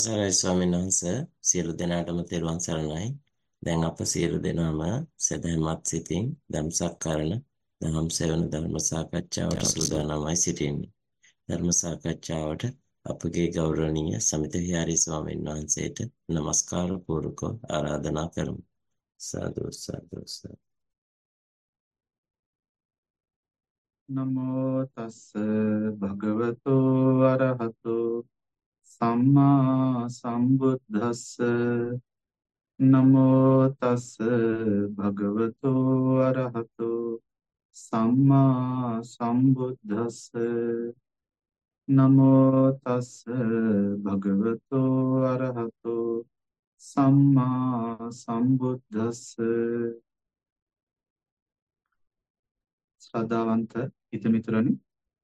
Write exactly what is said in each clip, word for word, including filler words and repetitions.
සරයි ස්වාමීන් වහන්සේ සියලු දෙනාටම තෙරුවන් සරණයි. දැන් අප සියලු දෙනාම සදහමත් සිතින් ධම්සක්කරණ දහම් සෙවන ධර්ම සාකච්ඡාවට සූදානම්යි සිටින්නේ. ධර්ම සාකච්ඡාවට අපගේ ගෞරවනීය සමිත විහාරී ස්වාමීන් වහන්සේට নমස්කාර පූර්වක ආරාධනා කරමු. සාදු සාදු සාදු. නමෝ තස්ස භගවතු අරහතු සම්මා සම්බුද්දස්ස නමෝ තස්ස භගවතු අරහතු සම්මා සම්බුද්දස්ස නමෝ තස්ස භගවතු අරහතු සම්මා සම්බුද්දස්ස ශ්‍රද්ධාවන්ත හිතමිතුරනි,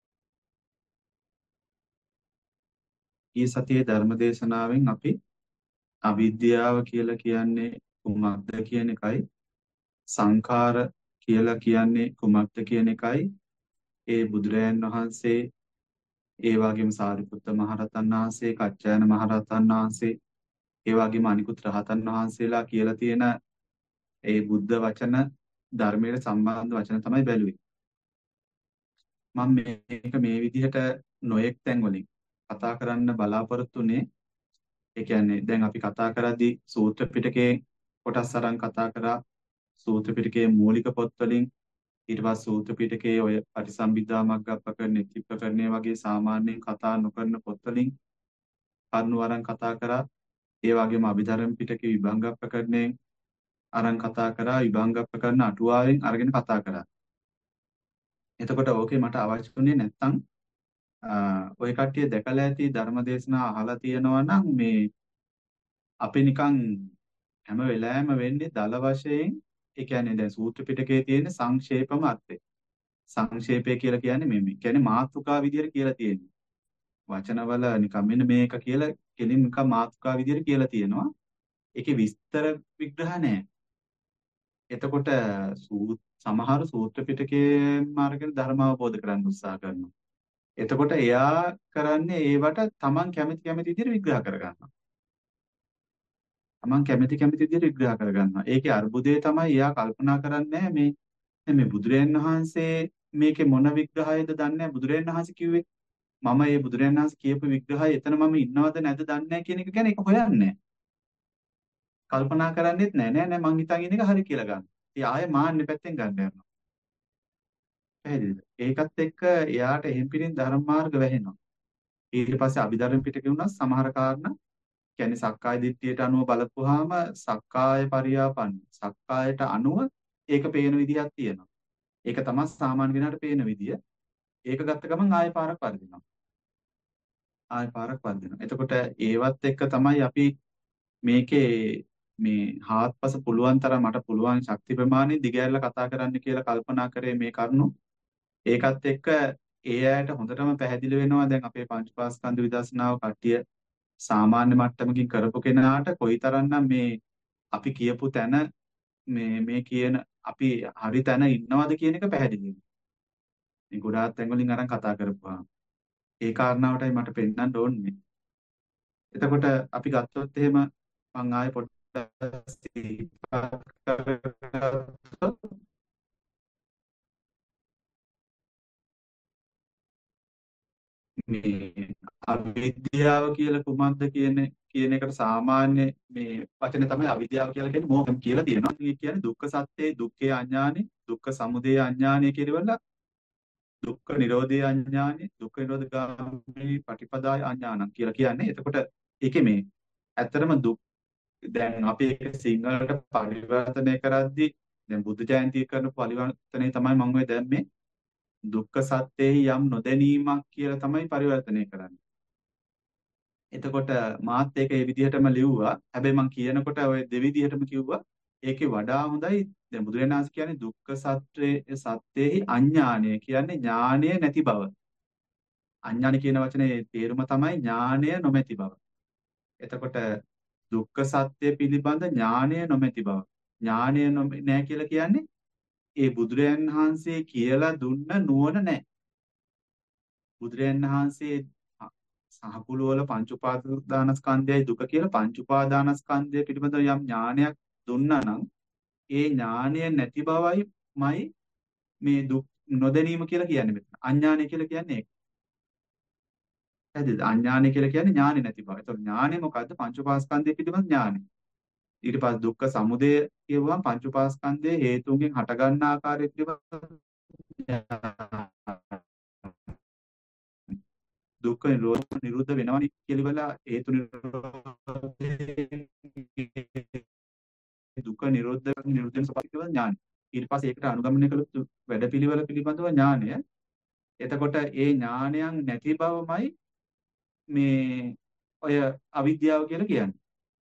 ඊ සතියේ ධර්ම දේශනාවෙන් අපි අවිද්‍යාව කියලා කියන්නේ කුමක්ද කියන එකයි, සංඛාර කියලා කියන්නේ කුමක්ද කියන එකයි, ඒ බුදුරයන් වහන්සේ, ඒ වගේම සාරිපුත්ත මහරහතන් වහන්සේ, කච්චායන මහරහතන් වහන්සේ, ඒ වගේම අනිකුත් රහතන් වහන්සේලා කියලා තියෙන ඒ බුද්ධ වචන, ධර්මයට සම්බන්ධ වචන තමයි බැලුවේ. මම මේක මේ විදිහට නොයෙක් තැන් වලින් කතා කරන්න බලාපොරොත්තු වෙන්නේ. ඒ කියන්නේ දැන් අපි කතා කරද්දී සූත්‍ර පිටකේ කොටස් අරන් කතා කරා, සූත්‍ර පිටකයේ මූලික පොත් වලින්, ඊට පස්සේ සූත්‍ර පිටකයේ ඔය පටිසම්භිදා මග්ගප්පකරණ, ඉතිප්පකරණේ වගේ සාමාන්‍යයෙන් කතා නොකරන පොත් වලින් කරුණු අරන් කතා කරා. ඒ වගේම අභිධර්ම පිටකේ විභංගප්පකරණයෙන් අරන් කතා කරා, විභංගප්පකරණ අටුවාවෙන් අරගෙන කතා කරා. එතකොට ඕකේ මට අවශ්‍ය වුණේ නැත්තම් ඔය කට්ටිය දැකලා ඇති ධර්මදේශනා අහලා තියෙනවා නම් මේ අපි නිකන් හැම වෙලාවෙම වෙන්නේ දල වශයෙන්, ඒ කියන්නේ දැන් සූත්‍ර පිටකයේ තියෙන සංක්ෂේපම අර්ථය. සංක්ෂේපය කියලා කියන්නේ මේ මේ කියන්නේ මාතෘකා විදියට කියලා තියෙන්නේ. වචනවල නිකන් මෙන්න මේක කියලා කෙලින් නිකන් මාතෘකා විදියට කියලා තියෙනවා. ඒකේ විස්තර විග්‍රහ නැහැ. එතකොට සමහර සූත්‍ර පිටකයේම අරගෙන ධර්ම අවබෝධ කරගන්න උත්සාහ කරනවා. එතකොට එයා කරන්නේ ඒවට තමන් කැමති කැමති විදිහට විග්‍රහ කරගන්නවා. තමන් කැමති කැමති විදිහට විග්‍රහ කරගන්නවා. ඒකේ අර්බුදය තමයි එයා කල්පනා කරන්නේ මේ මේ බුදුරයන් වහන්සේ මේකේ මොන විග්‍රහයද දන්නේ නැහැ. බුදුරයන් වහන්සේ කිව්වේ මම මේ බුදුරයන් වහන්සේ කියපු විග්‍රහය එතන මම ඉන්නවද නැද්ද දන්නේ නැහැ කියන එක ගැන ඒක හොයන්නේ නැහැ. කල්පනා කරන්නේත් නැහැ. නෑ නෑ මං හිතන් ඉන්න එක හරි කියලා ගන්න. ඉතින් ආයෙ මාන්නේ පැත්තෙන් ගන්න යනවා. පැහැදිලිද? ඒකත් එක්ක එයාට එහෙම් පිටින් ධර්ම මාර්ග වැහෙනවා. ඊට පස්සේ අභිධර්ම පිටකේ උනත් සමහර කාරණා කියන්නේ සක්කාය දිට්ඨියට අනුව බලපුවාම සක්කාය පරියාපන්න. සක්කායට අනුව ඒක පේන විදිහක් තියෙනවා. ඒක තමයි සාමාන්‍ය කෙනාට පේන විදිය. ඒක ගත්ත ගමන් ආයෙ පාරක් වර්ධිනවා. ආයෙ පාරක් වර්ධිනවා. එතකොට ඒවත් එක්ක තමයි අපි මේකේ මේ හාත්පස පුළුවන් තරම් මට පුළුවන් ශක්ති ප්‍රමාණය දිගහැරලා කතා කරන්න කියලා කල්පනා කරේ මේ කරුණු. ඒකත් එක්ක ඒ ඇයට හොඳටම පැහැදිලි වෙනවා දැන් අපේ පංචපාස්කන්ධ විදර්ශනාව කට්ටිය සාමාන්‍ය මට්ටමකින් කරපු කෙනාට කොයිතරම්නම් මේ අපි කියපු තැන මේ මේ කියන අපි හරි තැන ඉන්නවද කියන එක පැහැදිලි වෙනවා. මේ ගොඩාක් තැන් වලින් අරන් කතා කරපුවා. ඒ කාරණාවටයි මට පෙන්නන්න ඕනේ. එතකොට අපි ගත්තොත් එහෙම මං ආයෙ පොඩ්ඩක් සිහිපත් කරගත්තොත් මේ අවිද්‍යාව කියලා කුමක්ද කියන කියන එකට සාමාන්‍ය මේ වචනේ තමයි අවිද්‍යාව කියලා කියන්නේ මොකක්ද කියලා තියෙනවා. ඒ කියන්නේ දුක්ඛ සත්‍යයේ දුක්ඛේ අඥානෙ, දුක්ඛ සමුදය අඥානෙ කියලාවල දුක්ඛ නිරෝධේ අඥානෙ, දුක්ඛ නිරෝධ ගාමිනී පටිපදාය අඥානං කියලා කියන්නේ. එතකොට ඒකේ මේ ඇත්තටම දුක් දැන් අපි ඒක සිංහලට පරිවර්තනය කරද්දී දැන් බුද්ධ ජයන්ති කරන පරිවර්තනය තමයි මම ඔය දැම්මේ. දුක්ඛ සත්‍යෙහි යම් නොදැනීමක් කියලා තමයි පරිවර්තනය කරන්නේ. එතකොට මාත් ඒක ඒ විදිහටම ලිව්වා. හැබැයි මම කියනකොට ඔය දෙවිදිහටම කිව්වා. ඒකේ වඩා හොඳයි දැන් බුදුරජාණන් වහන්සේ කියන්නේ දුක්ඛ සත්‍යේ සත්‍යෙහි අඥානය කියන්නේ ඥානය නැති බව. අඥාන කියන වචනේ තේරුම තමයි ඥානය නොමැති බව. එතකොට දුක්ඛ සත්‍ය පිළිබඳ ඥානය නොමැති බව. ඥානය නැහැ කියලා කියන්නේ ඒ බුදුරයන් වහන්සේ කියලා දුන්න නුවණ නැහැ. බුදුරයන් වහන්සේ සහකුළු වල පංච උපාදානස්කන්ධයයි දුක කියලා පංච උපාදානස්කන්ධය පිළිබඳව යම් ඥානයක් දුන්නා නම් ඒ ඥානය නැති බවයිමයි මේ දුක් නොදැනීම කියලා කියන්නේ මෙතන. අඥානය කියලා කියන්නේ ඒක. හරිද? අඥානය කියලා කියන්නේ ඥානෙ නැති බව. ඒතකොට ඥානෙ මොකද්ද? පංච උපාස්කන්ධය පිළිබඳ ඥානෙ. ඊට පස්සේ දුක්ඛ සමුදය කියවුවම පංච උපාස්කන්ධයේ හේතුන්ගෙන් හටගන්න ආකාරය පිළිබඳ දුක්ඛ නිරෝධ නිරුද්ධ වෙනවනි කියලා හේතු නිරෝධ දුක නිරෝධ නිරුද්ධ වෙන ස්වභාවය පිළිබඳ ඥානය. ඊට පස්සේ ඒකට අනුගමනය කළ වැඩපිළිවෙල පිළිබඳව ඥානය. එතකොට ඒ ඥානයන් නැති බවමයි මේ ඔය අවිද්‍යාව කියලා කියන්නේ.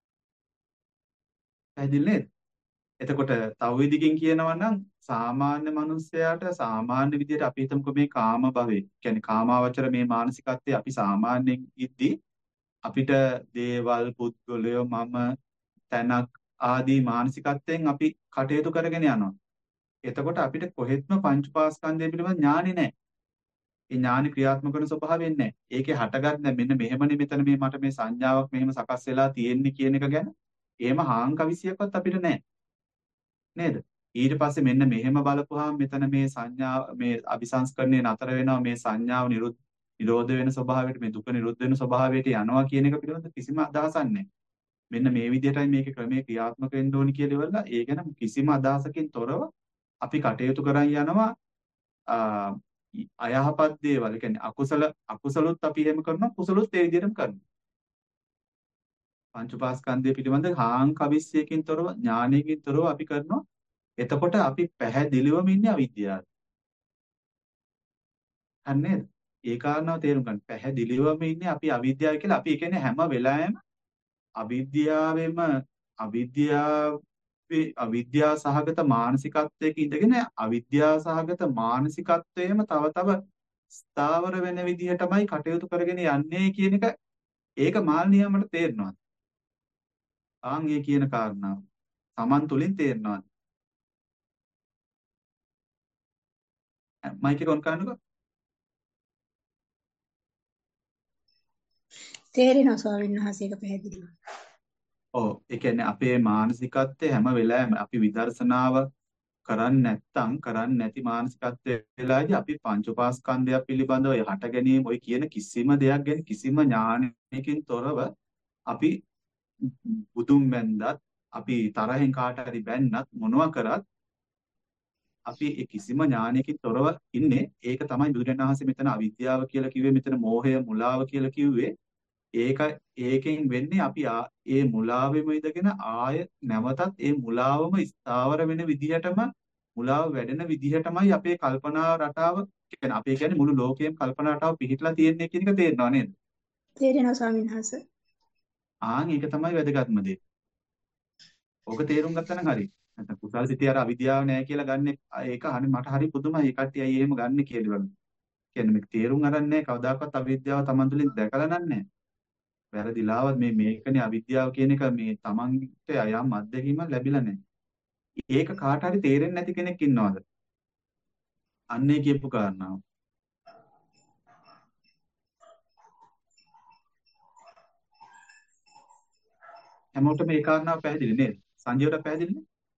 පැහැදිලි නේද? එතකොට තව විදිහකින් කියනවා නම් සාමාන්‍ය මිනිස්සයාට සාමාන්‍ය විදිහට අපි හිතමුකෝ මේ කාම භවේ. කියන්නේ කාමාවචර මේ මානසිකත්වයේ අපි සාමාන්‍යයෙන් ඉද්දි අපිට දේවල් පුද්ගලයෝ මම තැනක් ආදී මානසිකත්වයෙන් අපි කටයුතු කරගෙන යනවා. එතකොට අපිට කොහෙත්ම පංචපාස්කන්ධය පිළිබඳ ඥානෙ නැහැ. ඒ ඥානෙ ක්‍රියාත්මක කරන ස්වභාවයෙන් නැහැ. ඒකේ හටගන්න මෙන්න මෙහෙමනේ මෙතන මේ මට මේ සංඥාවක් මෙහෙම සකස් වෙලා තියෙන්නේ කියන එක ගැන එහෙම හාංකවිසියක්වත් අපිට නැහැ. නේද? ඊට පස්සේ මෙන්න මෙහෙම බලපුවාම මෙතන මේ සංඥා මේ අபிසංස්කරණය නතර වෙනවා මේ සංඥාව නිරුද්ධ නිරෝධ වෙන ස්වභාවයට මේ දුක නිරුද්ධ වෙන ස්වභාවයට යනවා කියන එක පිළිබඳ කිසිම අදහසක් නැහැ. මෙන්න මේ විදිහටයි මේකේ ක්‍රමයේ ක්‍රියාත්මක වෙන්න ඕනි කියලා ඉවරලා ඒ ගැන කිසිම අදහසකින් තොරව අපි කටයුතු කරන් යනවා අයහපත් දේවල්. ඒ කියන්නේ අකුසල අකුසලොත් අපි එහෙම කරනවා කුසලොත් ඒ විදිහටම කරනවා. පංච උපාස්කන්ධය පිළිබඳ හාං කවිස්සයකින් තොරව ඥානයකින් තොරව අපි කරනවා. එතකොට අපි පැහැදිලිවම ඉන්නේ අවිද්‍යාවේ. හරි නේද? ඒ කාරණාව තේරුම් ගන්න. පැහැදිලිවම ඉන්නේ අපි අවිද්‍යාව කියලා. අපි ඒ කියන්නේ හැම වෙලාවෙම අවිද්‍යාවෙම අවිද්‍යාවේ අවිද්‍යා සහගත මානසිකත්වයක ඉඳගෙන අවිද්‍යා සහගත මානසිකත්වයේම තව තව ස්ථාවර වෙන විදිහටමයි කටයුතු කරගෙන යන්නේ කියන එක ඒක මාල්නියමට තේරෙනවා. ආන් ඒ කියන කාරණාව Taman තුලින් තේරෙනවා. මයික් එක ඔන් කරන්නකෝ. තේරෙනවා ස්වාමීන් වහන්සේ ඒක පැහැදිලිව. ඔව් ඒ කියන්නේ අපේ මානසිකත්වය හැම වෙලාවෙම අපි විදර්ශනාව කරන්නේ නැත්නම් කරන්නේ නැති මානසිකත්වයේ වෙලාවේදී අපි පංච උපාස්කන්ධය පිළිබඳව හට ගැනීම ඔය කියන කිසිම දෙයක් ගැන කිසිම ඥානයකින් තොරව අපි බුදුන් වැන්දත් අපි තරහෙන් කාට හරි බැන්නත් මොනවා කරත් අපි ඒ කිසිම ඥානයකින් තොරව ඉන්නේ. ඒක තමයි බුදුරජාණන් වහන්සේ මෙතන අවිද්‍යාව කියලා කිව්වේ, මෙතන මෝහය මුලාව කියලා කිව්වේ. ඒක ඒකෙන් වෙන්නේ අපි ඒ මුලාවෙම ඉඳගෙන ආය නැවතත් ඒ මුලාවම ස්ථාවර වෙන විදිහටම මුලාව වැඩෙන විදිහටමයි අපේ කල්පනා රටාව කියන්නේ අපේ කියන්නේ මුළු ලෝකයේම කල්පනා රටාව පිහිටලා තියෙන්නේ කියන එක තේරෙනව නේද? තේරෙනවා ස්වාමීන් වහන්සේ. ආන් ඒක තමයි වැදගත්ම දේ. ඕක තේරුම් ගත්තා නම් හරි. නැත්නම් කුසල් සිතේ අර අවිද්‍යාව නැහැ කියලා ගන්න ඒක හරි මට හරි පුදුමයි. ඒ කට්ටිය අය එහෙම ගන්න කියලා වගේ. කියන්නේ මේක තේරුම් අරන් නැහැ කවදාකවත් අවිද්‍යාව Taman තුලින් දැකලා නැහැ. වැරදිලාවත් මේ මේකනේ අවිද්‍යාව කියන එක මේ Tamanට යම් අත්දැකීමක් ලැබිලා නැහැ. ඒක කාට හරි තේරෙන්නේ නැති කෙනෙක් ඉන්නවද? අන්නේ කියපු කාරණාව. හැමෝටම මේ කාරණාව පැහැදිලි නේද? සංජීවට පැහැදිලිද?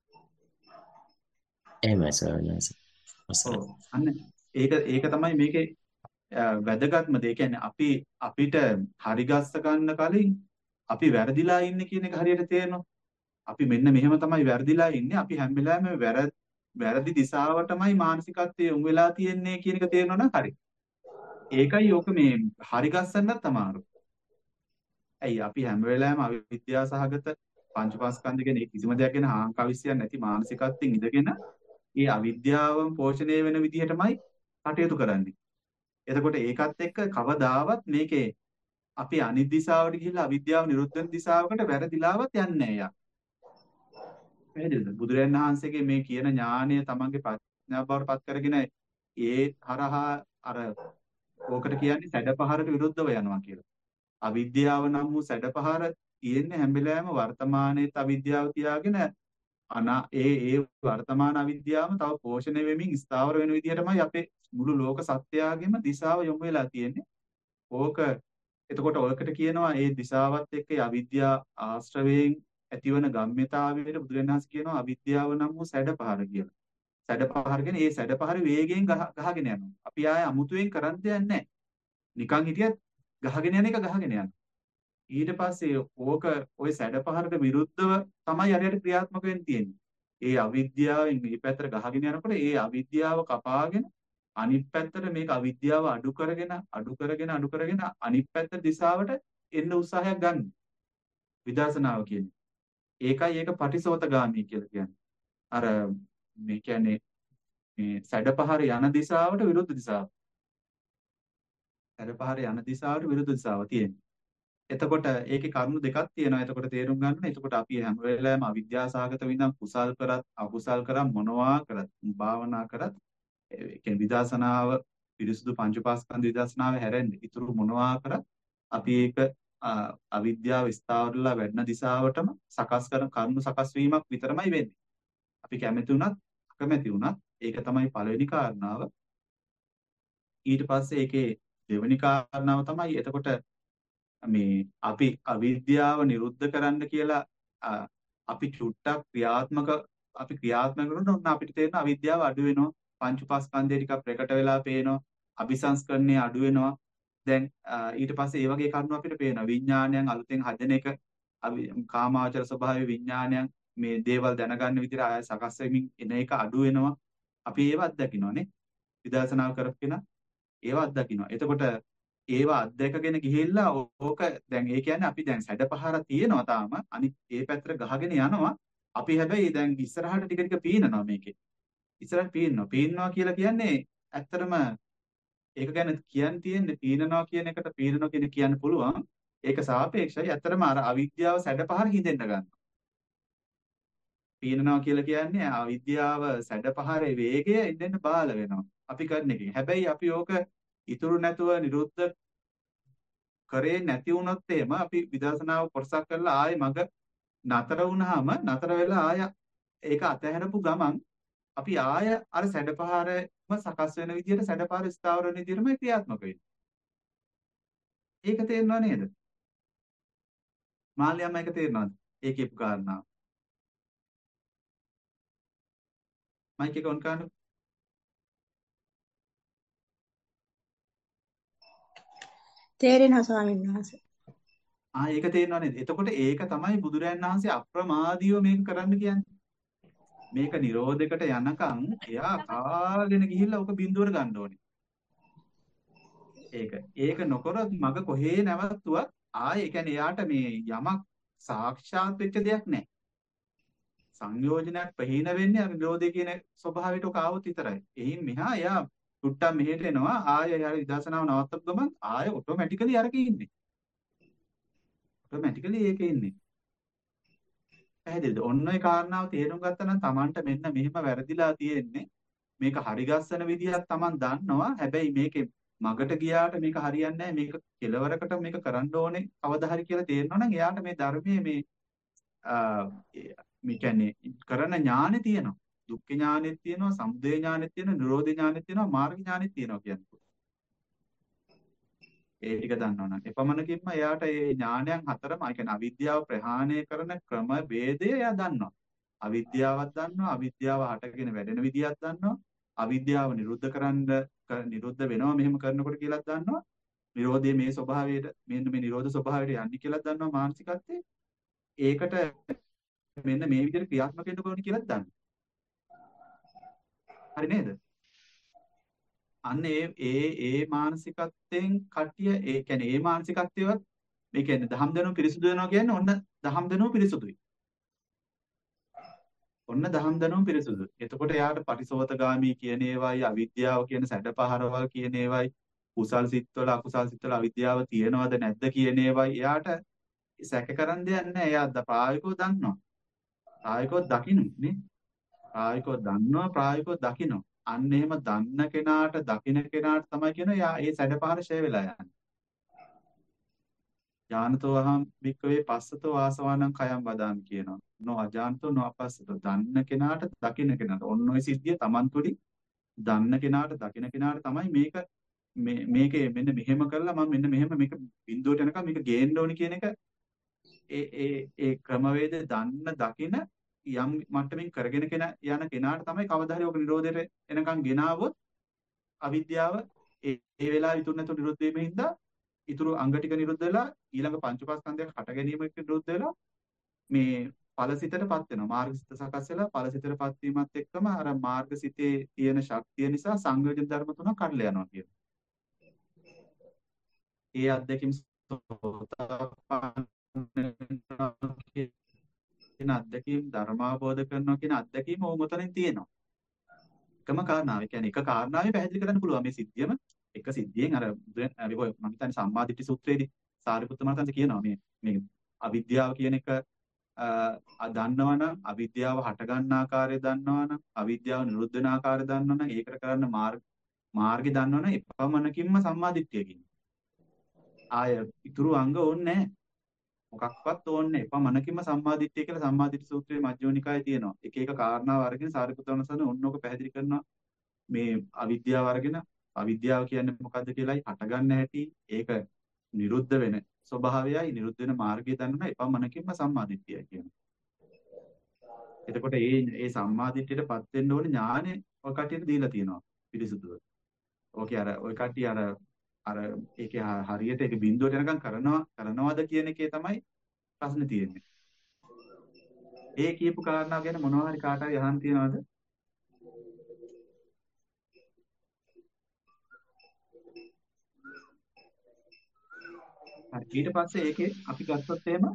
එහෙමයි සර්නස්. ඔව්. අන්න ඒක ඒක තමයි මේකේ වැදගත්ම දේ. කියන්නේ අපි අපිට හරි ගස්ස ගන්න කලින් අපි වැරදිලා ඉන්නේ කියන එක හරියට තේරෙනවා. අපි මෙන්න මෙහෙම තමයි වැරදිලා ඉන්නේ. අපි හැම වෙලාවෙම වැරදි දිශාවටමයි මානසිකත්වයේ යොමු වෙලා තියෙන්නේ කියන එක තේරෙනවා නම් හරි. ඒකයි ඕක මේ හරි ගස්සන්නත් අමාරු. ඇයි අපි හැම වෙලාවෙම අවිද්‍යාව සහගත පංචපාස්කන්ධ කියන කිසිම දෙයක් ගැන හාංකවිසියක් නැති මානසිකත්වයෙන් ඉඳගෙන ඒ අවිද්‍යාවම පෝෂණය වෙන විදිහටමයි කටයුතු කරන්නේ. එතකොට ඒකත් එක්ක කවදාවත් මේකේ අපි අනිත් දිශාවට ගිහිල්ලා අවිද්‍යාව නිරුද්ධ වෙන දිශාවකට වැරදිලාවත් යන්නේ නැහැ යා. පැහැදිලිද? බුදුරජාණන් වහන්සේගේ මේ කියන ඥානය තමන්ගේ ප්‍රඥාව බවට පත් කරගෙන ඒ හරහා අර ඕකට කියන්නේ සැඩපහරට විරුද්ධව යනවා කියලා. අවිද්‍යාව නම් වූ සැඩපහර තියෙන්නේ හැම වෙලාවෙම වර්තමානයේත් අවිද්‍යාව තියාගෙන අනා ඒ ඒ වර්තමාන අවිද්‍යාවම තව පෝෂණය වෙමින් ස්ථාවර වෙන විදිහටමයි අපේ මුළු ලෝක සත්‍යයගෙම දිශාව යොමු වෙලා තියෙන්නේ. ඕක එතකොට ඔයකට කියනවා ඒ දිශාවත් එක්ක ඒ අවිද්‍යා ආශ්‍රවයෙන් ඇතිවන ගම්ම්‍යතාවයට බුදුරජාණන් වහන්සේ කියනවා අවිද්‍යාව නම් වූ සැඩපහර කියලා. සැඩපහර කියන්නේ ඒ සැඩපහර වේගයෙන් ගහ- ගහගෙන යනවා. අපි ආය අමුතුවෙන් කරන්න දෙයක් නැහැ. නිකන් හිටියත් ගහගෙන යන එක ගහගෙන යනවා. ඊට පස්සේ ඕක ওই සැඩපහරට විරුද්ධව තමයි හරියට ක්‍රියාත්මක වෙන්න තියෙන්නේ. ඒ අවිද්‍යාවෙන් මේ පැත්තට ගහගෙන යනකොට ඒ අවිද්‍යාව කපාගෙන අනිත් පැත්තට මේක අවිද්‍යාව අඩු කරගෙන අඩු කරගෙන අඩු කරගෙන අනිත් පැත්ත දිශාවට එන්න උත්සාහයක් ගන්න. විදර්ශනාව කියන්නේ. ඒකයි ඒක පටිසෝතගාමී කියලා කියන්නේ. අර මේ කියන්නේ මේ සැඩපහර යන දිශාවට විරුද්ධ දිශාව. සැඩපහර යන දිශාවට විරුද්ධ දිශාව තියෙන්නේ. එතකොට ඒකේ කරුණු දෙකක් තියෙනවා. එතකොට තේරුම් ගන්න. එතකොට අපි හැම වෙලාවෙම අවිද්‍යාසහගත විඳන් කුසල් කරත් අකුසල් කරත් මොනවා කරත් භාවනා කරත් ඒ කියන්නේ විදර්ශනාව පිරිසුදු පංච පාස්කන්ධ විදර්ශනාව හැරෙන්න ඉතුරු මොනවා කරත් අපි ඒක අ, අවිද්‍යාව ස්ථාවරලා වැඩන දිශාවටම සකස් කරන කරුණු සකස් වීමක් විතරමයි වෙන්නේ. අපි කැමති වුණත් අකමැති වුණත් ඒක තමයි පළවෙනි කාරණාව. ඊට පස්සේ ඒකේ දෙවෙනි කාරණාව තමයි එතකොට මේ අපි අවිද්‍යාව නිරුද්ධ කරන්න කියලා අ, අපි චුට්ටක් ක්‍රියාත්මක අපි ක්‍රියාත්මක කරනොත් ඔන්න අපිට තේරෙන අවිද්‍යාව අඩු වෙනවා පංච උපාස්කන්ධය ටිකක් ප්‍රකට වෙලා පේනවා අபிසංස්කරණය අඩු වෙනවා දැන් අ, ඊට පස්සේ ඒ වගේ කරුණු අපිට පේනවා විඥානයන් අලුතෙන් හදන එක අවි- කාමාවචර ස්වභාවයේ විඥානයන් මේ දේවල් දැනගන්න විදිහට ආය සකස් වෙමින් එන එක අඩු වෙනවා අපි ඒව අත්දකින්නෝනේ විදර්ශනා කරපින ඒව අත්දකින්නවා. එතකොට ඒව අත්දැකගෙන ගිහිල්ලා ඕ- ඕක දැන් ඒ කියන්නේ අපි දැන් සැඩපහර තියෙනවා තාම අනිත් ඒ පැත්තට ගහගෙන යනවා. අපි හැබැයි දැන් ඉස්සරහට ටික ටික පීනනවා මේකේ. ඉස්සරහට පීනනවා. පීනනවා කියලා කියන්නේ ඇත්තටම ඒක ගැන කියන්න තියෙන්නේ පීනනවා කියන එකට පීනනවා කියන කියන්න පුළුවන්. ඒක සාපේක්ෂයි. ඇත්තටම අර අවිද්‍යාව සැඩපහර හිඳෙන්න ගන්නවා. පීනනවා කියලා කියන්නේ අවිද්‍යාව සැඩපහරේ වේගය ඉඳෙන්න බාල වෙනවා. අපි කරන එකෙන්. හැබැයි අපි ඕක ඉතුරු නැතුව නිරුද්ධ කරේ නැති වුණොත් එහෙම අපි විදර්ශනාව කොටසක් කරලා ආයේ මග නතර වුණාම නතර වෙලා ආය ඒක අතහැරපු ගමන් අපි ආය අර සැඩපහරම සකස් වෙන විදිහට සැඩපහර ස්ථාවර වෙන විදිහටම ක්‍රියාත්මක වෙන්නේ. ඒක තේරෙනව නේද? මාල්‍යම්ම ඒක තේරෙනවද? ඒ කියපු කාරණා. මයික් එක ඔන් කරන්න. තේරෙනවා ස්වාමීන් වහන්සේ. ආ ඒක තේරෙනව නේද? එතකොට ඒක තමයි බුදුරයන් වහන්සේ අප්‍රමාදීව මේක කරන්න කියන්නේ. මේක නිරෝධයකට යනකම් එයා කාගෙන ගිහිල්ලා ඔක බිඳුවර ගන්න ඕනේ. ඒක. ඒක නොකරොත් මග කොහේ නැවතුවත් ආයේ ඒ කියන්නේ එයාට මේ යමක් සාක්ෂාත් වෙච්ච දෙයක් නැහැ. සංයෝජනයක් ප්‍රහීන වෙන්නේ අර නිරෝධය කියන ස්වභාවයට ඔක ආවොත් විතරයි. එහින් මෙහා එයා තුට්ටක් මෙහෙට එනවා ආයෙ යාර විදර්ශනාව නවත්තපු ගමන් ආයෙ ඔටෝමැටිකලි අරක ඉන්නේ. ඔටෝමැටිකලි ඒකේ ඉන්නේ. පැහැදිලිද? ඔන්න ඔය කාරණාව තේරුම් ගත්තා නම් Tamanට මෙන්න මෙහෙම වැරදිලා තියෙන්නේ. මේක හරිගස්සන විදිහක් Taman දන්නවා. හැබැයි මේකේ මගට ගියාට මේක හරියන්නේ නැහැ. මේක කෙලවරකට මේක කරන්න ඕනේ කවදා හරි කියලා තේරෙනවා නම් එයාට මේ ධර්මයේ මේ අ, මේ කියන්නේ කරන ඥානෙ තියෙනවා. දුක්ඛ ඥානෙත් තියෙනවා, සමුදය ඥානෙත් තියෙනවා, නිරෝධ ඥානෙත් තියෙනවා, මාර්ග ඥානෙත් තියෙනවා කියන්නේ. ඒ ටික දන්නවනම් එපමණකින්ම එයාට මේ ඥානයන් හතරම, ඒ කියන්නේ අවිද්‍යාව ප්‍රහාණය කරන ක්‍රම ભેදය එයා දන්නවා. අවිද්‍යාවක් දන්නවා, අවිද්‍යාව හටගෙන වැඩෙන විදියක් දන්නවා, අවිද්‍යාව නිරුද්ධ කරන්න ක- නිරුද්ධ වෙනවා මෙහෙම කරනකොට කියලා දන්නවා. නිරෝධයේ මේ ස්වභාවයට මෙන්න මේ නිරෝධ ස්වභාවයට යන්නේ කියලා දන්නවා මානසිකත්වයේ. ඒකට මෙන්න මේ විදිහට ක්‍රියාත්මක වෙන්න ඕනේ කියලා දන්නවා. හරි නේද? අන්න ඒ ඒ ඒ මානසිකත්වයෙන් කටිය ඒ කියන්නේ ඒ මානසිකත්වයවත් මේ කියන්නේ දහම් දැනුම පිරිසුදු වෙනවා කියන්නේ ඔන්න දහම් දැනුම පිරිසුදුයි. ඔන්න දහම් දැනුම පිරිසුදු. එතකොට එයාට පටිසෝතගාමී කියන ඒවායි අවිද්‍යාව කියන සැඩපහරවල් කියන ඒවායි කුසල් සිත්වල අකුසල් සිත්වල අවිද්‍යාව තියෙනවද නැද්ද කියන ඒවායි එයාට සැක කරන් දෙයක් නැහැ. එයා ද- ප්‍රායෝගිකව දන්නවා. ප්‍රායෝගිකව දකින්න නේ. ප්‍රායෝගිකව දන්නවා ප්‍රායෝගිකව දකින්න. අන්න එහෙම දන්න කෙනාට දකින්න කෙනාට තමයි කියන යා ඒ සැඩපහර ෂය වෙලා යන්නේ. ඥානතෝ අහම් භික්කවේ පස්සතෝ ආසවානං කයම් වදාමි කියනවා. නෝ අජානතෝ නෝ අපස්සතෝ දන්න කෙනාට දකින්න කෙනාට ඔන්න ඔය සිද්ධිය Taman තුලින් දන්න කෙනාට දකින්න කෙනාට තමයි මේක මේ මේකේ මෙන්න මෙහෙම කරලා මම මෙන්න මෙහෙම මේක බිඳුවට යනකම් මේක ගේන්න ඕනි කියන එක ඒ ඒ ඒ ක්‍රමවේද දන්න දකින යම් මට්ටමින් කරගෙන කෙන යන කෙනාට තමයි කවදා හරි ඔක නිරෝධයට එනකම් ගෙනාවොත් අවිද්‍යාව ඒ ඒ වෙලාව ඉතුරු නැතුව නිරුද්ධ වීම හින්දා ඉතුරු අංග ටික නිරුද්ධ වෙලා ඊළඟ පංච උපාස්කන්ධයක් හට ගැනීම නිරුද්ධ වෙලා මේ ඵලසිතටපත් වෙනවා මාර්ගසිත සකස් වෙලා ඵලසිතටපත් වීමත් එක්කම අර මාර්ගසිතේ තියෙන ශක්තිය නිසා සංයෝජන ධර්ම තුනක් කඩලා යනවා කියන. ඒ අත්දැකීම් කියන අත්දැකීම් ධර්මාබෝධ කරනවා කියන අත්දැකීම ඕම උතනින් තියෙනවා. එකම කාරණාව. ඒ කියන්නේ එක කාරණාවේ පැහැදිලි කරන්න පුළුවන් මේ සිද්ධියම එක සිද්ධියෙන් අර අර ඔය මම හිතන්නේ සම්මාදිට්ඨි සූත්‍රයේදී සාරිපුත්ත මහත්තයා කියනවා මේ මේ අවිද්‍යාව කියන එක අ දන්නවනම් අවිද්‍යාව හට ගන්න ආකාරය දන්නවනම් අවිද්‍යාව නිරුද්ධ වෙන ආකාරය දන්නවනම් ඒකට කරන්න මාර්ග මාර්ගය දන්නවනම් එපමණකින්ම සම්මාදිට්ඨිය කියන්නේ. ආය ඉතුරු අංග ඕනේ නැහැ. මොකක්වත් ඕනේ නැහැ. එපමණකින්ම සම්මාදිට්ඨිය කියලා සම්මාදිට්ඨි සූත්‍රයේ මජ්ක්‍ධිම නිකායේ තියෙනවා. එක එක කාරණාව අරගෙන සාරිපුත්ත වහන්සේ ඔන්නෝක පැහැදිලි කරනවා. මේ අවිද්‍යාව අරගෙන අවිද්‍යාව කියන්නේ මොකද්ද කියලායි හටගන්න හැටි ඒක නිරුද්ධ වෙන ස්වභාවයයි නිරුද්ධ වෙන මාර්ගය දන්නා එපමණකින්ම සම්මාදිට්ඨියයි කියනවා. එතකොට ඒ ඒ සම්මාදිට්ඨියටපත් වෙන්න ඕනේ ඥානෙ ඔය කටියට දීලා තියෙනවා පිරිසුදුව. ඕකේ අර ඔය කට්ටිය අර අර ඒකේ හරියට ඒක බිඳුවට යනකම් කරනවා කරනවද කියන එකේ තමයි ප්‍රශ්නේ තියෙන්නේ. ඒ කියපු කාරණා ගැන මොනවා හරි කාට හරි අහන්න තියනවද? හරි ඊට පස්සේ ඒකේ අපි ගත්තොත් එහෙම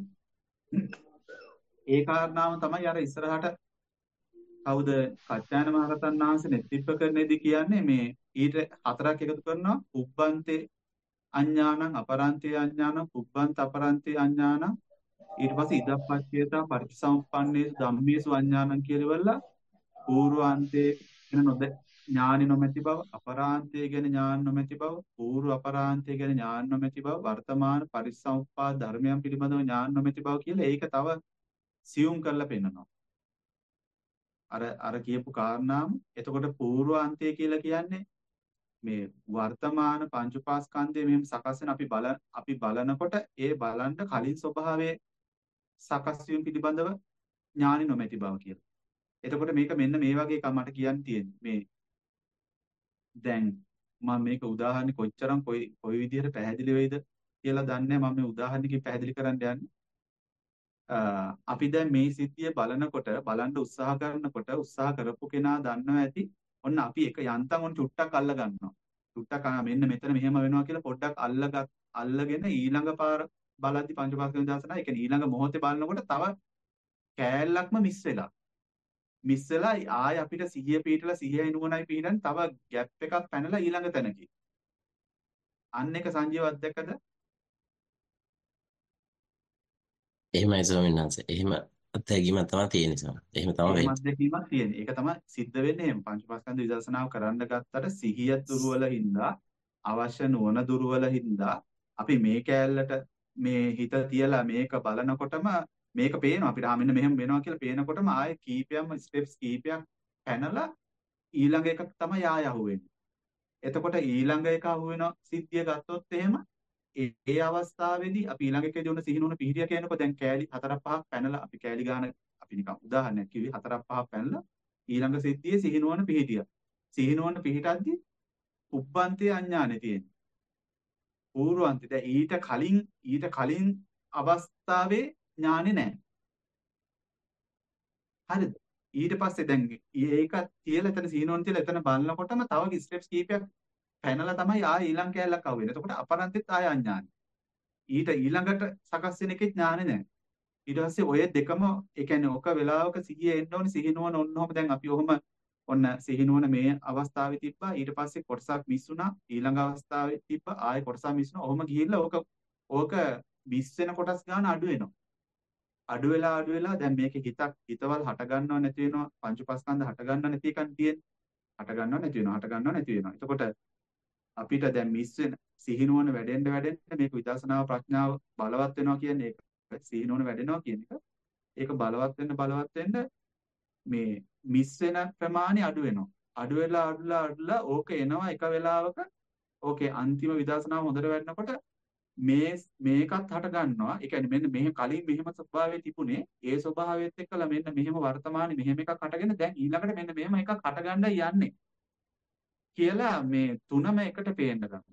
ඒ කාරණාව තමයි අර ඉස්සරහට කවුද කච්චායන මහරහතන් වහන්සේ නෙත්තිප්ප කරන්නේදී කියන්නේ මේ ඊට හතරක් එකතු කරනවා උබ්බන්තේ අඥානං අපරන්තේ අඥානං උබ්බන්ත අපරන්තේ අඥානං ඊට පස්සේ ඉදප්පච්චේතා පටිච්චසමුප්පන්නේසු ධම්මේසු අඥානං කියලා පූර්වාන්තේ කියන නොද ඥානෙ නොමැති බව අපරාන්තය ගැන ඥාන නොමැති බව පූර්ව අපරාන්තය ගැන ඥාන නොමැති බව වර්තමාන පරිසම්පාද ධර්මයන් පිළිබඳව ඥාන නොමැති බව කියලා ඒක තව සියුම් කරලා පෙන්නනවා අර අර කියපු කාරණාම එතකොට පූර්වාන්තය කියලා කියන්නේ මේ වර්තමාන පංච උපාස්කන්ධය මෙහෙම සකස් වෙන අපි බල අපි බලනකොට ඒ බලන්න කලින් ස්වභාවයේ සකස් වීම පිළිබඳව ඥානෙ නොමැති බව කියලා. එතකොට මේක මෙන්න මේ වගේ එකක් මට කියන්න තියෙන්නේ මේ දැන් මම මේක උදාහරණ කොච්චරම් කොයි කොයි විදිහට පැහැදිලි වෙයිද කියලා දන්නේ මම මේ උදාහරණකින් පැහැදිලි කරන්න යන්නේ. අපි දැන් මේ සිද්ධිය බලනකොට බලන්න උත්සාහ කරනකොට උත්සාහ කරපු කෙනා දන්නවා ඇති ඔන්න අපි එක යන්තම් ඔන්න චුට්ටක් අල්ල ගන්නවා. චුට්ටක් මෙන්න මෙතන මෙහෙම වෙනවා කියලා පොඩ්ඩක් අල්ලගත් අල්ලගෙන ඊළඟ පාර බලද්දි පංචපාස්කන්ධ දාසනා ඒ කියන්නේ ඊළඟ මොහොතේ බලනකොට තව කෑල්ලක්ම මිස් වෙලා මිස් වෙලා ආය අපිට සිහිය පිටලා සිහියයි නුවණයි පිටන් තව ગેප් එකක් පැනලා ඊළඟ තැනකි. අන්න එක සංජීව අධ්‍යක්ෂකද? එහෙමයි ස්වාමීන් වහන්සේ. එහෙම අත්දැකීමක් තමයි තියෙන්නේ ස්වාමී. එහෙම තමයි එහෙම වෙන්නේ. අත්දැකීමක් තියෙන්නේ. ඒක තමයි සිද්ධ වෙන්නේ එහෙම පංචපාස්කන්ධ විදර්ශනාව කරන්න ගත්තට සිහිය දුර්වල හින්දා අවශ්‍ය නුවණ දුර්වල හින්දා අපි මේ කෑල්ලට මේ හිත තියලා මේක බලනකොටම මේක පේනවා අපිට ආ මෙන්න මෙහෙම වෙනවා කියලා පේනකොටම ආයේ කීපයක්ම ස්ටෙප්ස් කීපයක් පැනලා ඊළඟ එක තමයි ආය අහුවෙන්නේ. එතකොට ඊළඟ එක අහුවෙන සිද්ධිය ගත්තොත් එහෙම ඒ ඒ අවස්ථාවේදී අපි ඊළඟ එකේදී උන සිහිනුවන පිහිටිය කියනකොට දැන් කෑලි හතරක් පහක් පැනලා අපි කෑලි ගන්න අපි නිකන් උදාහරණයක් කිව්වේ හතරක් පහක් පැනලා ඊළඟ සිද්ධියේ සිහිනුවන පිහිටිය. සිහිනුවන පිහිටද්දී උබ්බන්තේ අඥානෙ තියෙන්නේ. පූර්වන්තේ දැන් ඊට කලින් ඊට කලින් අවස්ථාවේ ඥානෙ නැහැ. හරිද? ඊට පස්සේ දැන් ඒක තියලා එතන සීනෝන් තියලා එතන බලනකොටම තව ස්ටෙප්ස් කීපයක් පැනලා තමයි ආය ඊළඟ කැලලක් අහුවෙන්නේ. එතකොට අපරන්තෙත් ආය අඥානෙ. ඊට ඊළඟට සකස් වෙන එකේ ඥානෙ නැහැ. ඊට පස්සේ ඔය දෙකම ඒ කියන්නේ ඔක වෙලාවක සිහිය එන්න ඕනේ සිහිනුවන ඔන්නෝම දැන් අපි ඔහොම ඔන්න සිහිනුවන මේ අවස්ථාවේ තිබ්බා ඊට පස්සේ කොටසක් මිස් වුණා ඊළඟ අවස්ථාවේ තිබ්බා ආයෙ කොටසක් මිස් වුණා. ඔහොම ගිහිල්ලා ඕක ඕක මිස් වෙන කොටස් ගන්න අඩු වෙනවා. අඩු වෙලා අඩු වෙලා දැන් මේකේ හිතක් හිතවල් හට ගන්නව නැති වෙනවා පංච උපස්කන්ධ හට ගන්නව නැති එකක් තියෙන්නේ හට ගන්නව නැති වෙනවා හට ගන්නව නැති වෙනවා එතකොට අපිට දැන් මිස් වෙන සිහිනුවන වැඩෙන්න වැඩෙන්න මේක විදර්ශනාව ප්‍රඥාව බලවත් වෙනවා කියන්නේ ඒක සිහිනුවන වැඩෙනවා කියන එක ඒක බලවත් වෙන්න බලවත් වෙන්න මේ මිස් වෙන ප්‍රමාණය අඩු වෙනවා අඩු වෙලා අඩුලා අඩුලා ඕක එනවා එක වෙලාවක ඕකේ අන්තිම විදර්ශනාව හොඳට වැඩනකොට මේ මේකත් හට ගන්නවා. ඒ කියන්නේ මෙන්න මෙහෙ කලින් මෙහෙම ස්වභාවය තිබුණේ. ඒ ස්වභාවයත් එක්කලා මෙන්න මෙහෙම වර්තමානයේ මෙහෙම එකක් හටගෙන දැන් ඊළඟට මෙන්න මෙහෙම එකක් හට ගන්න යන්නේ කියලා මේ තුනම එකට පේන්න ගන්නවා.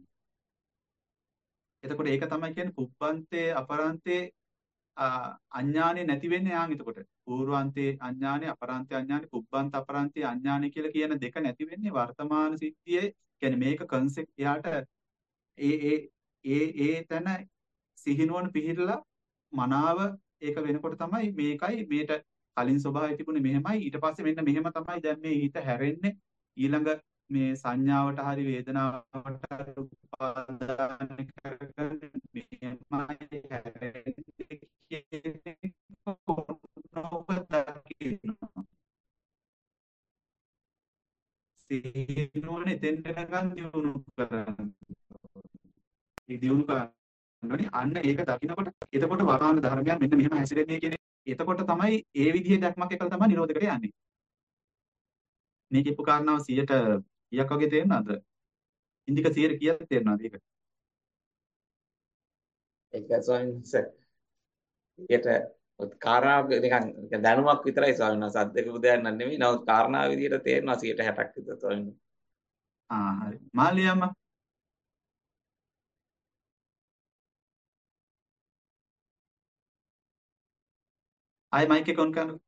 එතකොට ඒක තමයි කියන්නේ පුබ්බන්තේ අපරන්තේ අඥානෙ නැති වෙන්නේ යාන් එතකොට. පූර්වාන්තේ අඥානෙ අපරාන්තේ අඥානෙ පුබ්බන්ත අපරාන්තේ අඥානෙ කියලා කියන දෙක නැති වෙන්නේ වර්තමාන සිද්ධියේ. කියන්නේ මේක කන්සෙප්ට් එයාට ඒ ඒ ඒ ඒ තැන සිහිනුවන පිහිටලා මනාව ඒක වෙනකොට තමයි මේකයි මේට කලින් ස්වභාවය තිබුණේ මෙහෙමයි ඊට පස්සේ මෙන්න මෙහෙම තමයි දැන් මේ හිත හැරෙන්නේ ඊළඟ මේ සංඥාවට හරි වේදනාවට හරි උපාදාන කරගෙන මෙහෙමයි හැරෙන්නේ කියන ඔබ දකිනවා සිහිනුවන එතෙන්ට ගන්න දියුණු කරන්න ඒ දියුණු කරන්නේ අන්න ඒක දකිනකොට එතකොට වරාණ ධර්මයන් මෙන්න මෙහෙම හැසිරෙන්නේ කියන එතකොට තමයි ඒ විදිහේ දැක්මක් එකල තමයි නිරෝධකට යන්නේ. මේ කියපු කාරණාව සියයට කීයක් වගේ තේරෙනවද? ඉන්දික සියයට කීයක් තේරෙනවද ඒක? ඒක ස්වාමීන් වහන්සේ ඒකට කාරණා නිකන් දැනුමක් විතරයි ස්වාමීන් වහන්සේ අද්දක උදයන් නෙමෙයි. නමුත් කාරණා විදියට තේරෙනවා සියයට හැටක් විතර ස්වාමීන් වහන්සේ. ආ හරි. මාලියම්ම ආයි මයික් එක ඔන් කරන්න.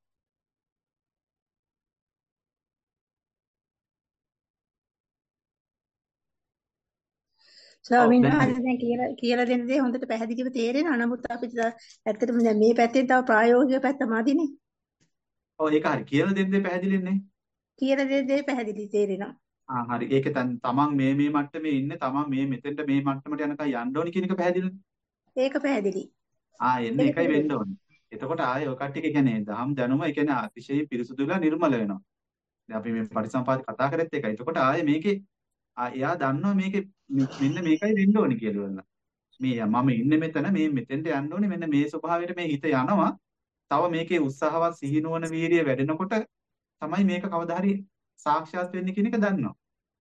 ස්වාමීන් වහන්සේ දැන් කියලා කියලා දෙන දේ හොඳට පැහැදිලිව තේරෙනවා. නමුත් අපිට ඇත්තටම දැන් මේ පැත්තෙන් තව ප්‍රායෝගික පැත්ත මදිනේ. ඔව් ඒක හරි. කියලා දෙන්න දේ පැහැදිලින්නේ. කියලා දෙන දේ පැහැදිලි තේරෙනවා. ආ හරි. ඒකේ තන් තමන් මේ මේ මට්ටමේ ඉන්නේ තමන් මේ මෙතෙන්ට මේ මට්ටමට යනකම් යන්න ඕනි කියන එක පැහැදිලිද? ඒක පැහැදිලි. ආ එන්නේ එකයි වෙන්න ඕනේ. එතකොට ආයේ ඔය කට්ටිය කියන්නේ දහම් දැනුම ඒ කියන්නේ අතිශය පිරිසුදුලා නිර්මල වෙනවා. දැන් අපි මේ පරිසම්පාද කතා කරෙත් එකයි. එතකොට ආයේ මේකේ එයා දන්නවා මේකේ මෙන්න මේකයි වෙන්න ඕනේ කියලා වුණා. මේ මම ඉන්නේ මෙතන මේ මෙතෙන්ට යන්න ඕනේ මෙන්න මේ ස්වභාවයට මේ හිත යනවා. තව මේකේ උත්සාහවත් සිහිනුවන වීරිය වැඩෙනකොට තමයි මේක කවදා හරි සාක්ෂාත් වෙන්නේ කියන එක දන්නවා.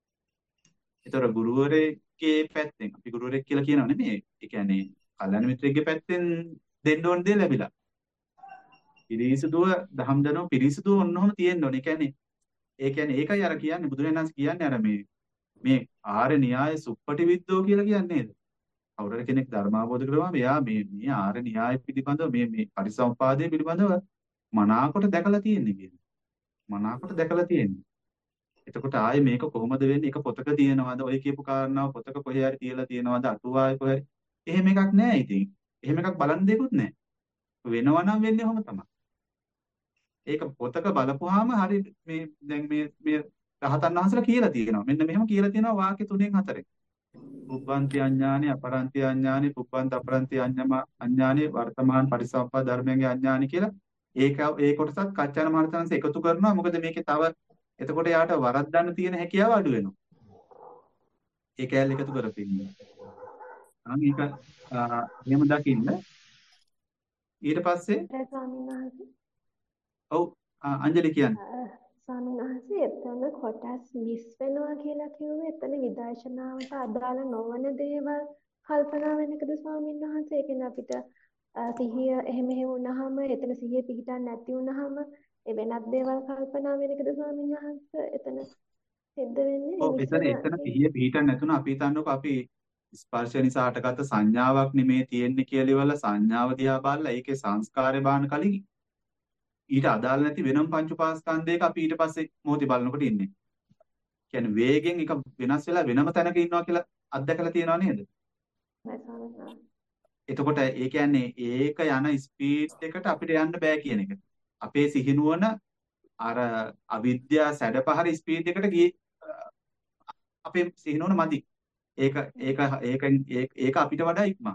ඒතර ගුරුවරයෙක්ගේ පැත්තෙන් අපි ගුරුවරයෙක් කියලා කියනව නෙමෙයි. ඒ කියන්නේ කල්‍යාණ මිත්‍රයෙක්ගේ පැත්තෙන් දෙන්න ඕන දේ ලැබිලා. පිරිසුදුව දහම් දනෝ පිරිසුදුව ඔන්නෝම තියෙන්න ඕනේ. ඒ කියන්නේ ඒ කියන්නේ ඒකයි අර කියන්නේ බුදුරජාණන් වහන්සේ කියන්නේ අර මේ මේ ආර්ය න්‍යාය සුප්පටි විද්දෝ කියලා කියන්නේ නේද? කවුරු කෙනෙක් ධර්ම අවබෝධ කරගම එයා මේ මේ ආර්ය න්‍යාය පිළිබඳව මේ මේ පරිසම්පාදයේ පිළිබඳව මනාකොට දැකලා තියෙන්නේ කියන්නේ. මනාකොට දැකලා තියෙන්නේ. එතකොට ආයේ මේක කොහොමද වෙන්නේ? එක පොතක තියෙනවද? ඔය කියපු කාරණාව පොතක කොහේ හරි තියලා තියෙනවද? අටුවාවේ කොහේ හරි. එහෙම එකක් නැහැ ඉතින්. එහෙම එකක් බලන්න දෙයක්වත් නැහැ. වෙනවා නම් වෙන්නේ ඔහොම තමයි. ඒක පොතක බලපුවාම හරි මේ දැන් මේ මේ රහතන් වහන්සේලා කියලා තියෙනවා. මෙන්න මෙහෙම කියලා තියෙනවා වාක්‍ය තුනෙන් හතරෙන්. පුබ්බන්ති අඥානෙ, අපරන්ති අඥානෙ, පුබ්බන්ත අපරන්ති අඥම අඥානෙ, වර්තමාන පරිසම්පදා ධර්මයන්ගේ අඥානෙ කියලා ඒක ඒ කොටසත් කච්චාන මහරතන්ස එකතු කරනවා. මොකද මේකේ තව එතකොට යාට වරද්දන්න තියෙන හැකියාව අඩු වෙනවා. ඒ කැලේ එකතු කරපින්න. අන්න ඒක එහෙම දකින්න. ඊට පස්සේ ස්වාමීන් වහන්සේ ඔව් අංජලි කියන්නේ. ස්වාමීන් වහන්සේ එතන කොටස් මිස් වෙනවා කියලා කිව්වේ එතන විදර්ශනාවට අදාළ නොවන දේවල් කල්පනා වෙන එකද ස්වාමීන් වහන්සේ? ඒ කියන්නේ අපිට සිහිය එහෙම එහෙම වුණාම එතන සිහිය පිහිටන් නැති වුණාම ඒ වෙනත් දේවල් කල්පනා වෙන එකද ස්වාමීන් වහන්සේ එතන සිද්ධ වෙන්නේ? ඔව් එතන එතන සිහිය පිහිටන් නැතුණ අපි හිතන්නකෝ අපි ස්පර්ශ නිසා හටගත්ත සංඥාවක් නෙමේ තියෙන්නේ කියලා ඉවල සංඥාව දිහා බලලා ඒකේ සංස්කාරය බාන කලින් ඊට අදාළ නැති වෙනම පංච උපාස්කන්ධයක අපි ඊට පස්සේ මොහොතේ බලනකොට ඉන්නේ. කියන්නේ වේගෙන් එක වෙනස් වෙලා වෙනම තැනක ඉන්නවා කියලා අත්දැකලා තියෙනව නේද? එතකොට ඒ කියන්නේ ඒක යන ස්පීඩ් එකට අපිට යන්න බෑ කියන එක. අපේ සිහිනුවන අර අවිද්‍යා සැඩපහර ස්පීඩ් එකට ගියේ අපේ සිහිනුවන මදි. ඒක ඒක ඒක ඒක අපිට වඩා ඉක්මන.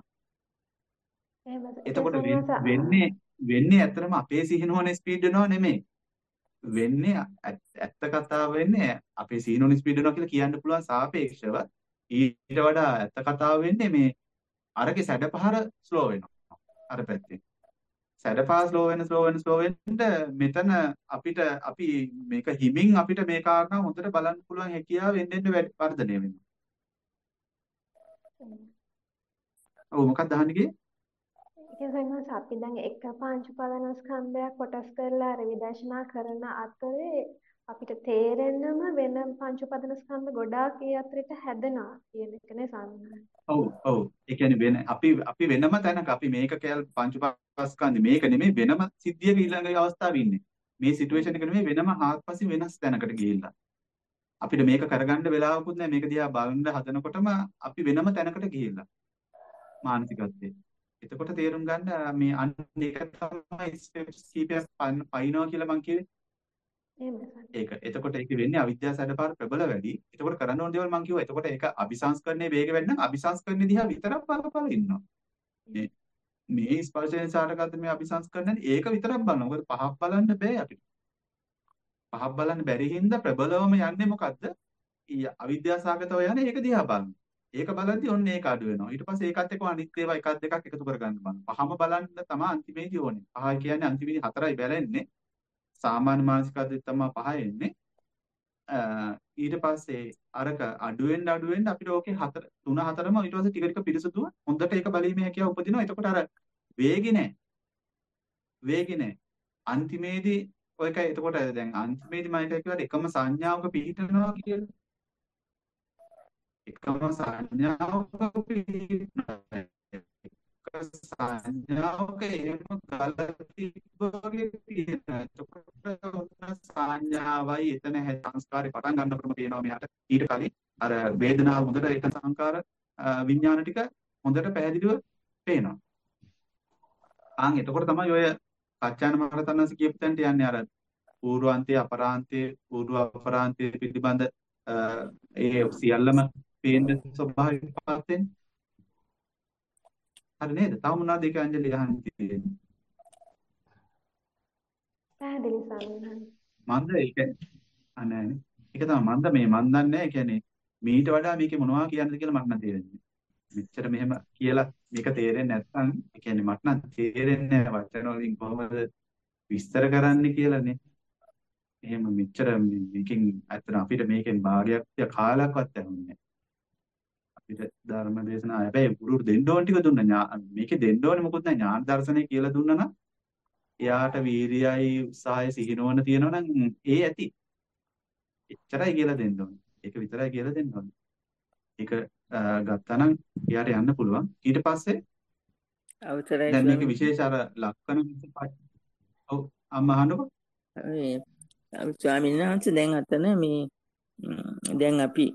එතකොට වෙන්නේ වෙන්නේ ඇත්තටම අපේ සිහිනුවන ස්පීඩ් වෙනව නෙමෙයි. වෙන්නේ ඇත්ත කතාව වෙන්නේ අපේ සිහිනුවන ස්පීඩ් වෙනවා කියලා කියන්න පුළුවන් සාපේක්ෂව ඊට වඩා ඇත්ත කතාව වෙන්නේ මේ අරගේ සැඩපහර ස්ලෝ වෙනවා. අර පැත්තේ. සැඩපහර ස්ලෝ වෙන ස්ලෝ වෙන ස්ලෝ වෙන්න මෙතන අපිට අපි මේක හිමින් අපිට මේ කාරණා හොඳට බලන්න පුළුවන් හැකියාව එන්න එන්න වර්ධනය වෙනවා. ඔව් මොකක්ද අහන්නේ කියේ? ඒ කියන්නේ සෙන්වස් අපි දැන් එක පංච උපාදානස්කන්ධයක් කොටස් කරලා අර විදර්ශනා කරන අතරේ අපිට තේරෙන්නම වෙන පංච උපාදානස්කන්ධ ගොඩාක් ඒ අතරට හැදෙනවා කියන එකනේ සාමාන්‍යයෙන්. ඔව් ඔව් ඒ කියන්නේ වෙන අපි අපි වෙනම තැනක අපි මේක කැල් පංච උපාදානස්කන්ධ මේක නෙමෙයි වෙනම සිද්ධියක ඊළඟ අවස්ථාවේ ඉන්නේ. මේ සිටුේෂන් එක නෙමෙයි වෙනම හාත්පසින් වෙනස් තැනකට ගිහිල්ලා. අපිට මේක කරගන්න වෙලාවකුත් නැහැ. මේක දිහා බලන්න හදනකොටම අපි වෙනම තැනකට ගිහිල්ලා. මානසිකත්වයේ. එතකොට තේරුම් ගන්න මේ අන්න ඒක තමයි ස්ටෙප්ස් කීපයක් පයින්නවා කියලා මම කිව්වේ. ඒක. එතකොට ඒක වෙන්නේ අවිද්‍යාව සැඩපාර ප්‍රබල වැඩි. එතකොට කරන්න ඕන දේවල් මම කිව්වා. එතකොට ඒක අபிසංස්කරණයේ වේග වැඩි නම් අபிසංස්කරණය දිහා විතරක් බලපල ඉන්නවා. මේ මේ ස්පර්ශයෙන් සාටගත්ත මේ අபிසංස්කරණය ඒක විතරක් බලනවා. මොකද පහක් බලන්න බෑ අපිට. පහක් බලන්න බැරි හින්දා ප්‍රබලවම යන්නේ මොකද්ද? අවිද්‍යාව සාගතව යන්නේ ඒක දිහා බලන්න. ඒක බලද්දි ඔන්න ඒක අඩු වෙනවා. ඊට පස්සේ ඒකත් එක්ක අනිත් ඒවා එකක් දෙකක් එකතු කරගන්න බලන්න. පහම බලන්න තමයි අන්තිමේදී ඕනේ. පහයි කියන්නේ අන්තිමේදී හතරයි බැලෙන්නේ. සාමාන්‍ය මානසිකත්වයේ තමයි පහ එන්නේ. ඊට පස්සේ අරක අඩු වෙන්න අඩු වෙන්න අපිට ඕකේ හතර තුන හතරම ඊට පස්සේ ටික ටික පිරිසුදුව හොඳට ඒක බලීමේ හැකියාව උපදිනවා. එතකොට අර වේගි නෑ. වේගි නෑ. අන්තිමේදී ඔයක එතකොට දැන් අන්තිමේදී මම කියනවා එකම සංඥාවක පිහිටනවා කියලා. එකම සංඥාවක පිහිටනවා. සංඥාවක එහෙම කලති වගේ තියෙනවා. එතකොට සංඥාවයි එතන සංස්කාරේ පටන් ගන්නකොටම තියෙනවා මෙයාට. ඊට කලින් අර වේදනාව හොඳට ඒක සංස්කාර විඥාන ටික හොඳට පැහැදිලිව පේනවා. ආන් එතකොට තමයි ඔය සත්‍යයන් මහරතනස් කියපු තැනට යන්නේ අර පූර්වාන්තයේ අපරාන්තයේ පූර්ව අපරාන්තයේ පිළිබඳ ඒ සියල්ලම පේන ස්වභාවයකට වෙන්නේ. හරි නේද? තව මොනවද ඒක අංජලි අහන්න තියෙන්නේ? පැහැදිලි සාමාන්‍යයෙන්. මන්ද ඒක අනෑනේ. ඒක තමයි මන්ද මේ මන් දන්නේ නැහැ. ඒ කියන්නේ මීට වඩා මේකේ මොනවා කියන්නද කියලා මට නම් තේරෙන්නේ. මෙච්චර මෙහෙම කියලා මේක තේරෙන්නේ නැත්නම් ඒ කියන්නේ මට නම් තේරෙන්නේ නැහැ වචන වලින් කොහොමද විස්තර කරන්න කියලානේ. එහෙම මෙච්චර මේකෙන් ඇත්තට අපිට මේකෙන් භාගයක් තියා කාලයක්වත් ඇහුන්නේ අපිට ධර්ම දේශනා හැබැයි ගුරු දෙන්න ඕන ටික දුන්නා. මේකේ දෙන්න ඕනේ මොකුත් නැහැ. ඥාන දර්ශනය කියලා දුන්නා නම් එයාට වීරියයි උත්සාහය සිහිනවන තියෙනවා නම් ඒ ඇති. එච්චරයි කියලා දෙන්න ඕනේ. ඒක විතරයි කියලා දෙන්න ඕනේ. ඒක ගත්තා නම් එයාට යන්න පුළුවන්. ඊට පස්සේ අවතරයි දැන් මේක විශේෂ අර ලක්ෂණ ඔව් අම්මා අහන්නකෝ. මේ ස්වාමීන් වහන්සේ දැන් අතන මේ දැන් අපි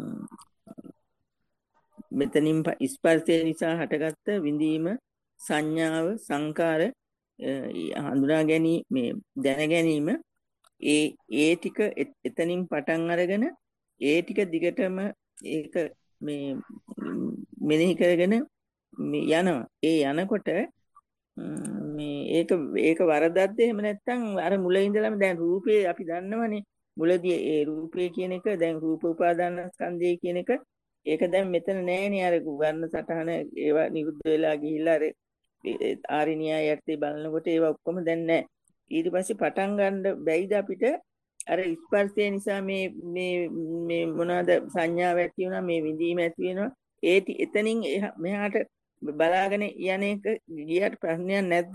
මෙතනින් ස්පර්ශය නිසා හටගත්ත විඳීම සංඥාව සංකාර හඳුනා ගැනීම මේ දැන ගැනීම ඒ ඒ ටික එතනින් පටන් අරගෙන ඒ ටික දිගටම ඒක මේ මෙනෙහි කරගෙන යනවා. ඒ යනකොට මේ ඒක ඒක වරදක්ද එහෙම නැත්නම් අර මුල ඉඳලම දැන් රූපේ අපි දන්නවනේ මුලදී ඒ රූපේ කියන එක දැන් රූප උපාදාන ස්කන්ධය කියන එක ඒක දැන් මෙතන නෑනේ අර වර්ණ සටහන ඒවා නිරුද්ධ වෙලා ගිහිල්ලා අර ආරිනියා යටි බලනකොට ඒවා ඔක්කොම දැන් නෑ. ඊට පස්සේ පටන් ගන්න බැයිද අපිට අර ස්පර්ශය නිසා මේ මේ මේ මොනවාද සංඥාව ඇති වෙනවා මේ විඳීම ඇති වෙනවා ඒ එතනින් මෙහාට බලාගෙන යන එක ගියට ප්‍රශ්නයක් නැද්ද?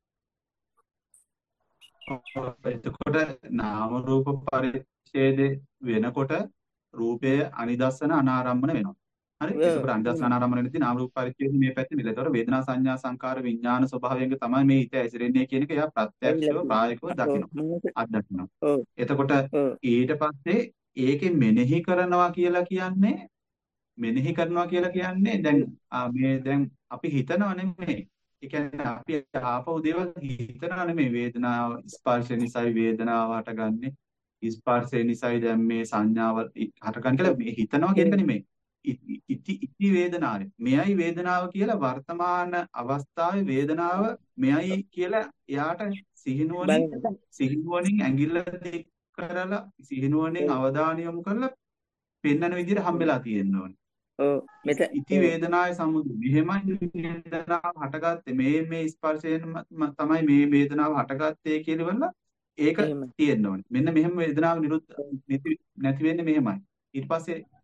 එතකොට නාම රූප පරිච්ඡේදේ වෙනකොට රූපය අනිදස්සන අනාරම්මන වෙනවා. හරි? එතකොට අනිදස්සන අනාරම්මන වෙනදී නාම රූප පරිච්ඡේදේ මේ පැත්තේ මිල. එතකොට වේදනා සංඥා සංකාර විඥාන ස්වභාවයෙන් තමයි මේ හිත ඇසිරෙන්නේ කියන එක එයා ප්‍රත්‍යක්ෂව ප්‍රායෝගිකව දකිනවා. අත්දකිනවා. එතකොට ඊට පස්සේ ඒකේ මෙනෙහි කරනවා කියලා කියන්නේ මෙනෙහි කරනවා කියලා කියන්නේ දැන් මේ දැන් අපි හිතනව නෙමෙයි. ඒ කියන්නේ අපි ආපහු දේවල් හිතනව නෙමෙයි. වේදනාව ස්පර්ශ නිසායි වේදනාව හටගන්නේ. ස්පර්ශය නිසායි දැන් මේ සංඥාව හටගන්නේ කියලා මේ හිතනවා කියන එක නෙමෙයි. ඉති ඉති වේදනාවයි. මෙයයි වේදනාව කියලා වර්තමාන අවස්ථාවේ වේදනාව මෙයයි කියලා එයාට සිහිනුවණින් සිහිනුවණින් ඇඟිල්ල දික් කරලා සිහිනුවණින් අවධානය යොමු කරලා පෙන්වන විදිහට හම්බෙලා තියෙන්න ඕනේ. ඔව් මෙතන ඉති වේදනාවේ සමුදු මෙහෙමයි වේදනාව හටගත්තේ මේ මේ ස්පර්ශයෙන් තමයි මේ වේදනාව හටගත්තේ කියලා ඒක තියෙන්න ඕනේ. මෙන්න මෙහෙම වේදනාව නිරුද්ධ නැති වෙන්නේ මෙහෙමයි. ඊට පස්සේ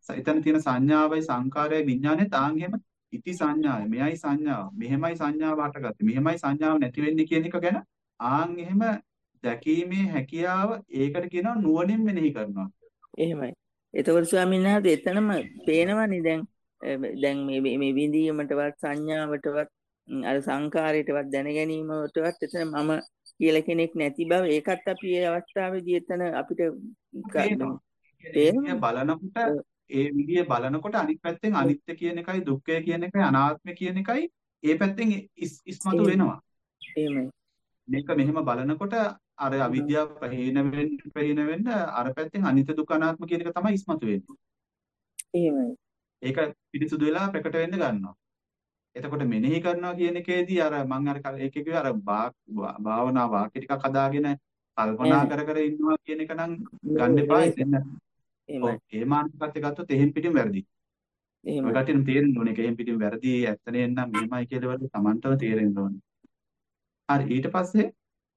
එතන තියෙන සංඥාවයි සංකාරයයි විඥානේ තාන් එහෙම ඉති සංඥාවයි මෙයයි සංඥාව මෙහෙමයි සංඥාව හටගත්තේ මෙහෙමයි සංඥාව නැති වෙන්නේ කියන එක ගැන ආන් එහෙම දැකීමේ හැකියාව ඒකට කියනවා නුවණින් මෙනෙහි කරනවා. එහෙමයි. එතකොට ස්වාමීන් වහන්සේ එතනම පේනවනේ දැන් දැන් මේ මේ විඳීමටවත් සංඥාවටවත් අර සංකාරයටවත් දැන ගැනීමටවත් එතන මම කියලා කෙනෙක් නැති බව ඒකත් අපි ඒ අවස්ථාවේදී එතන අපිට පේනවා. බලනකොට ඒ විදිය බලනකොට අනිත් පැත්තෙන් අනිත්‍ය කියන එකයි දුක්ඛය කියන එකයි අනාත්මය කියන එකයි ඒ පැත්තෙන් ඉස්මතු වෙනවා. එහෙමයි. මේක මෙහෙම බලනකොට අර අවිද්‍යාව ප්‍රහීන වෙන්න ප්‍රහීන වෙන්න අර පැත්තෙන් අනිත්‍ය දුක්ඛ අනාත්ම කියන එක තමයි ඉස්මතු වෙන්නේ. එහෙමයි. ඒක පිරිසුදු වෙලා ප්‍රකට වෙන්න ගන්නවා. එතකොට මෙනෙහි කරනවා කියන එකේදී අර මම අර ඒකේ කිව්ව අර භාවනා වාක්‍ය ටිකක් හදාගෙන කල්පනා කර කර ඉන්නවා කියන එක නම් ගන්න එපා. එතන ඒ මානසිකත්වය ගත්තොත් එහෙන් පිටින් වැරදි. එහෙමයි. ඔයගොල්ලන්ට තේරෙන්න ඕනේ ඒක එහෙන් පිටින් වැරදි ඇත්ත නෙන්නම් මෙහෙමයි කියලා වල Tamanටම තේරෙන්න ඕනේ. හරි ඊට පස්සේ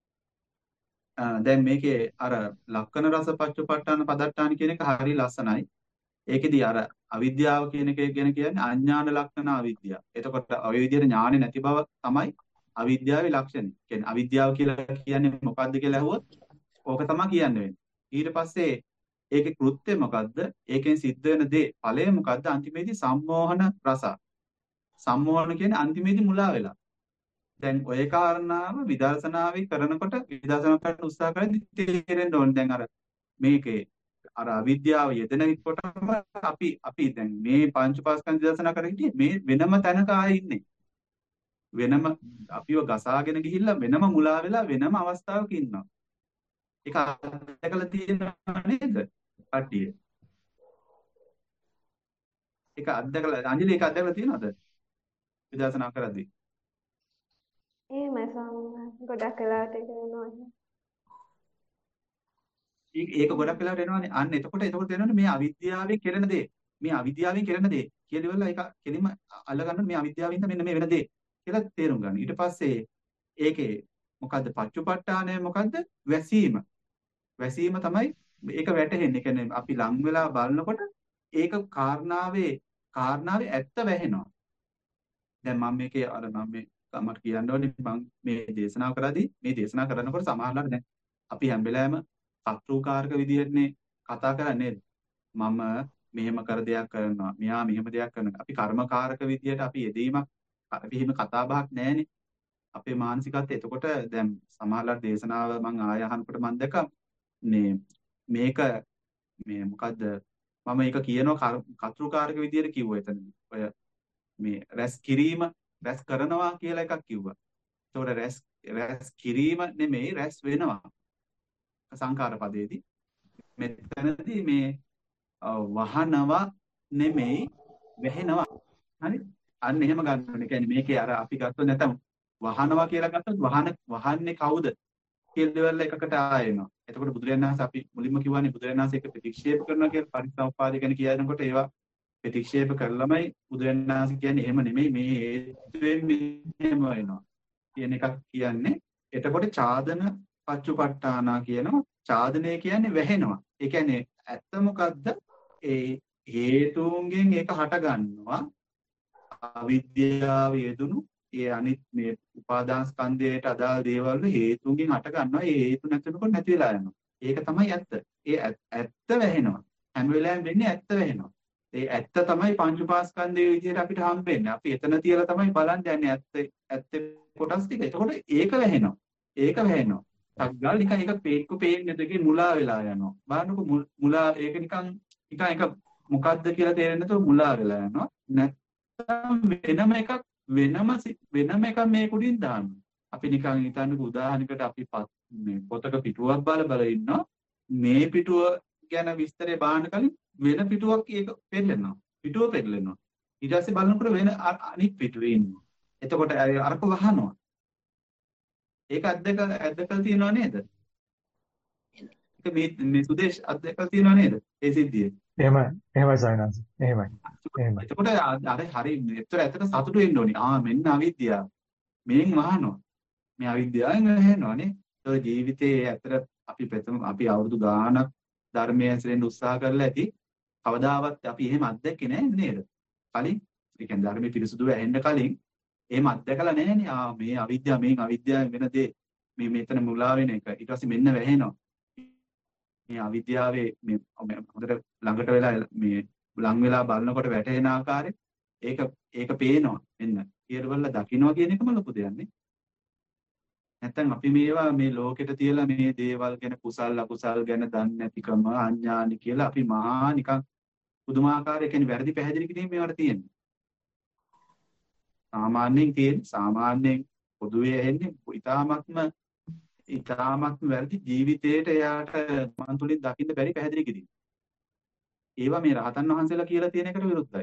දැන් මේකේ අර ලක්කන රස පච්චුපට්ඨාන පදට්ඨාන කියන එක හරි ලස්සනයි. ඒකෙදි අර අවිද්‍යාව කියන එක ගැන කියන්නේ අඥාන ලක්ෂණ අවිද්‍යාව. එතකොට ඔය විදිහට ඥානෙ නැති බව තමයි අවිද්‍යාවේ ලක්ෂණය. කියන්නේ අවිද්‍යාව කියලා කියන්නේ මොකද්ද කියලා අහුවොත් ඕක තමයි කියන්න වෙන්නේ. ඊට පස්සේ ඒකේ කෘත්‍ය මොකද්ද? ඒකෙන් සිද්ධ වෙන දේ ඵලය මොකද්ද? අන්තිමේදී සම්මෝහන රස. සම්මෝහන කියන්නේ අන්තිමේදී මුලා වෙලා. දැන් ඔය කාරණාව විදර්ශනාවේ කරනකොට විදර්ශනා කරන්න උත්සාහ කරද්දී තේරෙන්න ඕනේ. දැන් අර මේකේ අර අවිද්‍යාව යෙදෙන කොටම අපි අපි දැන් මේ පංචපාස්කන්ධ දර්ශනා කරගෙන මේ වෙනම තැනක ආයේ ඉන්නේ. වෙනම අපිව ගසාගෙන ගිහිල්ලා වෙනම මුලා වෙලා වෙනම අවස්ථාවක ඉන්නවා. ඒක අත්දැකලා තියෙනව නේද? කට්ටිය. ඒක අත්දැකලා අංජලි ඒක අත්දැකලා තියෙනවද? විදර්ශනා කරද්දී. එහෙමයි ස්වාමීන් වහන්සේ ගොඩක් වෙලාවට ඒක වෙනවා. ඒක ගොඩක් වෙලාවට එනවානේ. අන්න එතකොට එතකොට එනවනේ මේ අවිද්‍යාවෙන් කෙරෙන දේ. මේ අවිද්‍යාවෙන් කෙරෙන දේ කියලා ඉවරලා ඒක කෙලින්ම අල්ල ගන්න මේ අවිද්‍යාවෙන් මෙන්න මේ වෙන දේ කියලා තේරුම් ගන්න. ඊට පස්සේ ඒකේ මොකද්ද පච්චුපට්ඨානය මොකද්ද? වැසීම. වැසීම තමයි ඒක වැටහෙන්නේ. ඒ කියන්නේ අපි ලං වෙලා බලනකොට ඒක කාරණාවේ කාරණාවේ ඇත්ත වැහෙනවා. දැන් මම මේකේ අර මම මේ මට කියන්න ඕනේ මම මේ දේශනාව කරද්දී මේ දේශනා කරනකොට සමහරවිට දැන් අපි හැම වෙලාවෙම සත්‍රුකාරක විදිහටනේ කතා කරන්නේ. මම මෙහෙම කර දෙයක් කරනවා. මෙයා මෙහෙම දෙයක් කරනවා. අපි කර්මකාරක විදිහට අපි යෙදීමක් අපි එහෙම කතා බහක් නැහැනේ. අපේ මානසිකත්වය එතකොට දැන් සමහරවිට දේශනාව මම ආය අහනකොට මම දැක්කා මේ මේක මේ මොකද්ද මම මේක කියනවා කර්තෘකාරක විදිහට කිව්වා එතන. ඔය මේ රැස් කිරීම රැස් කරනවා කියලා එකක් කිව්වා. ඒතකොට රැස් රැස් කිරීම නෙමෙයි රැස් වෙනවා. සංකාර පදයේදී මෙතනදී මේ වහනවා නෙමෙයි වැහෙනවා. හරි? අන්න එහෙම ගන්න ඕනේ. කියන්නේ මේකේ අර අපි ගත්තොත් නැත්නම් වහනවා කියලා ගත්තොත් වහන වහන්නේ කවුද කියලා දෙවල එකකට ආයෙනවා. එතකොට බුදුරජාණන් වහන්සේ අපි මුලින්ම කිව්වනේ බුදුරජාණන් වහන්සේ ඒක ප්‍රතික්ෂේප කරනවා කියලා පරිසම්පාද ගැන කියනකොට ඒවා ප්‍රතික්ෂේප කළාමයි බුදුරජාණන් වහන්සේ කියන්නේ එහෙම නෙමෙයි මේ හේතුවෙන් මෙහෙම වෙනවා කියන එකක් කියන්නේ. එතකොට චාදන පච්චුපට්ඨානා කියනවා. චාදනය කියන්නේ වැහෙනවා. ඒ කියන්නේ ඇත්ත මොකද්ද? ඒ හේතුන්ගෙන් ඒක හට ගන්නවා. අවිද්‍යාව යෙදුණු ඒ අනිත් මේ උපාදාන ස්කන්ධයට අදාළ දේවල් හේතුන්ගෙන් හට ගන්නවා. ඒ හේතු නැතිනකොට නැති වෙලා යනවා. ඒක තමයි ඇත්ත. ඒ ඇත්ත වැහෙනවා. හැම වෙලාවෙම වෙන්නේ ඇත්ත වැහෙනවා. ඒ ඇත්ත තමයි පංච උපාස්කන්ධයේ විදිහට අපිට හම්බෙන්නේ. අපි එතන තියලා තමයි බලන්න යන්නේ ඇත්ත ඇත්ත කොටස් ටික. එතකොට ඒක වැහෙනවා. ඒක වැහෙනවා. සග්ගල් නිකන් එක පේක්කු පේන්නේ දෙකේ මුලා වෙලා යනවා. බලන්නකො මුලා ඒක නිකන් නිකන් එක මොකද්ද කියලා තේරෙන්නේ නැතුව මුලා වෙලා යනවා. නැත්නම් වෙනම එකක් වෙනම වෙනම එකක් මේ කුඩින් දානවා. අපි නිකන් හිතන්නකො උදාහරණයකට අපි මේ පොතක පිටුවක් බල බල ඉන්නවා. මේ පිටුව ගැන විස්තරය බාහන්න කලින් වෙන පිටුවක් ඒක පෙන්නනවා. පිටුව පෙන්නනවා. ඊට පස්සේ බලනකොට වෙන අනිත් පිටුවේ ඉන්නවා. එතකොට අරක වහනවා. ඒක අද්දක අද්දකල් තියනවා නේද? ඒක මේ මේ සුදේශ අද්දකල් තියනවා නේද? ඒ සිද්ධිය. එහෙමයි. එහෙමයි සයිනන්ස්. එහෙමයි. එහෙමයි. එතකොට අර හරි එතන ඇත්තට සතුටු වෙන්න ඕනේ. ආ මෙන්න අවිද්‍යාව. මෙන් වහනවා. මේ අවිද්‍යාවෙන් වැහෙනවානේ. ඒ ජීවිතේ ඇත්තට අපි ප්‍රථම අපි අවුරුදු ගාණක් ධර්මයේ හැසිරෙන්න උත්සාහ කරලා ඇති. කවදාවත් අපි එහෙම අත්දැකේ නැහැ නේද? කලින් ඒ කියන්නේ ධර්මයේ පිරිසුදුව ඇහෙන්න කලින් එහෙම අත්දැකලා නැහැනේ. ආ මේ අවිද්‍යාව මේ අවිද්‍යාව වෙන දේ මේ මෙතන මුලා වෙන එක. ඊට පස්සේ මෙන්න වැහෙනවා. මේ අවිද්‍යාවේ මේ හොඳට ළඟට වෙලා මේ ලං වෙලා බලනකොට වැටෙන ආකාරය ඒක ඒක පේනවා. මෙන්න ඊළවල දකින්නවා කියන එකම ලොකු දෙයක් නේ. නැත්තම් අපි මේවා මේ ලෝකෙට තියලා මේ දේවල් ගැන කුසල් අකුසල් ගැන දන්නේ නැතිකම අඥානි කියලා අපි මහා නිකන් පුදුමාකාරය කියන්නේ වැරදි පැහැදිලි කිරීම මේවට තියෙන්නේ. සාමාන්‍යයෙන් තියෙන සාමාන්‍යයෙන් පොදුවේ ඇහෙන්නේ ඊ타මත්ම ඊ타මත්ම වැරදි ජීවිතේට එයාට මන් තුලින් දකින්න බැරි පැහැදිලි කිරීම. ඒවා මේ රහතන් වහන්සේලා කියලා තියෙන එකට විරුද්ධයි.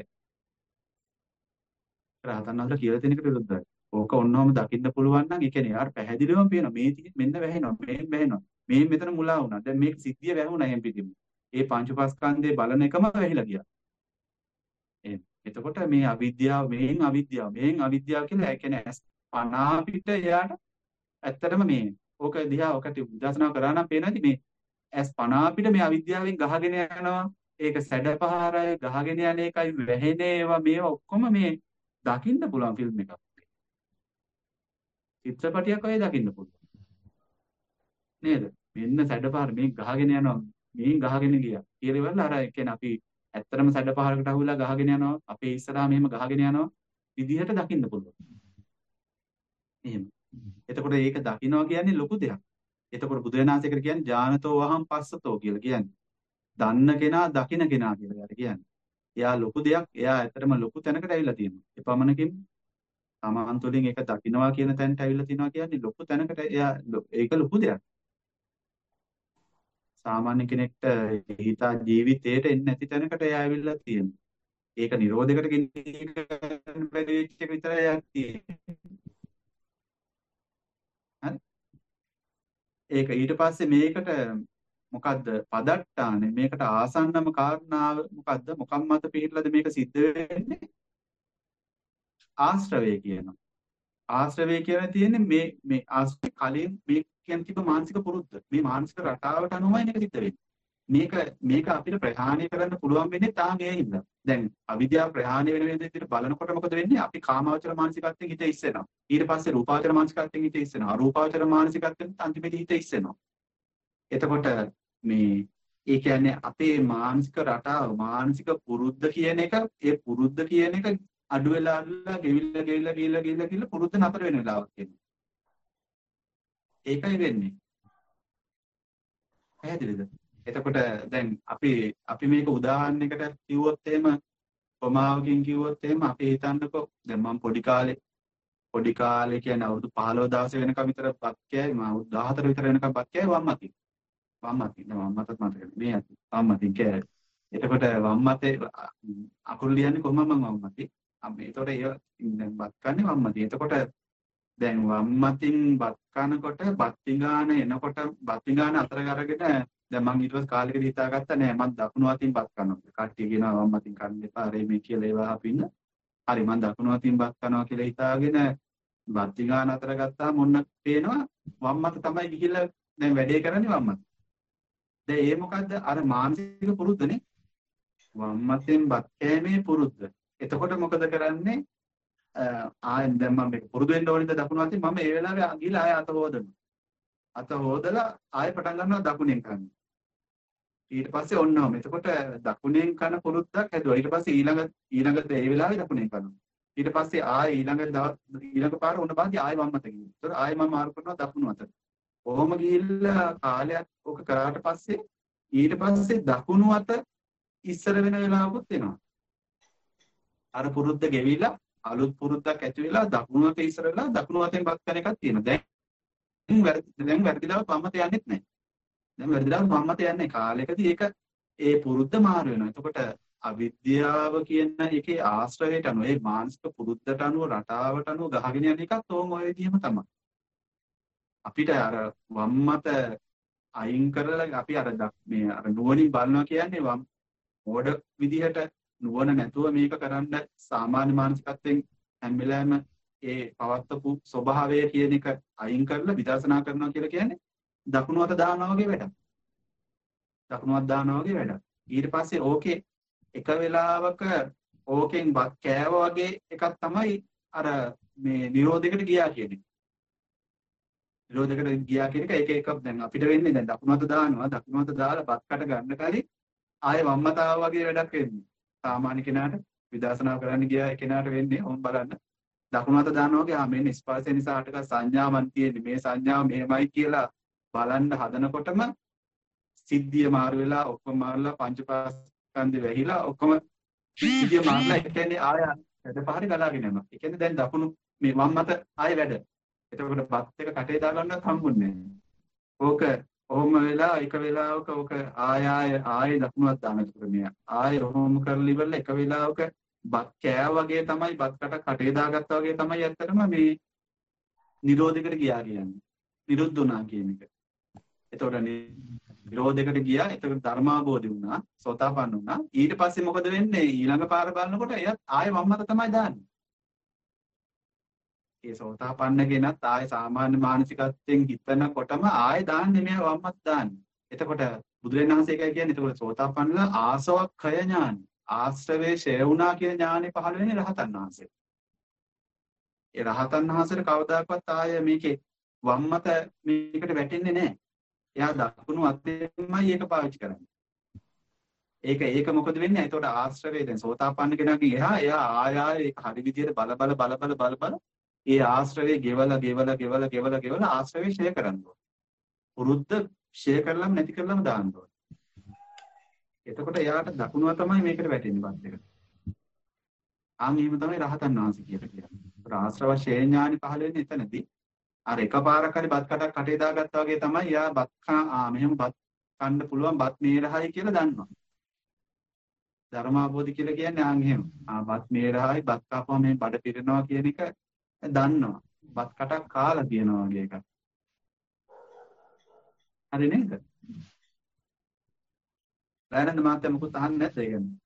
රහතන් වහන්සේලා කියලා තියෙන එකට විරුද්ධයි. ඕක ඔන්නෝම දකින්න පුළුවන් නම් ඒ කියන්නේ යාර පැහැදිලිවම පේනවා මේ මෙන්න වැහෙනවා මෙහෙන් වැහෙනවා මේ මෙතන මුලා වුණා. දැන් මේක සිද්ධිය වැහුණා එහෙන් පිටින්ම. ඒ පංච උපස්කන්ධේ බලන එකම වැහිලා ගියා. එහෙනම් එතකොට මේ අවිද්‍යාව මෙහෙන් අවිද්‍යාව මෙහෙන් අවිද්‍යාව කියලා ඒ කියන්නේ පනා පිට එයාට ඇත්තටම මේ ඕක දිහා ඔකට විදර්ශනා කරා නම් පේනවාද මේ ඇස් පනා පිට මේ අවිද්‍යාවෙන් ගහගෙන යනවා. ඒක සැඩපහරයි ගහගෙන යන එකයි වැහෙන ඒවා මේවා ඔක්කොම මේ දකින්න පුළුවන් ෆිල්ම් එකක්. චිත්‍රපටයක් වගේ දකින්න පුළුවන්. නේද? මෙන්න සැඩපහර මේ ගහගෙන යනවා මේන් ගහගෙන ගියා. කියලා ඉවරලා අර කියන්නේ අපි ඇත්තටම සැඩපහරකට අහුවලා ගහගෙන යනවා. අපේ ඉස්සරහා මෙහෙම ගහගෙන යනවා විදිහට දකින්න පුළුවන්. එහෙම. එතකොට ඒක දකින්නවා කියන්නේ ලොකු දෙයක්. එතකොට බුදුරජාණන්සේකට කියන්නේ ඥානතෝ වහම් පස්සතෝ කියලා කියන්නේ. දන්න කෙනා දකින්න කෙනා කියලා යාට කියන්නේ. එයා ලොකු දෙයක්. එයා ඇත්තටම ලොකු තැනකට ඇවිල්ලා තියෙනවා. එපමණකින් තමන් තුළින් ඒක දකින්නවා කියන තැනට ඇවිල්ලා තිනවා කියන්නේ ලොකු තැනකට එයා ඒක ලොකු දෙයක්. සාමාන්‍ය කෙනෙක්ට හිතා ජීවිතේට එන්නේ නැති තැනකට එයා ඇවිල්ලා තියෙනවා. ඒක නිරෝධයකට ගෙනියන්න බැරි වෙච්ච එක විතරයි එයා තියෙන්නේ. හරි? ඒක ඊට පස්සේ මේකට මොකද්ද පදට්ටානේ මේකට ආසන්නම කාරණාව මොකද්ද මොකක් මත පිළිපදලාද මේක සිද්ධ වෙන්නේ? ආශ්‍රවය කියනවා. ආශ්‍රවය කියලා තියෙන්නේ මේ මේ ආශ්‍රය කලින් මේ කියන තිබ්බ මානසික පුරුද්ද. මේ මානසික රටාවට අනුවයි මේක සිද්ධ වෙන්නේ. මේක මේක අපිට ප්‍රහාණය කරන්න පුළුවන් වෙන්නේ තාම ඒ හින්දා. දැන් අවිද්‍යාව ප්‍රහාණය වෙන විදිහට බලනකොට මොකද වෙන්නේ? අපි කාමාවචර මානසිකත්වයෙන් හිත ඉස්සෙනවා. ඊට පස්සේ රූපාවචර මානසිකත්වයෙන් හිත ඉස්සෙනවා. අරූපාවචර මානසිකත්වයෙන් අන්තිමේදී හිත ඉස්සෙනවා. එතකොට මේ ඒ කියන්නේ අපේ මානසික රටාව මානසික පුරුද්ද කියන එක ඒ පුරුද්ද කියන එක අඩු වෙලා අල්ලලා ගෙවිලා ගෙවිලා ගෙවිලා ගෙවිලා ගෙවිලා පුරුද්ද නතර වෙන වෙලාවක් එනවා. ඒකයි වෙන්නේ. පැහැදිලිද? එතකොට දැන් අපි අපි මේක උදාහරණයකට කිව්වොත් එහෙම ප්‍රමාවකින් කිව්වොත් එහෙම අපි හිතන්නකෝ දැන් මම පොඩි කාලේ පොඩි කාලේ කියන්නේ අවුරුදු පහළොව දවසේ වෙනකම් විතර බත් කෑයි මම අවුරුදු දහහතර විතර වෙනකම් බත් කෑයි වම්මතින්. වම්මතින් නෑ වම්මතත් මතක මේ ඇති. වම්මතින් කෑයි. එතකොට වම්මතේ අකුරු ලියන්නේ කොහොමද මම වම්මතින්? අපි ඒතකොට ඒ දැන් බත් කන්නේ වම්මතින්. එතකොට දැන් වම්මතින් බත් කනකොට බත් පිඟාන එනකොට බත් පිඟාන අතර අරගෙන දැන් මම ඊට පස්සේ කාලෙකදී හිතාගත්තා නෑ මම දකුණු අතින් බත් කනවා. කට්ටිය කියනවා වම්මතින් කන්න එපා. අර මේ කියලා ඒවා අපින්න. හරි මම දකුණු අතින් බත් කනවා කියලා හිතාගෙන බත් පිඟාන අතර ගත්තාම ඔන්න පේනවා වම්මත තමයි ගිහිල්ලා දැන් වැඩේ කරන්නේ වම්මත. දැන් ඒ මොකද්ද? අර මානසික පුරුද්දනේ. වම්මතෙන් බත් කෑමේ පුරුද්ද. එතකොට මොකද කරන්නේ? ආයෙත් දැන් මම මේක පුරුදු වෙන්න ඕනේද දකුණු අතින් මම ඒ වෙලාවේ ගිහලා ආයෙ අත හොදනවා. අත හොදලා ආයෙ පටන් ගන්නවා දකුණෙන් කරන්න. ඊට පස්සේ ඔන්නම එතකොට දකුණෙන් කන පුරුද්දක් හැදුවා. ඊට පස්සේ ඊළඟ ඊළඟ ඒ වෙලාවේ දකුණෙන් කරනවා. ඊට පස්සේ ආයෙ ඊළඟ ඊළඟ පාර උණ පාදී ආයෙ වම්මත ගිහින්. ඒතර ආයෙ මම මාරු කරනවා දකුණු අතට. කොහොම ගිහිල්ලා කාලයක් ඔක කරාට පස්සේ ඊට පස්සේ දකුණු අත ඉස්සර වෙන වෙලාවකුත් එනවා. අර පුරුද්ද ගෙවිලා අලුත් පුරුද්දක් ඇති වෙලා දකුණු අත ඉස්සර වෙලා දකුණු අතෙන් බත් කරන එකක් තියෙනවා. දැන් දැන් වැඩිලාව වම්මත යන්නෙත් නැහැ. දැන් වැඩිලාව වම්මත යන්නේ කාලයකදී ඒක ඒ පුරුද්ද මාරු වෙනවා. එතකොට අවිද්‍යාව කියන එකේ ආශ්‍රයයට අනුව ඒ මානසික පුරුද්දට අනුව රටාවට අනුව ගහගෙන යන එකත් ඕම ඔය විදිහම තමයි. අපිට අර වම්මත අයින් කරලා අපි අර මේ අර නුවණින් බලනවා කියන්නේ වම් මෝඩ විදිහට නුවණ නැතුව මේක කරන්න සාමාන්‍ය මානසිකත්වයෙන් හැම වෙලාවෙම ඒ පවත්වපු ස්වභාවය කියන එක අයින් කරලා විදර්ශනා කරනවා කියලා කියන්නේ දකුණු අත දානවා වගේ වැඩක්. දකුණු අත දානවා වගේ වැඩක්. ඊට පස්සේ ඕකේ එක වෙලාවක ඕකෙන් බත් කෑවා වගේ එකක් තමයි අර මේ නිරෝධයකට ගියා කියන එක. නිරෝධයකට ගියා කියන එක ඒක එකක් දැන් අපිට වෙන්නේ දැන් දකුණු අත දානවා දකුණු අත දාලා බත් කට ගන්න කලින් ආයේ වම් අත ආවා වගේ වැඩක් වෙන්නේ. සාමාන්‍ය කෙනාට විදර්ශනා කරන්න ගියා කෙනාට වෙන්නේ ඕම් බලන්න. දකුණු අත දානවා වගේ ආ මෙන්න ස්පර්ශය නිසා හටගත් සංඥාවන් තියෙන්නේ මේ සංඥාව මෙහෙමයි කියලා බලන්න හදනකොටම සිද්ධිය මාරු වෙලා ඔක්කොම මාරුලා පංචපාස්කන්ධය වැහිලා ඔක්කොම සිද්ධිය මාරුලා ඒ කියන්නේ ආය වැඩපාරි ගලාගෙන යනවා. ඒ කියන්නේ දැන් දකුණු මේ වම් අත ආය වැඩ. එතකොට බත් එක කටේ දා ගන්නත් හම්බුන්නේ නැහැ. ඕක ඔහොම වෙලා එක වෙලාවක ඕක ආය ආය ආය දකුණු අත දාන ක්‍රමය. ආය ඔහොම කරලා ඉවරලා එක වෙලාවක බත් කෑ වගේ තමයි බත් කට කටේ දාගත්තා වගේ තමයි ඇත්තටම මේ නිරෝධයකට ගියා කියන්නේ. නිරුද්ධ වුණා කියන එක. එතකොට නිරෝධයකට ගියා. එතකොට ධර්මාබෝධි වුණා. සෝතාපන්න වුණා. ඊට පස්සේ මොකද වෙන්නේ? ඊළඟ පාර බලනකොට එයත් ආයෙ වම් අත තමයි දාන්නේ. ඒ සෝතාපන්න කෙනත් ආයෙ සාමාන්‍ය මානසිකත්වයෙන් හිතනකොටම ආයෙ දාන්නේ මෙයා වම් අත දාන්නේ. එතකොට බුදුරජාණන් වහන්සේ එකයි කියන්නේ එතකොට සෝතාපන්නලා ආසවක්ඛය ඥාන. ආශ්‍රවේ ෂය වුණා කියන ඥානෙ පහළ වෙන්නේ රහතන් වහන්සේ. ඒ රහතන් වහන්සේට කවදාකවත් ආයෙ මේකේ වම් අත මේකට වැටෙන්නේ නැහැ. එයා දකුණු අතෙන්මයි ඒක පාවිච්චි කරන්නේ. ඒක ඒක මොකද වෙන්නේ? එතකොට ආශ්‍රවේ දැන් සෝතාපන්න කෙනාගේ එහා එයා ආය ආය ඒක හරි විදියට බල බල බල බල බල බල ඒ ආශ්‍රවේ ගෙවලා ගෙවලා ගෙවලා ගෙවලා ගෙවලා ආශ්‍රවේ ෂය කරන්න ඕන. පුරුද්ද ෂය කරලම නැති කරලම දාන්න ඕන. එතකොට එයාට දකුණුව තමයි මේකට වැටෙන්නේ බත් එකට. ආන් එහෙම තමයි රහතන් වහන්සේ කියලා කියන්නේ. ආශ්‍රව ෂය ඥානි පහළ වෙන්නේ එතනදී. අර එකපාරක් හරි බත් කටක් කටේ දාගත්තා වගේ තමයි යා බත් ආ මෙහෙම බත් කන්න පුළුවන් බත් මේරහයි කියලා දන්නවා. ධර්මාබෝධි කියලා කියන්නේ ආන් එහෙම. ආ බත් මේරහයි බත් කපුවා මේ බඩ පිරෙනවා කියන එක දන්නවා. බත් කටක් කාලා තියනවා වගේ එකක්. හරි නේද? දැනන්න මාත්‍ය මොකද අහන්නේ නැද්ද ඒ කියන්නේ?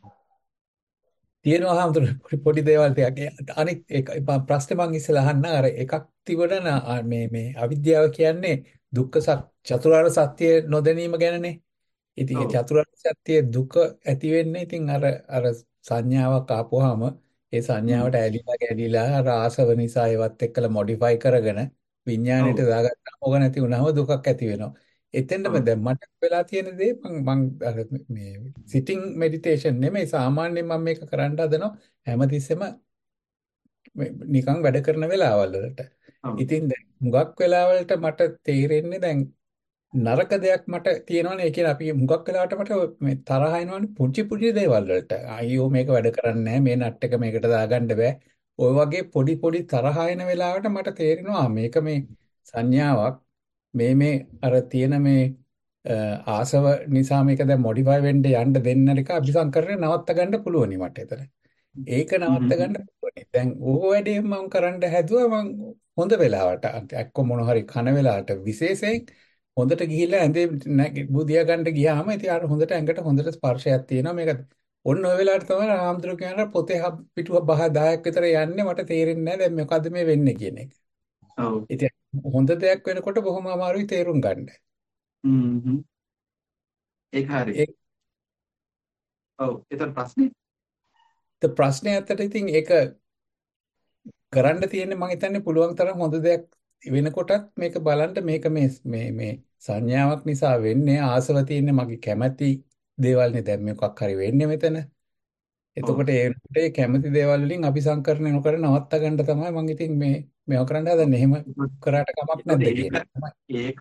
තියෙනවා හැමතෙම පොඩි පොඩි දේවල් ටිකක් අනිත් එක ප්‍රශ්නේ මං ඉස්සෙල්ලා අහන්න අර එකක් තිබුණා මේ මේ අවිද්‍යාව කියන්නේ දුක්ඛ චතුරාර්ය සත්‍ය නොදැනීම ගැනනේ. ඉතින් ඒ චතුරාර්ය සත්‍ය දුක ඇති වෙන්නේ ඉතින් අර අර සංඥාවක් ආපුවාම ඒ සංඥාවට ඇලිලා ගැලිලා අර ආසව නිසා ඒවත් එක්කලා මොඩිෆයි කරගෙන විඥාණයට දාගත්තාම ඕක නැති වුණාම දුකක් ඇති වෙනවා. එතෙන්ටම දැන් මට වෙලා තියෙන දේ මං මං අර මේ සිටින් මෙඩිටේෂන් නෙමෙයි සාමාන්‍යයෙන් මම මේක කරන්න හදනවා හැමතිස්සෙම නිකන් වැඩ කරන වෙලාවල් වලට. ඉතින් දැන් හුඟක් වෙලාවලට මට තේරෙන්නේ දැන් නරක දෙයක් මට තියෙනවනේ ඒ කියන්නේ අපි හුඟක් වෙලාවට මට මේ තරහ එනවනේ පුංචි පුංචි දේවල් වලට. අයියෝ මේක වැඩ කරන්නේ නැහැ මේ නට් එක මේකට දාගන්න බෑ. ඔය වගේ පොඩි පොඩි තරහ එන වෙලාවට මට තේරෙනවා මේක මේ සංඥාවක් මේ මේ අර තියෙන මේ ආසව නිසා මේක දැන් මොඩිෆයි වෙන්න යන්න දෙන්න එක අபிසංකරණය නවත්ත ගන්න පුළුවනි මට එතන. ඒක නවත්ත ගන්න පුළුවනි. දැන් ඕක වැඩේ මම කරන්න හැදුවා මම හොඳ වෙලාවට එක්ක මොන හරි කන වෙලාවට විශේෂයෙන් හොඳට ගිහිල්ලා ඇඳේ බුදියා ගන්න ගියාම ඉතින් අර හොඳට ඇඟට හොඳට ස්පර්ශයක් තියෙනවා මේක. ඔන්න ඔය වෙලාවට තමයි රාමතුරු කියන පොතේ පිටුව බහ දහයක් විතර යන්නේ මට තේරෙන්නේ නැහැ දැන් මොකද්ද මේ වෙන්නේ කියන එක. ඔව්. ඉතින් හොඳ දෙයක් වෙනකොට බොහොම අමාරුයි තේරුම් ගන්න. හ්ම්. ඒක හරි. ඔව්. ඒතර ප්‍රශ්නේ? ඒ ප්‍රශ්නේ ඇත්තට ඉතින් ඒක කරන්න තියෙන්නේ මම හිතන්නේ පුළුවන් තරම් හොඳ දෙයක් වෙනකොටත් මේක බලන්න මේක මේ මේ මේ සංඥාවක් නිසා වෙන්නේ ආසව තියෙන්නේ මගේ කැමැති දේවල් නේ දැන් මොකක් හරි වෙන්නේ මෙතන. එතකොට ඒ කැමැති දේවල් වලින් අபிසංකරණය නොකර නවත්ත ගන්න තමයි මම ඉතින් මේ මේව කරන්න හදන්නේ. එහෙම කරාට කමක් නැද්ද කියන්නේ. ඒක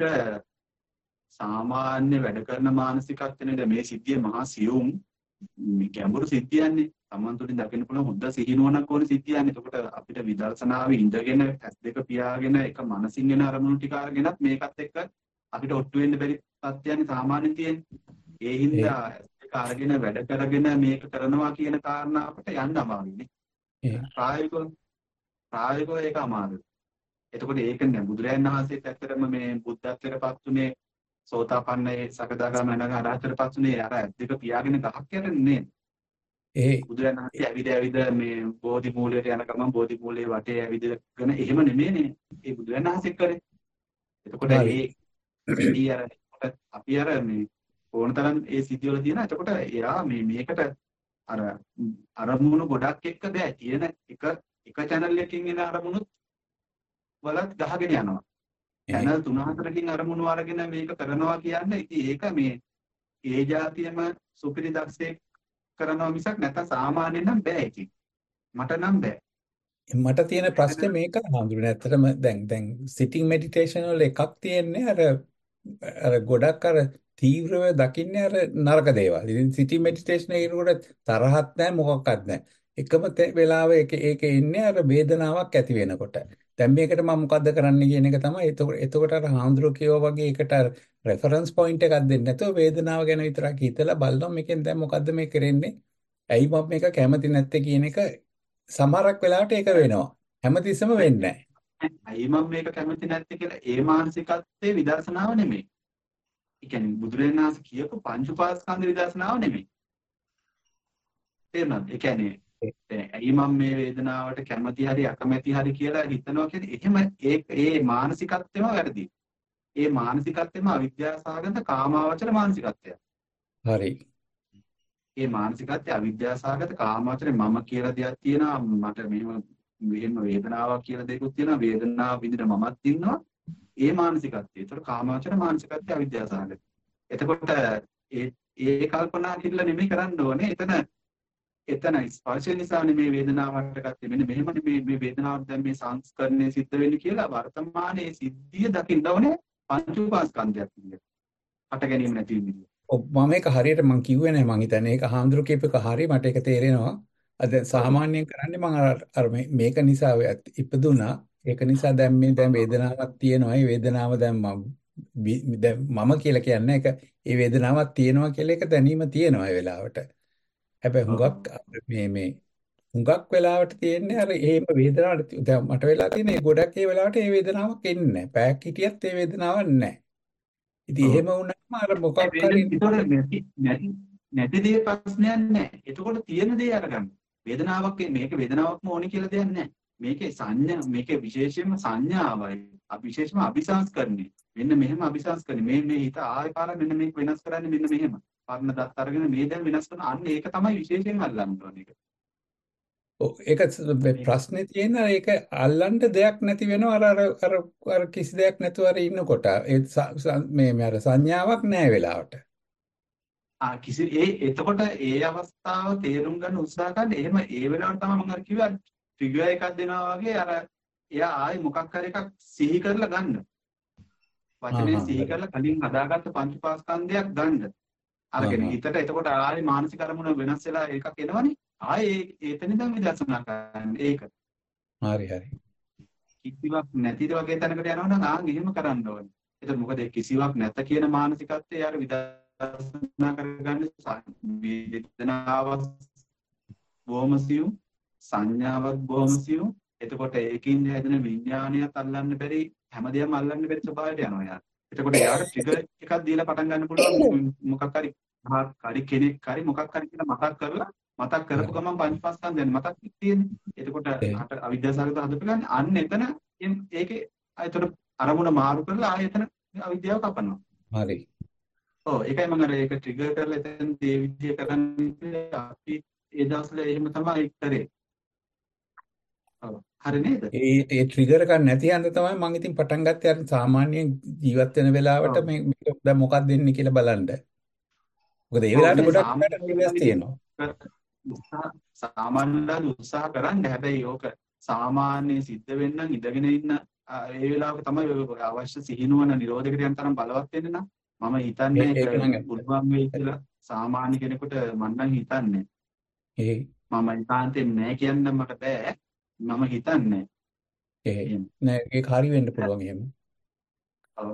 සාමාන්‍ය වැඩ කරන මානසිකත්වය නේද මේ සිද්ධිය මහා සියුම් මේ ගැඹුරු සිද්ධියන්නේ. Taman තුලින් දකින්න පුළුවන් හොඳ සිහිනුවණක් ඕන සිද්ධියන්නේ. එතකොට අපිට විදර්ශනාවේ ඉඳගෙන ඇස් දෙක පියාගෙන එක මනසින් එන අරමුණු ටික අරගෙනත් මේකත් එක්ක අපිට ඔට්ටු වෙන්න බැරි තත්ත්වයන්නේ සාමාන්‍යයෙන් තියෙන්නේ. ඒ හින්දා ඒක අරගෙන වැඩ කරගෙන මේක කරනවා කියන කාරණාවට යන්න අමාරුයිනේ. ප්‍රායෝගිකව ප්‍රායෝගිකව ඒක අමාරුයි. එතකොට ඒක නෑ බුදුරයන් වහන්සේත් ඇත්තටම මේ බුද්ධත්වයට පත් උනේ සෝතාපන්නයේ සකදාගාම වෙනකන් අරහතට පත් උනේ අර ඇස් දෙක පියාගෙන ගහක් යටනේ. ඒ බුදුරයන් වහන්සේ ඇවිද ඇවිද මේ බෝධි මූලයට යන ගමන් බෝධි මූලයේ වටේ ඇවිදගෙන එහෙම නෙමෙයිනේ. ඒ බුදුරයන් වහන්සේ කරේ. එතකොට ඒ ඒ අර අපි අර මේ ඕන තරම් ඒ සිද්ධිය වල තියෙන. එතකොට එයා මේ මේකට අර අරමුණු ගොඩක් එක්ක බෑ. තියෙන එක එක channel එකකින් එන අරමුණුත් වලත් ගහගෙන යනවා. channel තුන හතරකින් අරමුණු අරගෙන මේක කරනවා කියන්නේ ඉතින් ඒක මේ ඒ જાතියම සුපිරි දක්ෂයෙක් කරනවා මිසක් නැත්නම් සාමාන්‍යයෙන් නම් බෑ ඉතින්. මට නම් බෑ. මට තියෙන ප්‍රශ්නේ මේක හඳුනන ඇත්තටම දැන් දැන් සිටින් මෙඩිටේෂන් වල එකක් තියෙන්නේ අර අර ගොඩක් අර තීව්‍රව දකින්නේ අර නරක දේවල්. ඉතින් සිටින් මෙඩිටේෂන් එකේකට තරහක් නැහැ මොකක්වත් නැහැ. එකම වෙලාවෙ ඒක ඒක ඉන්නේ අර වේදනාවක් ඇති වෙනකොට. දැන් මේකට මම මොකද්ද කරන්න කියන එක තමයි. එතකොට එතකොට අර හාමුදුරුවෝ කියවා වගේ ඒකට අර රෙෆරන්ස් පොයින්ට් එකක් දෙන්නේ නැතුව වේදනාව ගැන විතරක් හිතලා බලනවා මේකෙන් දැන් මොකද්ද මේ කරන්නේ? ඇයි මම මේක කැමති නැත්තේ කියන එක සමහරක් වෙලාවට ඒක වෙනවා. හැමතිස්සෙම වෙන්නේ නැහැ. ඇයි මම මේක කැමති නැත්තේ කියලා ඒ මානසිකත්වයේ විදර්ශනාව නෙමෙයි. ඒ කියන්නේ බුදුරජාණන් වහන්සේ කියපු පංච උපාස්කන්ධ විදර්ශනාව නෙමෙයි. තේරුණාද? ඒ කියන්නේ ඇයි මම මේ වේදනාවට කැමති හරි අකමැති හරි කියලා හිතනවා කියන්නේ එහෙම ඒ ඒ මානසිකත්වෙම වැරදි. ඒ මානසිකත්වෙම අවිද්‍යාව සහගත කාමාවචර මානසිකත්වයක්. හරි. ඒ මානසිකත්වය අවිද්‍යාව සහගත කාමාවචර මම කියලා දෙයක් තියෙනවා. මට මෙහෙම මෙහෙම වේදනාවක් කියලා දෙයක්ත් තියෙනවා. වේදනාව විඳින මමත් ඉන්නවා. ඒ මානසිකත්වය. ඒතර කාමාවචර මානසිකත්වය අවිද්‍යාව සහගත. එතකොට ඒ ඒ කල්පනා කිල්ල නෙමෙයි කරන්න ඕනේ. එතන එතන ස්පර්ශය නිසා නෙමේ වේදනාව හටගත්තේ. මෙන්න මෙහෙම නෙමේ මේ වේදනාව දැන් මේ සංස්කරණය සිද්ධ වෙන්නේ කියලා වර්තමානයේ සිද්ධිය දකින්න ඕනේ පංච උපාස්කන්ධයක් විදියට. හට ගැනීම නැති විදියට. ඔව් මම මේක හරියට මම කිව්වේ නැහැ. මං හිතන්නේ ඒක හාමුදුරු කියපු එක හරිය මට ඒක තේරෙනවා. අද සාමාන්‍යයෙන් කරන්නේ මම අර අර මේක නිසා ඉපදුනා. ඒක නිසා දැන් මේ දැන් වේදනාවක් තියෙනවා. ඒ වේදනාව දැන් මම දැන් මම කියලා කියන්නේ ඒක ඒ වේදනාවක් තියෙනවා කියලා එක දැනීම තියෙනවා ඒ වෙලාවට. හැබැයි හුඟක් මේ මේ හුඟක් වෙලාවට තියෙන්නේ අර එහෙම වේදනාවක් දැන් මට වෙලා තියෙන්නේ ගොඩක් ඒ වෙලාවට ඒ වේදනාවක් එන්නේ නැහැ. පැයක් හිටියත් ඒ වේදනාවක් නැහැ. ඉතින් එහෙම වුණාම අර මොකක් හරි නැති නැති නැති දේ ප්‍රශ්නයක් නැහැ. එතකොට තියෙන දේ අරගන්න. වේදනාවක් මේක වේදනාවක්ම ඕනේ කියලා දෙයක් නැහැ. මේකේ සංඥා මේකේ විශේෂයෙන්ම සංඥාවයි. විශේෂයෙන්ම අபிසංස්කරණේ. මෙන්න මෙහෙම අபிසංස්කරණේ. මේ මේ හිත ආයෙ පාරක් මෙන්න මේක වෙනස් කරන්නේ මෙන්න මෙහෙම. පරණ දත් අරගෙන මේ දැන් වෙනස් කරන අන්න ඒක තමයි විශේෂයෙන් අල්ලන්න ඕනේ ඒක. ඔව් ඒක ප්‍රශ්නේ තියෙන ඒක අල්ලන්න දෙයක් නැති වෙනවා අර අර අර කිසි දෙයක් නැතුව අර ඉන්නකොට ඒ මේ මේ අර සංඥාවක් නැහැ වෙලාවට. ආ කිසි ඒ එතකොට ඒ අවස්ථාව තේරුම් ගන්න උත්සාහ කරන්න එහෙම ඒ වෙලාවට තමයි මම අර කිව්වා ට්‍රිගර් එකක් දෙනවා වගේ අර එයා ආයි මොකක් හරි එකක් සිහි කරලා ගන්න. වචනේ සිහි කරලා කලින් හදාගත්ත පංච පාස්කන්ධයක් ගන්න. අරගෙන හිතට එතකොට ආයේ මානසික අරමුණ වෙනස් වෙලා එකක් එනවනේ ආයේ එතන දැන් විදර්ශනා කරන්න ඒක හරි හරි කිසිවක් නැතිද වගේ තැනකට යනවා නම් ආන් එහෙම කරන්න ඕනේ. එතකොට මොකද කිසිවක් නැත කියන මානසිකත්වය යාර විදර්ශනා කරගන්න වේදනාවක් බොහොම සියුම් සංඥාවක් බොහොම සියුම්. එතකොට ඒකින් හැදෙන විඥානයත් අල්ලන්න බැරි හැමදේම අල්ලන්න බැරි ස්වභාවයට යනවා යාර. එතකොට යාට ට්‍රිගර් එකක් දීලා පටන් ගන්න පුළුවන් මොකක් හරි හරි කෙනෙක් හරි මොකක් හරි කියලා මතක් කරලා මතක් කරපු ගමන් පංචපස්කන්ධ දැන් මතක් තියෙන්නේ. එතකොට අවිද්‍යාවසගත හදපු ගමන් අන්න එතන ඒකේ අයතර අරමුණ මාරු කරලා ආයෙ එතන අවිද්‍යාව කපනවා. හරි. ඔව් ඒකයි මම අර ඒක ට්‍රිගර් කරලා එතන මේ විදිය කරන්නේ අපි ඒ දවස්වල එහෙම තමයි කරේ. ඔව් හරි නේද? ඒ ඒ ට්‍රිගර් එකක් නැති හන්ද තමයි මම ඉතින් පටන් ගත්තේ අර සාමාන්‍යයෙන් ජීවත් වෙන වෙලාවට මේ දැන් මොකක්ද දෙන්නේ කියලා බලන්න. මොකද ඒ වෙලාවට ගොඩක් ට්‍රිගර්ස් තියෙනවා. සාමාන්‍යයෙන් උත්සාහ කරන්න හැබැයි ඕක සාමාන්‍ය සිද්ධ වෙන්න ඉඳගෙන ඉන්න ඒ වෙලාවක තමයි අවශ්‍ය සිහිනුවන නිරෝධකට යන තරම් බලවත් වෙන්න නම් මම හිතන්නේ ඒක පුළුවන් වෙයි කියලා සාමාන්‍ය කෙනෙකුට මම නම් හිතන්නේ. ඒ මම ඉතාලෙන් නෑ කියන්න මට බෑ. මම හිතන්නේ. ඒ නෑ ඒක හරි වෙන්න පුළුවන් එහෙම. ඔව්.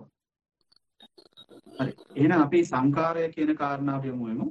හරි. එහෙනම් අපි සංකාරය කියන කාරණාව යමු එමු.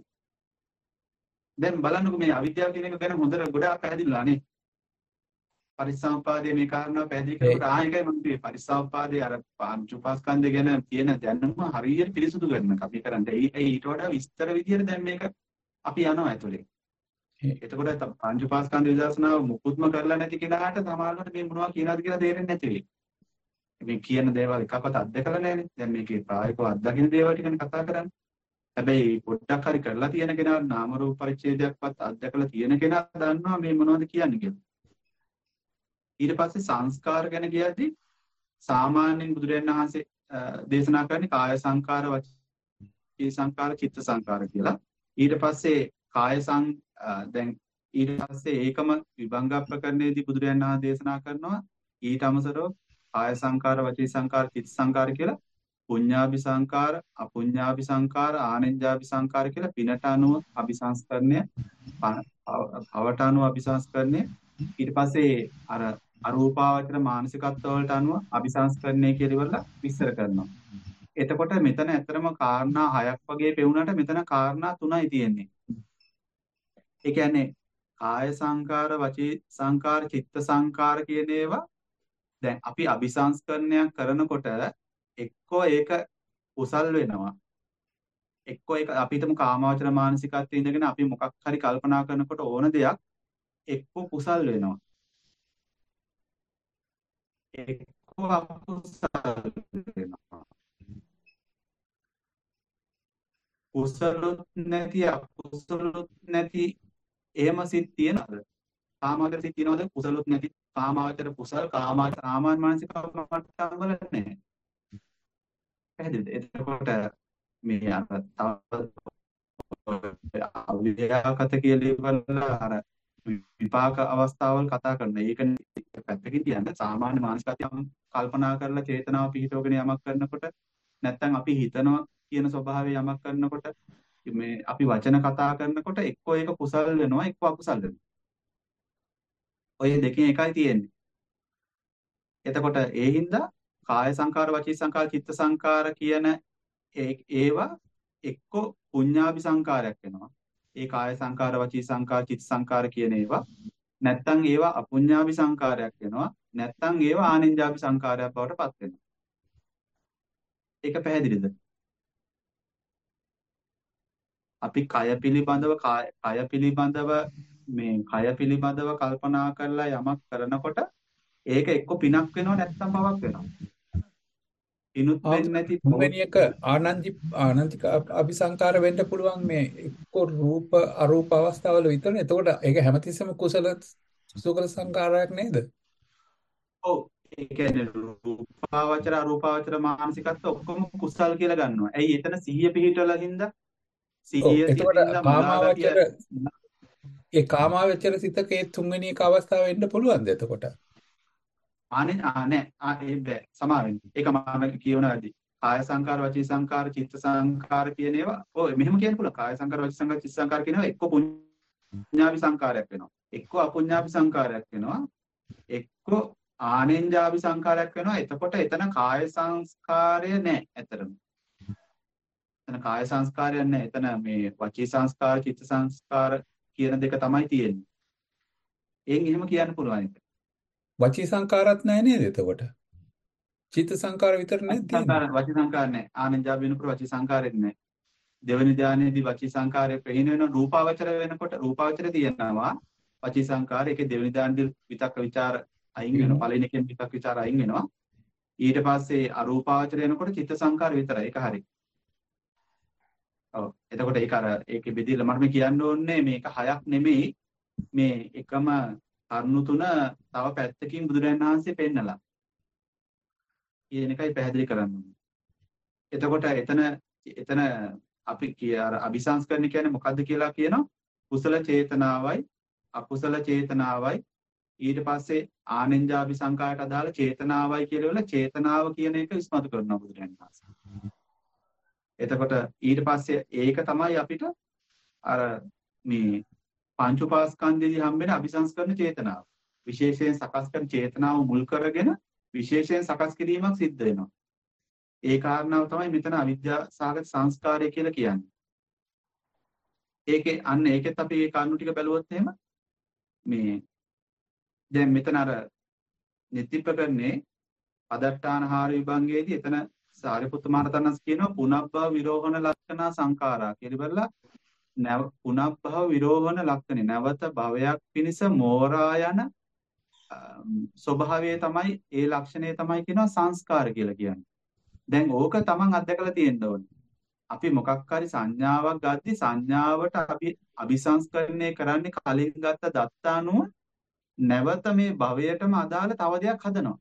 දැන් බලන්නකෝ මේ අවිද්‍යාව කියන එක ගැන හොඳට ගොඩාක් පැහැදිලිලා නේ. පරිසම්පාදයේ මේ කාරණාව පැහැදිලි කරනකොට ආයෙකයි මම කිව්වේ පරිසම්පාදයේ අර පංච උපාස්කන්ධ ගැන තියෙන දැනුම හරියට පිරිසුදු කරනවා අපි කරන්නේ. ඒ ඊට වඩා විස්තර විදියට දැන් මේක අපි යනවා ඇතුලේ. එතකොට පංච උපාස්කන්ධ විදර්ශනාව මුකුත්ම කරලා නැති කෙනාට සමහරවිට මේ මොනවා කියනවාද කියලා තේරෙන්නේ නැති වෙයි. මේ කියන දේවල් එකක්වත් අත්දකලා නැහැනේ. දැන් මේකේ ප්‍රායෝගිකව අත්දකින්න දේවල් ටිකනේ කතා කරන්නේ. හැබැයි පොඩ්ඩක් හරි කරලා තියෙන කෙනා නාම රූප පරිච්ඡේදයක්වත් අත්දකලා තියෙන කෙනා දන්නවා මේ මොනවද කියන්නේ කියලා. ඊට පස්සේ සංස්කාර ගැන කියද්දී සාමාන්‍යයෙන් බුදුරජාණන් වහන්සේ දේශනා කරන්නේ කාය සංකාර, වචී සංකාර, චිත්ත සංකාර කියලා. ඊට පස්සේ කාය සං දැන් ඊට පස්සේ ඒකම විභංග ප්‍රකරණයේදී බුදුරජාණන් වහන්සේ දේශනා කරනවා ඊට අමතරව කාය සංකාර, වචී සංකාර, චිත්ත සංකාර කියලා පුඤ්ඤාභි සංකාර, අපුඤ්ඤාභි සංකාර, ආනෙන්ජාභි සංකාර කියලා පිනට අනුව අபிසංස්කරණය, භවට අනුව අபிසංස්කරණය, ඊට පස්සේ අර අරූපාවචර මානසිකත්ව වලට අනුව අபிසංස්කරණය කියලා ඉවරලා විස්තර කරනවා. එතකොට මෙතන ඇත්තටම කාරණා හයක් වගේ පෙවුනට මෙතන කාරණා තුනයි තියෙන්නේ. ඒ කියන්නේ කාය සංකාර, වචී සංකාර, චිත්ත සංකාර කියන ඒවා දැන් අපි අபிසංස්කරණයක් කරනකොට එක්කෝ ඒක කුසල් වෙනවා. එක්කෝ ඒක අපි හිතමු කාමාවචර මානසිකත්වයේ ඉඳගෙන අපි මොකක් හරි කල්පනා කරනකොට ඕන දෙයක් එක්කෝ කුසල් වෙනවා. එක්කෝ අකුසල් වෙනවා. කුසලොත් නැති අකුසලොත් නැති එහෙම සිත් තියනවද? කාමාවචර සිත් තියනවද? කුසලොත් නැති කාමාවචර කුසල් කාමාවචර සාමාන්‍ය මානසික මට්ටම් වල නැහැ. පැහැදිලිද? එතකොට මේ අර තව අවිද්‍යාවකත කියලා ඉවරලා අර විපාක අවස්ථාවල් කතා කරන. ඒක පැත්තකින් තියන්න සාමාන්‍ය මානසිකත්වයන් කල්පනා කරලා චේතනාව පිහිටවගෙන යමක් කරනකොට නැත්නම් අපි හිතනවා කියන ස්වභාවය යමක් කරනකොට මේ අපි වචන කතා කරනකොට එක්කෝ ඒක කුසල් වෙනවා එක්කෝ අකුසල් වෙනවා. ඔය දෙකෙන් එකයි තියෙන්නේ. එතකොට ඒ හින්දා කාය සංකාර, වචී සංකාර, චිත්ත සංකාර කියන ඒවා එක්කෝ පුඤ්ඤාභි සංකාරයක් වෙනවා. ඒ කාය සංකාර, වචී සංකාර, චිත්ත සංකාර කියන ඒවා නැත්තම් ඒවා අපුඤ්ඤාභි සංකාරයක් වෙනවා. නැත්තම් ඒවා ආනෙන්ජාභි සංකාරයක් බවට පත් වෙනවා. ඒක පැහැදිලිද? අපි කය පිළිබඳව කය පිළිබඳව මේ කය පිළිබඳව කල්පනා කරලා යමක් කරනකොට ඒක එක්ක පිනක් වෙනවා නැත්නම් පවක් වෙනවා. පිනුත් වෙන්නේ නැති තුන්වෙනි එක ආනන්දි ආනන්දික අபிසංකාර වෙන්න පුළුවන් මේ එක්ක රූප අරූප අවස්ථාවල විතරනේ. එතකොට ඒක හැමතිස්සෙම කුසල සුකල සංකාරයක් නේද? ඔව්. ඒ කියන්නේ රූපාවචර අරූපාවචර මානසිකත්ව ඔක්කොම කුසල් කියලා ගන්නවා. ඇයි එතන සිහිය පිහිටවලා හින්දා සිහිය එතකොට කාමාවචර ඒ කාමාවචර සිතක ඒ තුන්වෙනි එක අවස්ථාව වෙන්න පුළුවන්ද එතකොට? අනේ ආ නෑ ආ ඒ බෑ සමාවෙන්න. ඒක මම කියවන වැඩි. කාය සංකාර, වචී සංකාර, චිත්ත සංකාර කියන ඒවා ඔය මෙහෙම කියන්න පුළුවන්. කාය සංකාර, වචී සංකාර, චිත්ත සංකාර කියන ඒවා එක්ක පුඤ්ඤාභි සංකාරයක් වෙනවා. එක්ක අපුඤ්ඤාභි සංකාරයක් වෙනවා. එක්ක ආනෙන්ජාභි සංකාරයක් වෙනවා. එතකොට එතන කාය සංස්කාරය නෑ ඇතරම. එතන කාය සංස්කාරයක් නෑ. එතන මේ වචී සංස්කාර, චිත්ත සංස්කාර කියන දෙක තමයි තියෙන්නේ. එයින් එහෙම කියන්න පුළුවන් ඒක. වචී සංකාරات නැහැ නේද එතකොට? චිත්ත සංකාර විතර නේද තියෙන්නේ? වචී සංකාර නැහැ. ආනෙන්ජාභි වෙනකොට වචී සංකාරෙත් නැහැ. දෙවෙනි ධානයේදී වචී සංකාරය ප්‍රහීන වෙනවා. රූපාවචර වෙනකොට රූපාවචර තියෙනවා. වචී සංකාර ඒකේ දෙවෙනි ධානයේදී විතක්ක ਵਿਚාර අයින් වෙනවා. පළවෙනි එකෙන් විතක්ක ਵਿਚාර අයින් වෙනවා. ඊට පස්සේ අරූපාවචර වෙනකොට චිත්ත සංකාර විතරයි. ඒක හරි. ඔව්. එතකොට ඒක අර ඒකේ බෙදilla මට මේ කියන්න ඕනේ මේක හයක් නෙමෙයි. මේ එකම කරුණු තුන තව පැත්තකින් බුදුරජාණන් වහන්සේ පෙන්නලා. කියන එකයි පැහැදිලි කරන්න ඕනේ. එතකොට එතන එතන අපි කිය අර අபிසංස්කරණ කියන්නේ මොකද්ද කියලා කියනවා. කුසල චේතනාවයි අකුසල චේතනාවයි ඊට පස්සේ ආනෙන්ජාභි සංකාරයට අදාළ චේතනාවයි කියලා වල චේතනාව කියන එක ඉස්මතු කරනවා බුදුරජාණන් වහන්සේ. එතකොට ඊට පස්සේ ඒක තමයි අපිට අර මේ පංච උපාස්කන්ධයේදී හම්බෙන අபிසංස්කරණ චේතනාව. විශේෂයෙන් සකස් කරන චේතනාව මුල් කරගෙන විශේෂයෙන් සකස් කිරීමක් සිද්ධ වෙනවා. ඒ කාරණාව තමයි මෙතන අවිද්‍යා සහගත සංස්කාරය කියලා කියන්නේ. ඒකේ අන්න ඒකෙත් අපි මේ කරුණු ටික බැලුවොත් එහෙම මේ දැන් මෙතන අර නිත්‍යපකරණේ පදට්ටානහාර විභංගයේදී එතන සාරිපුත්ත මහරහතන්ස් කියනවා පුනබ්බව විරෝහණ ලක්ෂණ සංඛාරා කියලා ඉවරලා නැව පුනබ්බව විරෝහණ ලක්ෂණේ නැවත භවයක් පිණිස මෝරා යන ස්වභාවය තමයි ඒ ලක්ෂණය තමයි කියනවා සංස්කාර කියලා කියන්නේ. දැන් ඕක තමන් අත්දකලා තියෙන්න ඕනේ. අපි මොකක් හරි සංඥාවක් ගද්දි සංඥාවට අපි අபிසංස්කරණය කරන්නේ කලින් ගත්ත දත්ත අනුව නැවත මේ භවයටම අදාළ තව දෙයක් හදනවා.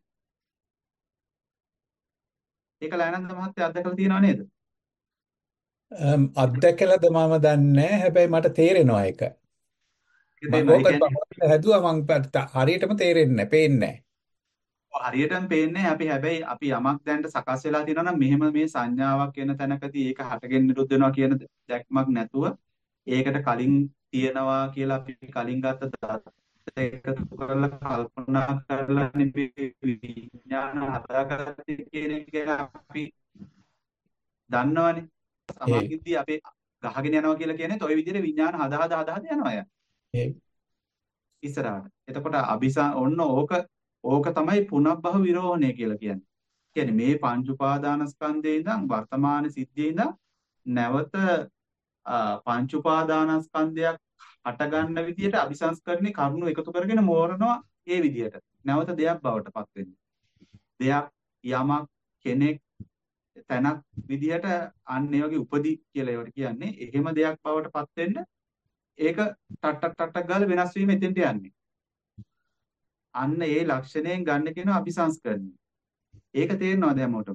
ඒක ලයනන්ද මහත්තයා අත්දකලා තියෙනව නේද? අම්, අත්දැකලාද මම දන්නේ නැහැ. හැබැයි මට තේරෙනවා ඒක. ඒක මම තේරෙනවා. ඕක ඒ කියන්නේ හැදුවා මං ප- හරියටම තේරෙන්නේ නැහැ, පේන්නේ නැහැ. හරියටම පේන්නේ අපි හැබැයි අපි යමක් දැනට සකස් වෙලා තියෙනවා නම් මෙහෙම මේ සංඥාවක් වෙන තැනකදී ඒක හටගෙන නිරුද්ධ වෙනවා කියන දැක්මක් නැතුව ඒකට කලින් තියෙනවා කියලා අපි කලින් ගත්ත දත්ත එකතු කරලා කල්පනා කරලා නෙමෙයි විඥාන හදාගත්තේ කියන එක ගැන අපි දන්නවනේ. ඒ සමහරවිට අපේ ගහගෙන යනවා කියලා කියන්නේ toy විදිහට විඥාන හදා හදා හදා හදා යනවා යා ඒ ඉස්සරහට. එතකොට අபிසා ඔන්න ඕක ඕක තමයි පුනබ්බහ විරෝහණය කියලා කියන්නේ. කියන්නේ මේ පංච උපාදානස්කන්ධයේ ඉඳන් වර්තමාන සිද්ධියේ ඉඳන් නැවත අ, පංච උපාදානස්කන්ධයක් හට ගන්න විදියට අபிසංස්කරණේ කරුණු එකතු කරගෙන මෝරනවා ඒ විදියට. නැවත දෙයක් බවට පත් වෙන්නේ. දෙයක් යමක් කෙනෙක් තැනක් විදියට අන්න ඒ වගේ උපදි කියලා ඒවට කියන්නේ. එහෙම දෙයක් බවට පත් වෙන්න ඒක ටක් ටක් ටක් ටක් ගාලා වෙනස් වීම එතෙන්ට යන්නේ. අන්න ඒ ලක්ෂණයෙන් ගන්න කියනවා අபிසංස්කරණය. ඒක තේරෙනවද හැමෝටම?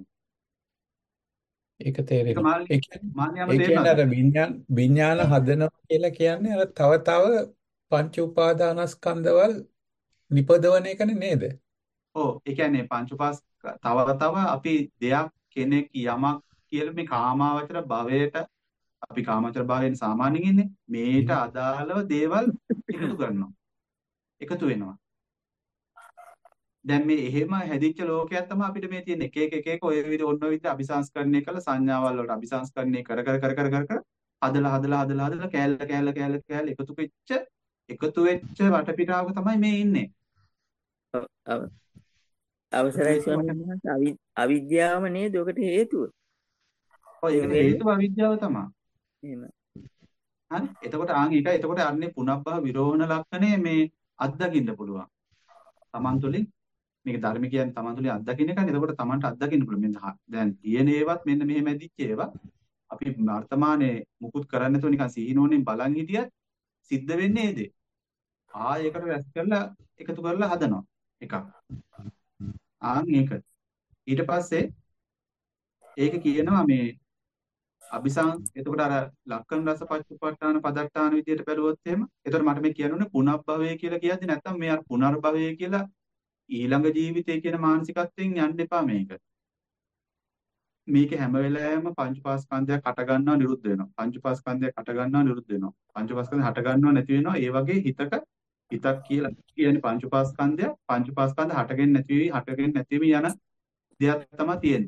ඒක ඒක තේරෙනවා. මාළි ඒ කියන්නේ මාන්‍යම ඒ කියන්නේ තේරෙනවද? අර විඥාන විඥාන හදනවා කියලා කියන්නේ අර තව තව පංච උපාදානස්කන්ධවල නිපදවන එකනේ නේද? ඔව් ඒ කියන්නේ පංච උපාස් තව තව අපි දෙයක් කෙනෙක් යමක් කියලා මේ කාමාවචර භවයට අපි කාමාවචර භවයෙන් සාමාන්‍යයෙන් ඉන්නේ. මේට අදාළව දේවල් එකතු කරනවා. එකතු වෙනවා. දැන් මේ එහෙම හැදිච්ච ලෝකයක් තමයි අපිට මේ තියෙන එක එක එක එක ඔය විදිහ ඔන්න ඔය විදිහ අபிසංස්කරණය කළ සංඥාවල් වලට අபிසංස්කරණය කර කර කර කර කර කර හදලා හදලා හදලා හදලා කෑල්ල කෑල්ල කෑල්ල කෑල්ල එකතු වෙච්ච එකතු වෙච්ච වටපිටාවක තමයි මේ ඉන්නේ. අව- අව- එකතු අවසරයි වෙච්ච ස්වාමීන් වට වහන්සේ අවි- අවිද්‍යාව නේද ඔකට හේතුව? ඔය ඒ ඒකට වෙන්නේ හේතුව අවිද්‍යාව තමයි. එහෙම. හරි. එතකොට ආන් ඒකයි එතකොට අන්නේ පුනබ්බහ විරෝහණ ලක්ෂණය මේ අත්දකින්න පුළුවන්. Taman තුලින් මේක ධර්ම කියන්නේ Taman තුලින් අත්දකින්න එකනේ. එතකොට Tamanට අත්දකින්න පුළුවන්. මෙන්න හ- දැන් තියෙන ඒවත් මෙන්න මෙහෙම ඇදිච්ච ඒවා අපි වර්තමානයේ මුකුත් කරන්නේ නැතුව නිකන් සිහිනෝනෙන් බලන් හිටියත් සිද්ධ වෙන්නේ ඒ දේ. ආයෙ ඒකට රැස් කරලා එකතු කරලා හදනවා එකක්. ආන් ඒක. ඊට පස්සේ ඒක කියනවා මේ අபிසං එතකොට අර ලක්කන රස පච්චුපට්ඨාන පදට්ඨාන විදියට බැලුවොත් එහෙම එතකොට මට මේ කියනුනේ පුනර්භවය කියලා කියද්දි නැත්තම් මේ අර පුනර්භවය කියලා ඊළඟ ජීවිතය කියන මානසිකත්වයෙන් යන්න එපා මේක. මේක හැම වෙලාවෙම පංචපාස්කන්ධයක් හට ගන්නවා නිරුද්ධ වෙනවා. පංචපාස්කන්ධයක් හට ගන්නවා නිරුද්ධ වෙනවා. පංචපාස්කන්ධ හට ගන්නවා නැති වෙනවා. ඒ වගේ හිතක හිතක් කියලා කියන්නේ පංචපාස්කන්ධය පංචපාස්කන්ධ හටගෙන නැති වෙවි හටගෙන නැති වෙවි යන දෙයක් තමයි තියෙන්නේ.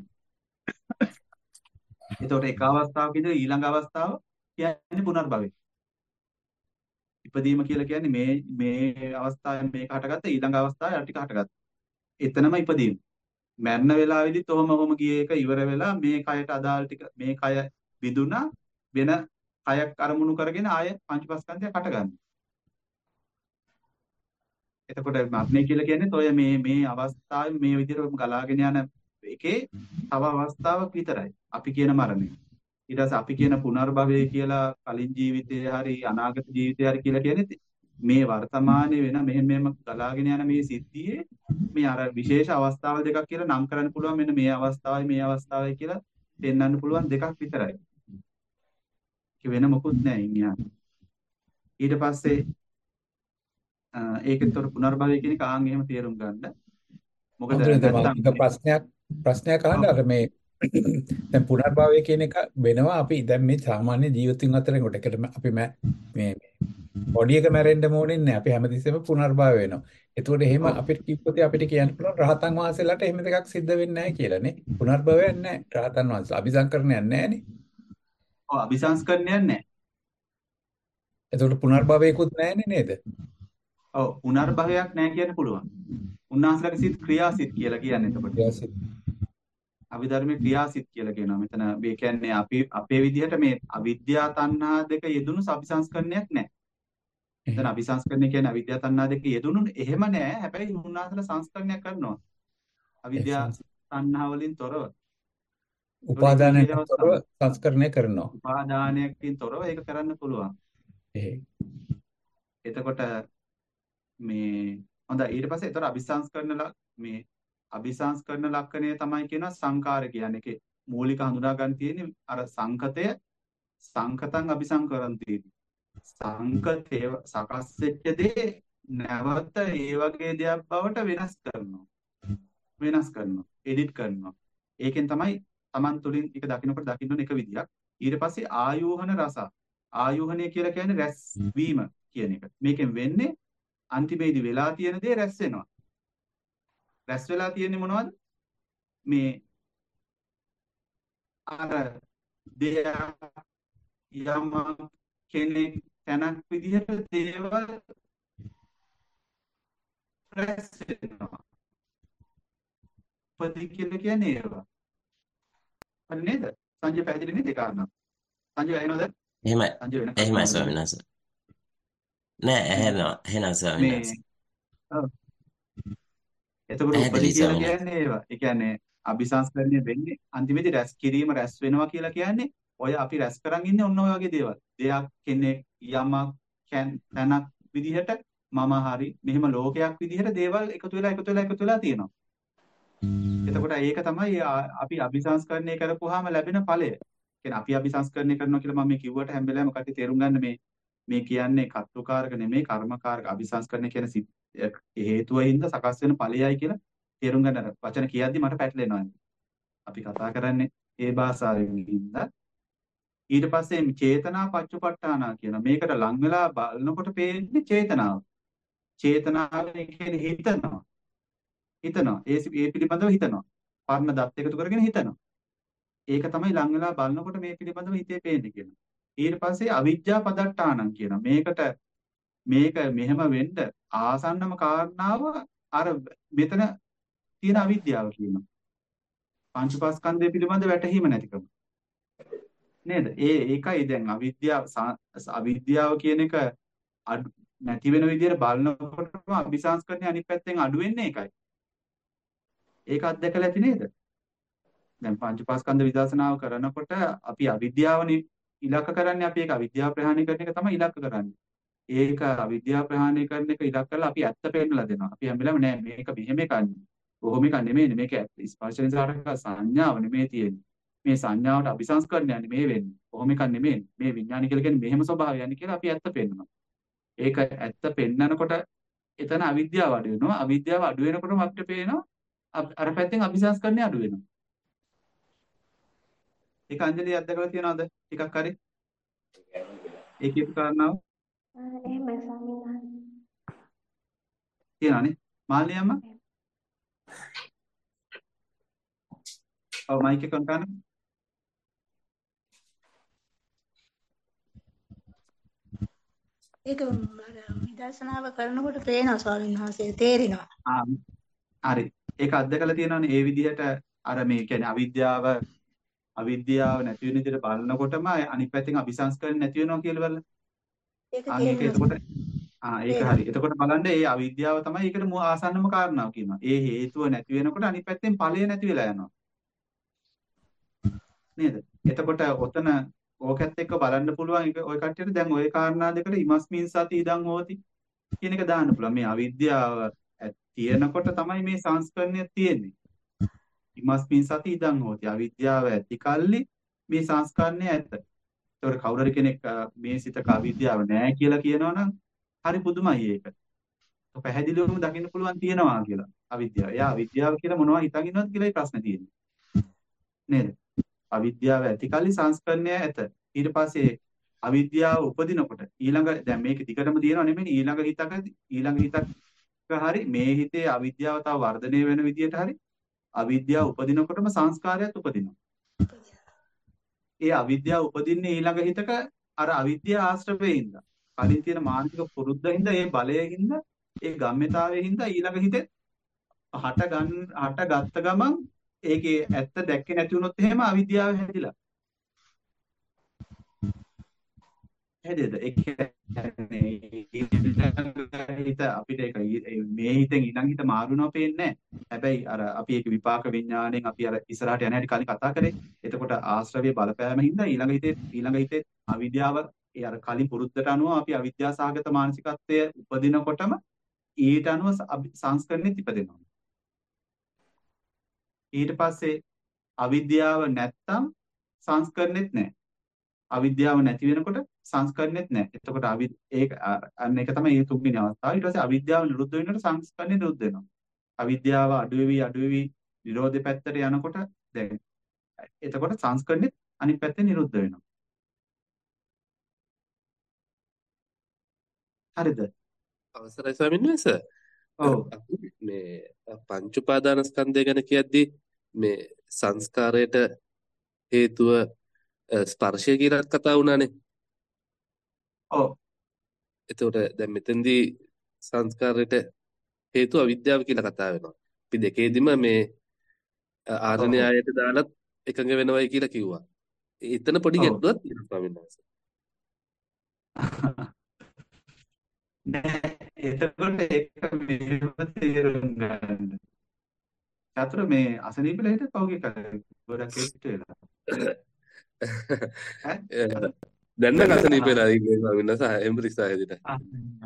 එතකොට එක අවස්ථාවක ඉඳලා ඊළඟ අවස්ථාව කියන්නේ පුනර්භවය. ඉපදීම කියලා කියන්නේ මේ මේ අවස්ථාවේ මේක හටගත්ත ඊළඟ අවස්ථාවේ අර ටික හටගත්ත. එතනම ඉපදීම. මැරෙන වෙලාවෙදිත් ඔහොම ඔහොම ගියේ එක ඉවර වෙලා මේ කයට අදාළ ටික මේ කය විදුණා වෙන කයක් අරමුණු කරගෙන ආය පංචපස්කන්ධයක් හට ගන්නවා. එතකොට මරණය කියලා කියන්නේ ඔය මේ මේ අවස්ථාවේ මේ විදිහට ගලාගෙන යන එකේ තව අවස්ථාවක් විතරයි. අපි කියන මරණය. ඊට පස්සේ අපි කියන පුනර්භවය කියලා කලින් ජීවිතේ හරි අනාගත ජීවිතේ හරි කියලා කියන්නේ මේ වර්තමානයේ වෙන මෙහෙම මෙහෙම ගලාගෙන යන මේ සිද්ධියේ මේ අර විශේෂ අවස්ථාවල් දෙකක් කියලා නම් කරන්න පුළුවන් මෙන්න මේ අවස්ථාවයි මේ අවස්ථාවයි කියලා පෙන්වන්න පුළුවන් දෙකක් විතරයි. ඒක වෙන මොකුත් නැහැ ඉන්නේ. ඊට පස්සේ ඒකෙතර පුනර්භවය කියන එක ආන් එහෙම තේරුම් ගන්න. මොකද අඳුරේ දැන් නැත්තම් මම ප්‍රශ්නයක් ප්‍රශ්නයක් අහන්න අර මේ දැන් පුනර්භවය කියන එක වෙනවා අපි දැන් මේ සාමාන්‍ය ජීවිතින් අතරින් කොට එකට අපි මෑ- මේ බොඩි එක මැරෙන්න ඕනේ නැහැ අපි හැමතිස්සෙම පුනර්භව වෙනවා. එතකොට එහෙම ඔව් අපිට කිව්වොත් අපිට කියන්න පුළුවන් රහතන් වහන්සේලාට එහෙම දෙයක් සිද්ධ වෙන්නේ නැහැ කියලා නේ. පුනර්භවයක් නැහැ. රහතන් වහන්සේ අபிසංකරණයක් නැහැ නේ. ඔව් අபிසංස්කරණයක් නැහැ. එතකොට පුනර්භවයකුත් නැහැ නේද? ඔව් පුනර්භවයක් නැහැ කියන්න පුළුවන්. උන්වහන්සේලාගේ සිත් ක්‍රියාසිත කියලා කියන්නේ එතකොට. ක්‍රියාසිත. අභිධර්මයේ ක්‍රියාසිත කියලා කියනවා. මෙතන මේ කියන්නේ අපි අපේ විදිහට මේ අවිද්‍යා තණ්හා දෙක යෙදුණු අபிසංස්කරණයක් නැහැ. මෙතන අபிසංස්කරණය කියන්නේ අවිද්‍යා තණ්හා දෙක යෙදුණු එහෙම නැහැ. හැබැයි උන්වහන්සේලා සංස්කරණයක් කරනවා. අවිද්‍යා සංස්- තණ්හා වලින් තොරව. උපාදානයෙන් ඒකේ තොරව අවස්ථාවක්. සංස්කරණය කරනවා. උපාදානයකින් තොරව ඒක කරන්න පුළුවන්. එහෙයි. එතකොට මේ හොඳයි ඊට පස්සේ ඒතර අபிසංස්කරණ ල- මේ අபிසංස්කරණ ලක්ෂණය තමයි කියන සංකාර කියන්නේ. ඒකේ මූලික හඳුනා ගන්න තියෙන්නේ අර සංකතය සංකතං අபிසංකරන්ති. සංකතය සකස් වෙච්ච දේ නැවත ඒ වගේ දෙයක් බවට වෙනස් කරනවා. වෙනස් කරනවා. එඩිට් කරනවා. ඒකෙන් තමයි Taman තුලින් එක දකින්නකොට දකින්න ඕන එක විදියක්. ඊට පස්සේ ආයෝහන රස. ආයෝහණය කියලා කියන්නේ රැස් වීම කියන එක. මේකෙන් වෙන්නේ අන්තිමේදී වෙලා තියෙන දේ රැස් වෙනවා. රැස් වෙලා තියෙන්නේ මොනවද? මේ අර දෙයක් යම කෙනෙක් තැනක් විදිහට දේවල් රැස් වෙනවා. උපදී කියලා කියන්නේ ඒවා. හරි නේද? සංජය පැහැදිලි නේද ඒ කාරණා? සංජය ඇහෙනවද? එහෙමයි. සංජය වෙන එහෙමයි කාරණාවක් ස්වාමීන් වහන්සේ. නෑ නේද? ඇහෙනවා. එහෙනම් ස්වාමීන් මේ වහන්සේ. ඔව්. එතකොට පැහැදිලි උපදී කියලා ස්වාමීන් වහන්සේ. කියන්නේ ඒවා. ඒ කියන්නේ අபிසංස්කරණය වෙන්නේ අන්තිමේදී රැස් කිරීම රැස් වෙනවා කියලා කියන්නේ ඔය අපි රැස් කරන් ඉන්නේ ඔන්න ඔය වගේ දේවල්. දෙයක් කෙනෙක් යමක් කැන්- තැනක් විදිහට මම හරි මෙහෙම ලෝකයක් විදිහට දේවල් එකතු වෙලා එකතු වෙලා එකතු වෙලා තියෙනවා. එතකොට ඒක තමයි ආ- අපි අபிසංස්කරණය කරපුවාම ලැබෙන ඵලය. කියන්නේ අපි අபிසංස්කරණය කරනවා කියලා මම මේ කිව්වට හැම වෙලාවෙම කටි තේරුම් ගන්න මේ මේ කියන්නේ කර්තෘකාරක නෙමෙයි කර්මකාරක අபிසංස්කරණය කියන සිත් හේතුවින්ද සකස් වෙන ඵලයයි කියලා තේරුම් ගන්න අර වචන කියද්දි මට පැටලෙනවා. අපි කතා කරන්නේ ඒ භාෂාවෙන් ඉඳලා ඊට පස්සේ මේ චේතනා පච්චුපට්ඨානා කියන මේකට ලං වෙලා බලනකොට පේන්නේ චේතනාව. චේතනාව කියන්නේ හිතනවා. හිතනවා. ඒ සි- ඒ පිළිබඳව හිතනවා. පරණ දත් එකතු කරගෙන හිතනවා. ඒක තමයි ලං වෙලා බලනකොට මේ පිළිබඳව හිතේ පේන්නේ කියනවා. ඊට පස්සේ අවිජ්ජා පදට්ඨානං කියන මේකට මේක මෙහෙම වෙන්න ආසන්නම කාරණාව අර මෙතන තියෙන අවිද්‍යාව කියනවා. පංචපාස්කන්ධය පිළිබඳ වැටහීම නැතිකම. නේද? ඒ ඒකයි දැන් අවිද්‍යාව සා- අවිද්‍යාව කියන එක අඩු නැති වෙන විදිහට බලනකොටම අபிසංස්කරණය අනිත් පැත්තෙන් අඩු වෙන්නේ ඒකයි. ඒක අත්දැකලා ඇති නේද? දැන් පංචපාස්කන්ධ විදර්ශනාව කරනකොට අපි අවිද්‍යාවනේ ඉලක්ක කරන්නේ අපි ඒක අවිද්‍යාව ප්‍රහාණය කරන එක තමයි ඉලක්ක කරන්නේ. ඒක අවිද්‍යාව ප්‍රහාණය කරන එක ඉලක්ක කරලා අපි ඇත්ත පෙන්නලා දෙනවා. අපි හැම වෙලාවෙම නෑ මේක මෙහෙම එකක් නෙමෙයි. කොහොම එකක් නෙමෙයි මේක ඇත්ත ස්පර්ශ නිසාරක සංඥාව නෙමෙයි තියෙන්නේ. මේ සංඥාවට අபிසංස්කරණය නෙමෙයි වෙන්නේ. කොහොම එකක් නෙමෙයි. මේ විඥාන කියලා කියන්නේ මෙහෙම ස්වභාවයන්නේ කියලා අපි ඇත්ත පෙන්නනවා. ඒක ඇත්ත පෙන්නනකොට එතන අවිද්‍යාව අඩු වෙනවා. අවිද්‍යාව අඩු වෙනකොටම අපිට පේනවා අ- අර පැත්තෙන් අபிසංස්කරණය අඩු වෙනවා. ඒක අංජලි අත්දකලා තියනවද? ටිකක් හරි. ඒ කියපු කාරණාව එහෙමයි ස්වාමීන් වහන්සේ. තියනවනේ. මාළි අම්මා. ඔව් මයික් එක ඔන් කරන්න. ඒක අර විදර්ශනාව කරනකොට පේනවා ස්වාමීන් වහන්සේ තේරෙනවා. ආ හරි. ඒක අත්දකලා තියනවනේ. ඒ විදිහට අර මේ කියන්නේ අවිද්‍යාව අවිද්‍යාව නැති වෙන විදිහට බලනකොටම අනිත් පැත්තෙන් අபிසංස්කරණය නැති වෙනවා කියලා බලන්න. ඒක අන්න ඒක තේරෙනවා. එතකොට ආ ඒක හරි. එතකොට බලන්න ඒ අවිද්‍යාව තමයි ඒකට මූ ආසන්නම කාරණාව කියනවා. ඒ හේතුව නැති වෙනකොට අනිත් පැත්තෙන් ඵලය නැති වෙලා යනවා. නේද? එතකොට ඔතන ඕකත් එක්ක බලන්න පුළුවන් එක ඔය කට්ටියට දැන් ওই කාරණා දෙකට ඉමස්මින් සති ඉදන් හෝති කියන එක දාන්න පුළුවන්. මේ අවිද්‍යාව ඇ- තියෙනකොට තමයි මේ සංස්කරණය තියෙන්නේ. ඉමස්මින් සති ඉදන් හෝති. අවිද්‍යාව ඇති කල්ලි මේ සංස්කරණය ඇත. ඒතකොට කවුරු හරි කෙනෙක් අ, මේ සිතක අවිද්‍යාව නැහැ කියලා කියනවනම් හරි පුදුමයි ඒක. පැහැදිලිවම දකින්න පුළුවන් තියනවා කියලා අවිද්‍යාව. එයා අවිද්‍යාව කියලා මොනවද හිතන් ඉන්නවද කියලායි ප්‍රශ්නේ තියෙන්නේ. නේද? අවිද්‍යාව ඇති කල්ලි සංස්කරණය ඇත. ඊට පස්සේ අවිද්‍යාව උපදිනකොට ඊළඟ දැන් මේක දිගටම තියෙනව නෙමෙයි ඊළඟ හිතක ඊළඟ හිතක හරි මේ හිතේ අවිද්‍යාව තව වර්ධනය වෙන විදියට හරි අවිද්‍යාව උපදිනකොටම සංස්කාරයත් උපදිනවා. ඒ අවිද්‍යාව උපදින්නේ ඊළඟ හිතක අර අවිද්‍යාව ආශ්‍රවයෙන් ඉඳලා. කලින් තියෙන මානසික පුරුද්දින්ද ඒ බලයෙන්ද ඒ ගම්මිතාවයෙන්ද ඊළඟ හිතේ හට ගන්න හට ගත්ත ගමන් ඒකේ ඇත්ත දැක්කේ නැති වුණොත් එහෙම අවිද්‍යාව හැදිලා. හැදෙද ඒ කියන්නේ ඊළඟ හිත අපිට ඒක ඊ- මේ හිතෙන් ඊළඟ හිත මාරුනවා පේන්නේ නැහැ. හැබැයි අර අපි ඒක විපාක විඥාණයෙන් අපි අර ඉස්සරහට යන හැටි කලින් කතා කරේ. එතකොට ආශ්‍රවයේ බලපෑම හින්දා ඊළඟ හිතේ ඊළඟ හිතේ අවිද්‍යාව ඒ අර කලින් පුරුද්දට අනුව අපි අවිද්‍යා සහගත මානසිකත්වය උපදිනකොටම ඊට අනුව ස- අභි- සංස්කරණෙත් ඉපදෙනවා. ඊට පස්සේ අවිද්‍යාව නැත්තම් සංස්කරණෙත් නැහැ. අවිද්‍යාව නැති වෙනකොට සංස්කරණෙත් නැහැ. එතකොට අවි ඒක අ- අන්න ඒක තමයි මේ තුන්වෙනි අවස්ථාව. ඊට පස්සේ අවිද්‍යාව නිරුද්ධ වෙනකොට සංස්කරණය නිරුද්ධ වෙනවා. අවිද්‍යාව අඩු වෙවි අඩු වෙවි නිරෝධය පැත්තට යනකොට දැන් එතකොට සංස්කරණෙත් අනිත් පැත්තේ නිරුද්ධ වෙනවා. හරිද? අවසරයි ස්වාමීන් වහන්සේ. ඔව්. අපි මේ පංච උපාදානස්කන්ධය ගැන කියද්දී මේ සංස්කාරයට හේතුව අ, ස්පර්ශය කියලා කතා වුණානේ. ඔව්. එතකොට දැන් මෙතෙන්දී සංස්කාරයට හේතුව අවිද්‍යාව කියලා කතා වෙනවා. අපි දෙකේදිම මේ අ, ආර්ය ඔව්. න්‍යායයට දාලත් එකඟ වෙනවයි කියලා කිව්වා. එතන පොඩි ඔව්. ගැටලුවක් තියෙනවා ස්වාමීන් වහන්සේ. නෑ එතකොට ඒක මෙහෙම තේරුම් ගන්න. චතුර මේ අසනීපෙල හිට කවුගේ කරේ ගොඩක් එක්ට වෙලා. ඈ චතුර දැන් නම් දැන් අසනීප ආ වෙලා ඉන්නේ ස්වාමීන් වහන්සේ එම්බ්‍රිස්සා හැදිට. ආ.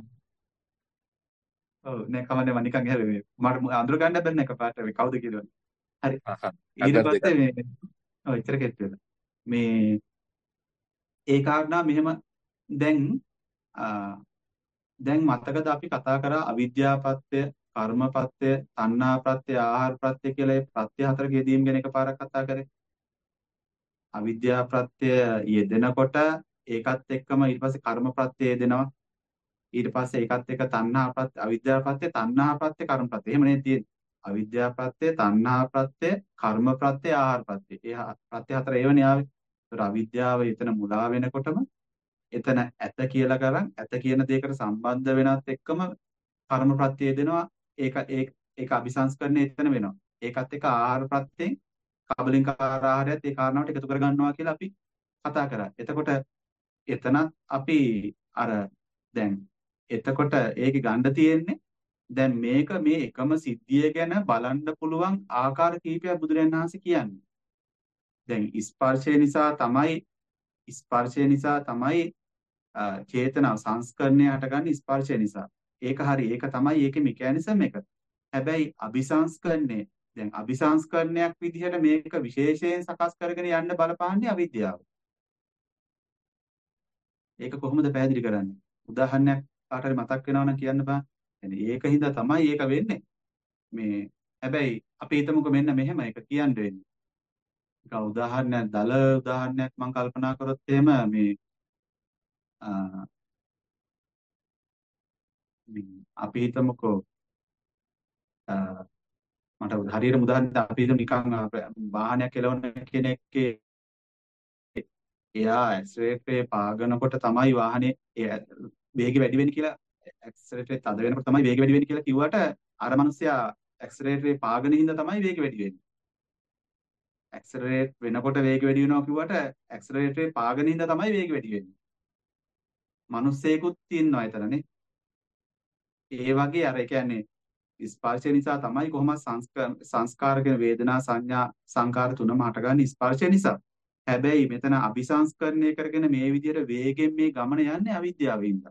ඔව් නෑ කමන්නේ මම නිකන් හැරෙ මේ මට අඳුර ගන්න බැන්න එකපාරට මේ කවුද කියලා. හරි. ආහා. ඊට අන්නත් දෙකක්. පස්සේ මේ ඔව් ඉතර කෙට් වෙලා. මේ ඒ කාරණා මෙහෙම දැන් ආ දැන් මතකද අපි කතා කරා අවිද්‍යාපත්‍ය, කර්මපත්‍ය, තණ්හාපත්‍ය, ආහාරපත්‍ය කියලා ඒ පත්‍ය හතරක යෙදීම් ගැන එකපාරක් කතා කරේ. අවිද්‍යාපත්‍ය යෙදෙනකොට ඒකත් එක්කම ඊට පස්සේ කර්මපත්‍ය යෙදෙනවා. ඊට පස්සේ ඒකත් එක්ක තණ්හාපත්‍ය, අවිද්‍යාපත්‍ය, තණ්හාපත්‍ය, කර්මපත්‍ය. එහෙම නේ තියෙන්නේ. අවිද්‍යාපත්‍ය, තණ්හාපත්‍ය, කර්මපත්‍ය, ආහාරපත්‍ය. ඒ හ- පත්‍ය හතර ඒවනේ ආවේ. ඒතර අවිද්‍යාව එතන මුලා වෙනකොටම එතන ඇත කියලා කරන් ඇත කියන දෙයකට සම්බන්ධ වෙනත් එක්කම කර්ම ප්‍රත්‍යය දෙනවා. ඒක ඒ ඒක අபிසංස්කරණය එතන වෙනවා. ඒකත් එක්ක ආහාර ප්‍රත්‍යයෙන් කබලින්කාර ආහාරයත් ඒ කාරණාවට එකතු කර ගන්නවා කියලා අපි කතා කරා. එතකොට එතනත් අපි අර දැන් එතකොට ඒකේ ගන්න තියෙන්නේ දැන් මේක මේ එකම සිද්ධිය ගැන බලන්න පුළුවන් ආකාර කීපයක් බුදුරජාණන් වහන්සේ කියන්නේ. දැන් ස්පර්ශය නිසා තමයි ස්පර්ශය නිසා තමයි අ, චේතනාව සංස්කරණය හටගන්නේ ස්පර්ශය නිසා. ඒක හරි. ඒක තමයි ඒකේ මෙකැනිසම් එක. හැබැයි අபிසංස්කරණය දැන් අபிසංස්කරණයක් විදිහට මේක විශේෂයෙන් සකස් කරගෙන යන්න බලපාන්නේ අවිද්‍යාව. ඒක කොහොමද පැහැදිලි කරන්නේ? උදාහරණයක් කාට හරි මතක් වෙනවා නම් කියන්න බෑ. يعني ඒකින්ද තමයි ඒක වෙන්නේ. මේ හැබැයි අපි හිතමුකෝ මෙන්න මෙහෙම ඒක කියන්න වෙන්නේ. ඒක උදාහරණයක් දල උදාහරණයක් මම කල්පනා කරොත් එහෙම මේ අ, මේ අපි හිතමුකෝ අ, මට හරියට උදාහරණයක් අපි හිතමු නිකන් අ, වාහනයක් එලවන කෙනෙක්ගේ එයා ඇක්සලරේටරේ පාගනකොට තමයි වාහනේ ඒ වේගය වැඩි වෙන්නේ කියලා ඇක්සලරේටරේ තද වෙනකොට තමයි වේගය වැඩි වෙන්නේ කියලා කිව්වට අර මිනිස්සයා ඇක්සලරේටරේ පාගන හින්දා තමයි වේගය වැඩි වෙන්නේ. ඇක්සලරේට් වෙනකොට වේගය වැඩි වෙනවා කිව්වට ඇක්සලරේටරේ පාගන හින්දා තමයි වේගය වැඩි වෙන්නේ. මිනිස්සෙකුත් ඉන්නවා එතනනේ. ඒ වගේ අර ඒ කියන්නේ ස්පර්ශය නිසා තමයි කොහොමද සංස්කාර සංස්කාර කියන වේදනා සංඥා සංකාර තුනම හටගන්නේ ස්පර්ශය නිසා. හැබැයි මෙතන අபிසංස්කරණය කරගෙන මේ විදිහට වේගෙන් මේ ගමන යන්නේ අවිද්‍යාවෙන්ද.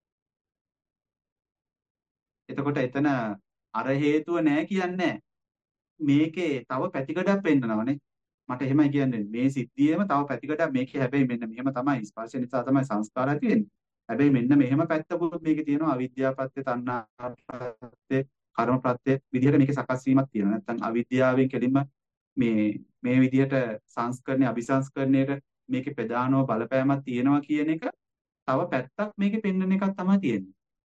එතකොට එතන අර හේතුව නෑ කියන්නේ මේකේ තව පැතිකඩක් පෙන්නනවනේ. මට එහෙමයි කියන්නේ මේ සිද්ධියේම තව පැතිකඩක් මේකේ හැබැයි මෙන්න මෙහෙම තමයි ස්පර්ශ නිසා තමයි සංස්කාර ඇති වෙන්නේ. හැබැයි මෙන්න මෙහෙම පැත්තකුත් මේකේ තියෙනවා අවිද්‍යාවපත්‍ය තණ්හාපත්‍ය කර්මපත්‍ය විදිහට මේකේ සකස් වීමක් තියෙනවා. නැත්නම් අවිද්‍යාවෙන් කෙලින්ම මේ මේ විදිහට සංස්කරණය අபிසංස්කරණයට මේකේ ප්‍රධානව බලපෑමක් තියෙනවා කියන එක තව පැත්තක් මේකේ පෙන්වන එකක් තමයි තියෙන්නේ.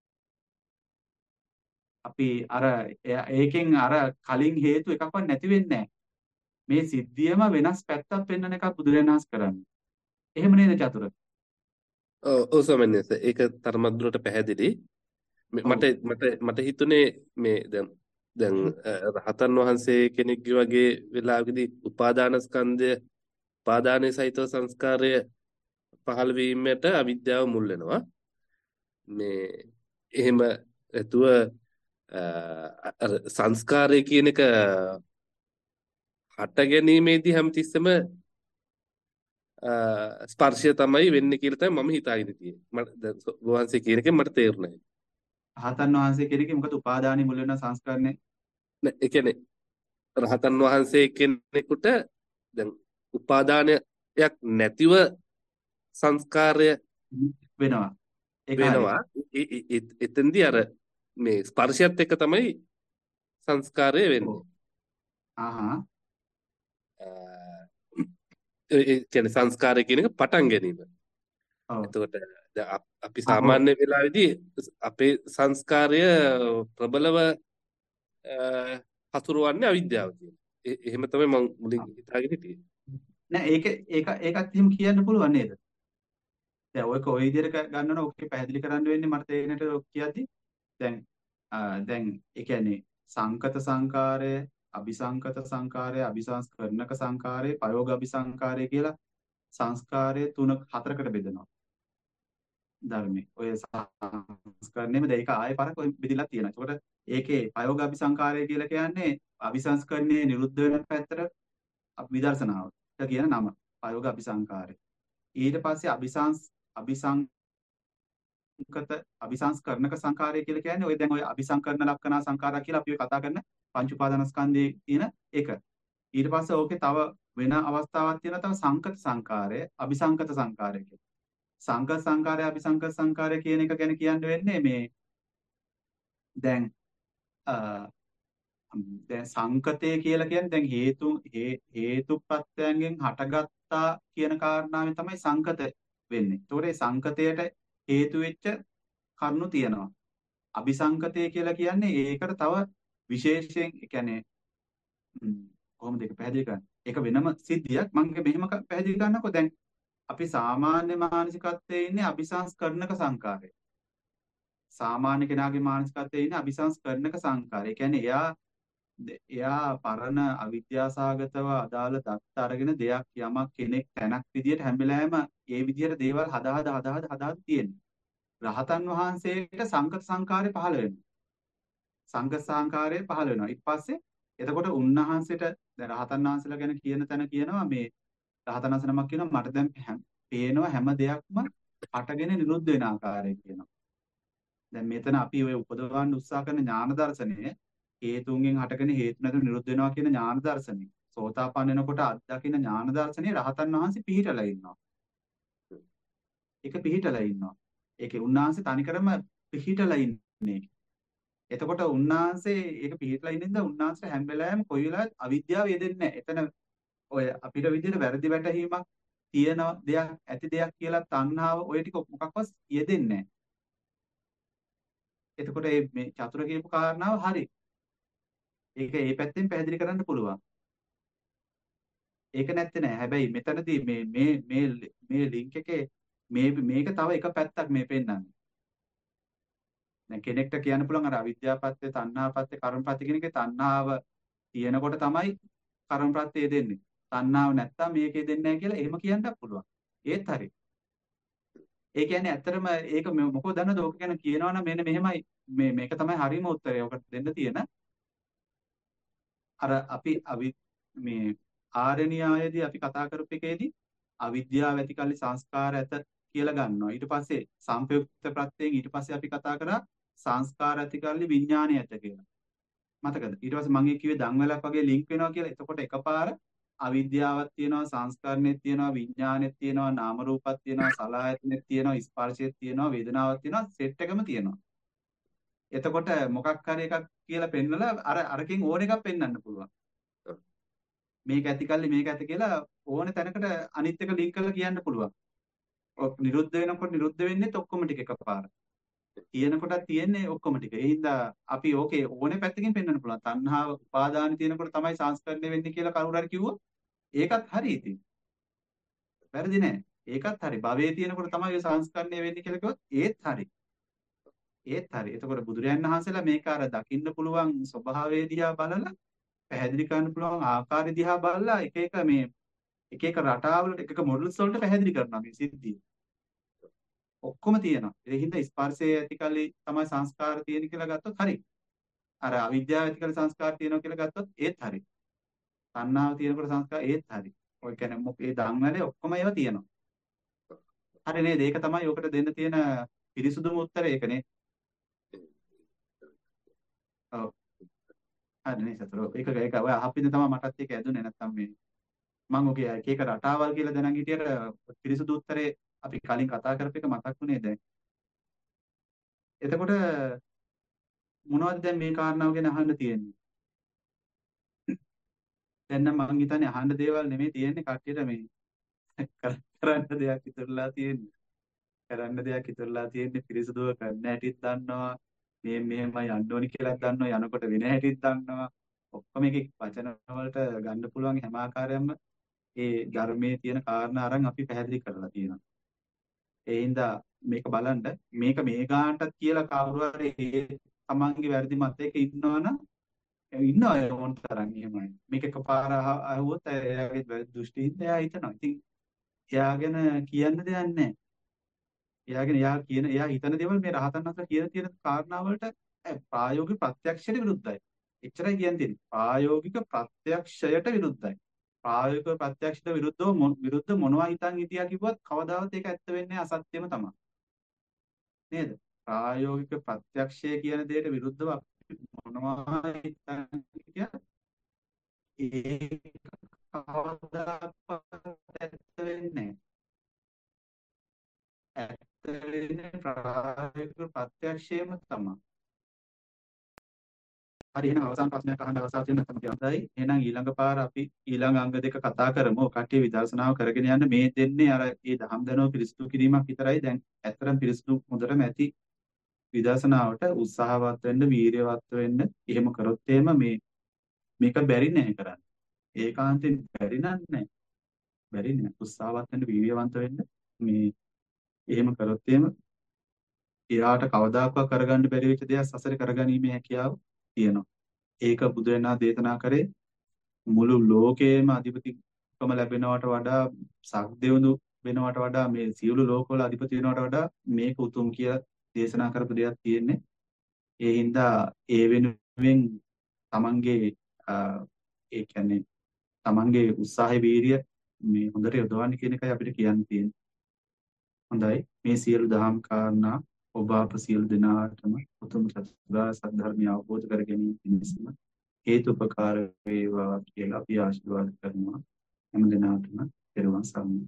අපි අර එය- ඒකෙන් අර කලින් හේතු එකක්වත් නැති වෙන්නේ නැහැ. මේ සිද්ධියම වෙනස් පැත්තක් පෙන්වන එකක් බුදුරජාණන් වහන්සේ කරන්නේ. එහෙම නේද චතුර? ඔව් ඔව් ස්වාමීන් වහන්සේ ඒක තරමක් දුරට පැහැදිලි. මේ ඔව්. මට මට මට හිතුනේ මේ දැන් දැන් අ, රහතන් වහන්සේ කෙනෙක්ගේ වගේ වෙලාවකදී උපාදානස්කන්ධය උපාදානයේ සහිතව සංස්කාරය පහළ වීමට අවිද්‍යාව මුල් වෙනවා. මේ එහෙම ඇතුව අර සංස්කාරය කියන එක හට ගැනීමේදී හැමතිස්සෙම ස්පර්ශය තමයි වෙන්නේ කියලා තමයි මම හිතාගෙන තියෙන්නේ. මට වහන්සේ කියන එකෙන් මට තේරුණා. රහතන් වහන්සේ කෙනෙක්ගේ මොකද උපාදානෙ මුල් වෙන සංස්කරණය. නෑ ඒ කියන්නේ රහතන් වහන්සේ කෙනෙකුට දැන් උපාදානයක් නැතිව සංස්කාරය වෙනවා. ඒක වෙනවා. එතෙන්දී අර මේ ස්පර්ශයත් එක්ක තමයි සංස්කාරය වෙන්නේ. ආහා. ඒ කියන්නේ සංස්කාරය කියන එක පටන් ගැනීම. එතකොට අපි සාමාන්‍ය වෙලාවේදී අපේ සංස්කාරය ප්‍රබලව හසුරුවන්නේ අවිද්‍යාව කියන. එහෙම තමයි මම මුලින් හිතාගෙන හිටියේ. නෑ ඒක ඒක ඒකත් එහෙම කියන්න පුළුවන් නේද? දැන් ඔයක ඔය විදිහට ගන්නවනම් ඔකේ පැහැදිලි කරන්න වෙන්නේ මට තේරෙනට කියද්දි දැන් දැන් ඒ කියන්නේ සංකත සංකාරය, අபிසංකත සංකාරය, අபிසංස්කරණක සංකාරය, පයෝග අபிසංකාරය කියලා සංස්කාරය තුන හතරකට බෙදනවා. ධර්මයේ ඔය සංස්කරණයම දැන් ඒක ආයෙ පරක් ඔය බෙදලා තියෙනවා. ඒකට ඒකේ පයෝග අபிසංකාරය කියලා කියන්නේ අபிසංස්කරණයේ නිරුද්ධ වෙන පැත්තට විදර්ශනාවට කියන නම. පයෝග අபிසංකාරය. ඊට පස්සේ අபிසංස් අபிසංකත අபிසංස්කරණක සංකාරය කියලා කියන්නේ ඔය දැන් ඔය අபிසංකරණ ලක්ෂණ සංකාරය කියලා අපි කතා කරන පංච උපාදානස්කන්ධයේ තියෙන එක. ඊට පස්සේ ඕකේ තව වෙන අවස්ථාවක් තියෙනවා තව සංකත සංකාරය, අபிසංකත සංකාරය කියලා. සංකත සංකාරය, අபிසංකත සංකාරය කියන එක ගැන කියන්න වෙන්නේ මේ දැන් දැන් සංකතය කියලා කියන්නේ දැන් හේතු හේතු ප්‍රත්‍යයෙන් හටගත්තා කියන කාරණාවෙන් තමයි සංකත වෙන්නේ. ඒතකොට ඒ සංකතයට හේතු වෙච්ච කරුණු තියෙනවා. අபிසංකතය කියලා කියන්නේ ඒකට තව විශේෂයෙන් ඒ කියන්නේ කොහොමද ඒක පැහැදිලි කරන්නේ? ඒක වෙනම සිද්ධියක්. මම මෙහෙම පැහැදිලි කරන්නකෝ. දැන් අපි සාමාන්‍ය මානසිකත්වයේ ඉන්නේ අபிසංස්කරණක සංකාරය. සාමාන්‍ය කෙනාගේ මානසිකත්වයේ ඉන්නේ අபிසංස්කරණක සංකාරය. ඒ කියන්නේ එයා එයා පරණ අවිද්‍යාසගතව අදාළ දත්ත අරගෙන දෙයක් යමක් කෙනෙක් තැනක් විදියට හැම වෙලාවෙම ඒ විදියට දේවල් හදා හදා හදා හදා හදා තියෙන්නේ. රහතන් වහන්සේට සංකත සංකාරය පහළ වෙනවා. සංකත සංකාරය පහළ වෙනවා. ඊට පස්සේ එතකොට උන්වහන්සේට දැන් රහතන් වහන්සේලා ගැන කියන තැන කියනවා මේ රහතන් වහන්සේ නමක් කියනවා මට දැන් පේනවා හැම දෙයක්ම හටගෙන නිරුද්ධ වෙන ආකාරය කියනවා. දැන් මෙතන අපි ඔය උපදවන්න උත්සාහ කරන ඥාන දර්ශනය හේතුන්ගෙන් හටගෙන හේතු නැතුව නිරුද්ධ වෙනවා කියන ඥාන දර්ශනය. සෝතාපන්න වෙනකොට අත්දකින්න ඥාන දර්ශනය රහතන් වහන්සේ පිහිටලා ඉන්නවා. ඒක පිහිටලා ඉන්නවා. ඒකේ උන්වහන්සේ තනිකරම පිහිටලා ඉන්නේ. එතකොට උන්වහන්සේ ඒක පිහිටලා ඉන්නෙන්ද උන්වහන්සේ හැම වෙලාවෙම කොයි වෙලාවෙත් අවිද්‍යාව යෙදෙන්නේ නැහැ. එතන ඔය අපිට විදිහට වැරදි වැටහීමක් තියෙන දෙයක් ඇති දෙයක් කියලා තණ්හාව ඔය ටික මොකක්වත් යෙදෙන්නේ නැහැ. එතකොට මේ චතුර කියපු කාරණාව හරි. ඒක ඒ පැත්තෙන් පැහැදිලි කරන්න පුළුවන්. ඒක නැත්තේ නෑ. හැබැයි මෙතනදී මේ මේ මේ මේ ලින්ක් එකේ මේ මේක තව එක පැත්තක් මේ පෙන්නන්නේ. දැන් කෙනෙක්ට කියන්න පුළුවන් අර අවිද්‍යාවපත්‍ය, තණ්හාපත්‍ය, කර්මපත්‍ය කියන එකේ තණ්හාව තියෙනකොට තමයි කර්මපත්‍ය දෙන්නේ. තණ්හාව නැත්තම් මේකේ දෙන්නේ නැහැ කියලා එහෙම කියන්නත් පුළුවන්. ඒත් හරි. ඒ කියන්නේ ඇත්තටම ඒක මොකද දන්නවද? ඕක ගැන කියනවනම් මෙන්න මෙහෙමයි මේ මේක තමයි හරියම උත්තරය. ඔකට දෙන්න තියෙන අර අපි අවි මේ ආර්ය න්‍යායදී අපි කතා කරපු එකේදී අවිද්‍යාව ඇති කල්ලි සංස්කාර ඇත කියලා ගන්නවා. ඊට පස්සේ සංපයුක්ත ප්‍රත්‍යයෙන් ඊට පස්සේ අපි කතා කරා සංස්කාර ඇති කල්ලි විඥානය ඇත කියලා. මතකද? ඊට පස්සේ මම කිව්වේ දන්වැලක් වගේ ලින්ක් වෙනවා කියලා. එතකොට එකපාර අවිද්‍යාවක් තියෙනවා, සංස්කරණෙත් තියෙනවා, විඥානෙත් තියෙනවා, නාම රූපත් තියෙනවා, සලආයතනෙත් තියෙනවා, ස්පර්ශෙත් තියෙනවා, වේදනාවක් තියෙනවා, සෙට් එකම තියෙනවා. එතකොට මොකක් හරි එකක් කියලා පෙන්නලා අර අරකින් ඕන එකක් පෙන්වන්න පුළුවන්. මේක ඇති කල්ලි මේක ඇති කියලා ඕන තැනකට අනිත් එක ලින්ක් කරලා කියන්න පුළුවන්. ඔක් නිරුද්ධ වෙනකොට නිරුද්ධ වෙන්නේත් ඔක්කොම ටික එකපාර. තියෙන කොටක් තියෙන්නේ ඔක්කොම ටික. ඒ හින්දා අපි ඕකේ ඕනේ පැත්තකින් පෙන්වන්න පුළුවන්. තණ්හාව උපාදාන තියෙනකොට තමයි සංස්කරණය වෙන්නේ කියලා කවුරු හරි කිව්වොත් ඒකත් හරි ඉතින්. වැරදි නෑ. ඒකත් හරි. භවයේ තියෙනකොට තමයි සංස්කරණය වෙන්නේ කියලා කිව්වොත් ඒත් හරි. ඒත් හරි. එතකොට බුදුරයන් වහන්සේලා මේක අර දකින්න පුළුවන් ස්වභාවය දිහා බලලා පැහැදිලි කරන්න පුළුවන් ආකාරය දිහා බලලා එක එක මේ එක එක රටාවලට එක එක මොඩල්ස් වලට පැහැදිලි කරනවා මේ සිද්ධිය. ඔක්කොම තියෙනවා. ඒ හින්දා ස්පර්ශයේ ඇතිකල්ලි තමයි සංස්කාර තියෙන කියලා ගත්තොත් හරි. අර අවිද්‍යාව ඇතිකල්ලි සංස්කාර තියෙනවා කියලා ගත්තොත් ඒත් හරි. තණ්හාව තියෙනකොට සංස්කාර ඒත් හරි. ඔය කියන්නේ මොක ඒ ධම්මවල ඔක්කොම ඒවා තියෙනවා. හරි නේද? ඒක තමයි ඔකට දෙන්න තියෙන පිරිසුදුම උත්තරය ඒකනේ. ඔව්. හරි නේ සතර. ඒක ඒක ඔය අහපින්න තමයි මටත් ඒක ඇදුනේ නැත්තම් මේ මම ඔගේ එක එක රටාවල් කියලා දැනන් හිටියට පිරිසුදු උත්තරේ අපි කලින් කතා කරපු එක මතක් වුණේ දැන්. එතකොට මොනවද දැන් මේ කාරණාව ගැන අහන්න තියෙන්නේ? දැන් නම් මං හිතන්නේ අහන්න දේවල් නෙමෙයි තියෙන්නේ කට්ටියට මේ කරන්න දෙයක් ඉතුරුලා තියෙන්නේ. කරන්න දෙයක් ඉතුරුලා තියෙන්නේ පිරිසුදුව කරන්න හැටිත් දන්නවා. මේ මෙහෙමයි යන්න ඕනි කියලා දන්නවා. යනකොට වෙන හැටිත් දන්නවා. ඔක්කොම එක වචන වලට ගන්න පුළුවන් හැම ආකාරයෙන්ම ඒ ධර්මයේ තියෙන කාරණා අරන් අපි පැහැදිලි කරලා තියෙනවා. ඒ හින්දා මේක බලන්න මේක මේ ගානටත් කියලා කවුරු හරි තමන්ගේ වැරදි මතයක ඉන්නවනම් ඉන්නවා ඒ මොන තරම් එහෙමයි. මේක එකපාර අහුවොත් එයාගේ වැරදි දෘෂ්ටියින්ද එයා හිතනවා. ඉතින් එයාගෙන කියන්න දෙයක් නැහැ. එයාගෙන එයා කියන එයා හිතන දේවල් මේ රහතන් වහන්සේ කියන තියෙන කාරණා වලට ප්‍රායෝගික ප්‍රත්‍යක්ෂයට විරුද්ධයි. එච්චරයි කියන්න තියෙන්නේ. ප්‍රායෝගික ප්‍රත්‍යක්ෂයට විරුද්ධයි. ප්‍රායෝගික ප්‍රත්‍යක්ෂයට විරුද්ධව විරුද්ධ මොනවා හිතන් හිටියා කිව්වත් කවදාවත් ඒක ඇත්ත වෙන්නේ අසත්‍යම තමයි. නේද? ප්‍රායෝගික ප්‍රත්‍යක්ෂය කියන දෙයට විරුද්ධව අපි මොනවා හිතන් හිටියත් ඒක කවදාවත් ඇත්ත වෙන්නේ නැහැ. ඇත්ත වෙන්නේ ප්‍රායෝගික ප්‍රත්‍යක්ෂයම තමයි. හරි එහෙනම් අවසාන ප්‍රශ්නයක් අහන්න අවසාන තියෙන තමයි හොඳයි. එහෙනම් ඊළඟ පාර අපි ඊළඟ අංග දෙක කතා කරමු. කට්ටිය විදර්ශනාව කරගෙන යන්න මේ දෙන්නේ අර ඒ දහම් දැනුම පිරිසිදු කිරීමක් විතරයි. දැන් ඇත්තටම පිරිසිදු හොඳටම ඇති විදර්ශනාවට උත්සාහවත් වෙන්න, වීරියවත් වෙන්න. එහෙම කරොත් එහෙම මේ මේක බැරි නෑ කරන්න. ඒකාන්තයෙන් බැරි නෑ. බැරි නෑ. උත්සාහවත් වෙන්න, වීරියවන්ත වෙන්න. මේ එහෙම කරොත් එහෙම එයාට කවදාකවත් කරගන්න බැරි වෙච්ච දේවල් සසරේ කරගැනීමේ හැකියාව තියෙනවා. ඒක බුදු වෙනා දේශනා කරේ මුළු ලෝකයේම අධිපතිකම ලැබෙනවට වඩා සක්දෙවුණු වෙනවට වඩා මේ සියලු ලෝකවල අධිපති වෙනවට වඩා මේක උතුම් කියලා දේශනා කරපු දෙයක් තියෙන්නේ. ඒ හින්දා ඒ වෙනුවෙන් තමන්ගේ ඒ කියන්නේ තමන්ගේ උත්සාහය වීරිය මේ හොඳට යොදවන්න කියන එකයි අපිට කියන්න තියෙන්නේ. හොඳයි මේ සියලු දහම් කාරණා ඔබ අප සියලු දෙනාටම උතුම් චතුරාර්ය සත්‍ය ධර්මය අවබෝධ කර ගැනීම පිණිසම හේතුපකාර වේවා කියලා අපි ආශිර්වාද කරනවා හැම දිනාටම පෙරවන් සරණයි.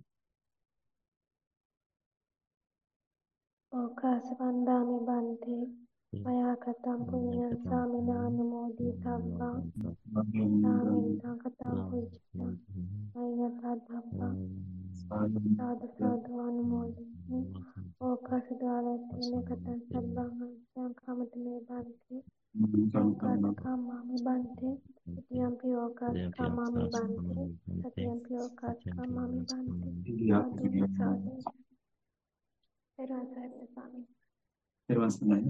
ඕකාසවන්දාමි බන්තේ මයා කතම් පුඤ්ඤං සාමිනානුමෝදි තබ්බං සාමින්තං කතං පුඤ්ඤං මයතා ධම්මං සාදු සාදු අනුමෝදි ඕකාසදාලතේන කතං සබ්බං සංඛාමතමේ බන්තේ ඕකාසකාමාමි බන්තේ සතියම්පි ඕකාසකාමාමි බන්තේ සතියම්පි ඕකාසකාමාමි බන්තේ සාදු සාදු පෙරවන් සරණයි. පෙරවන් සරණයි.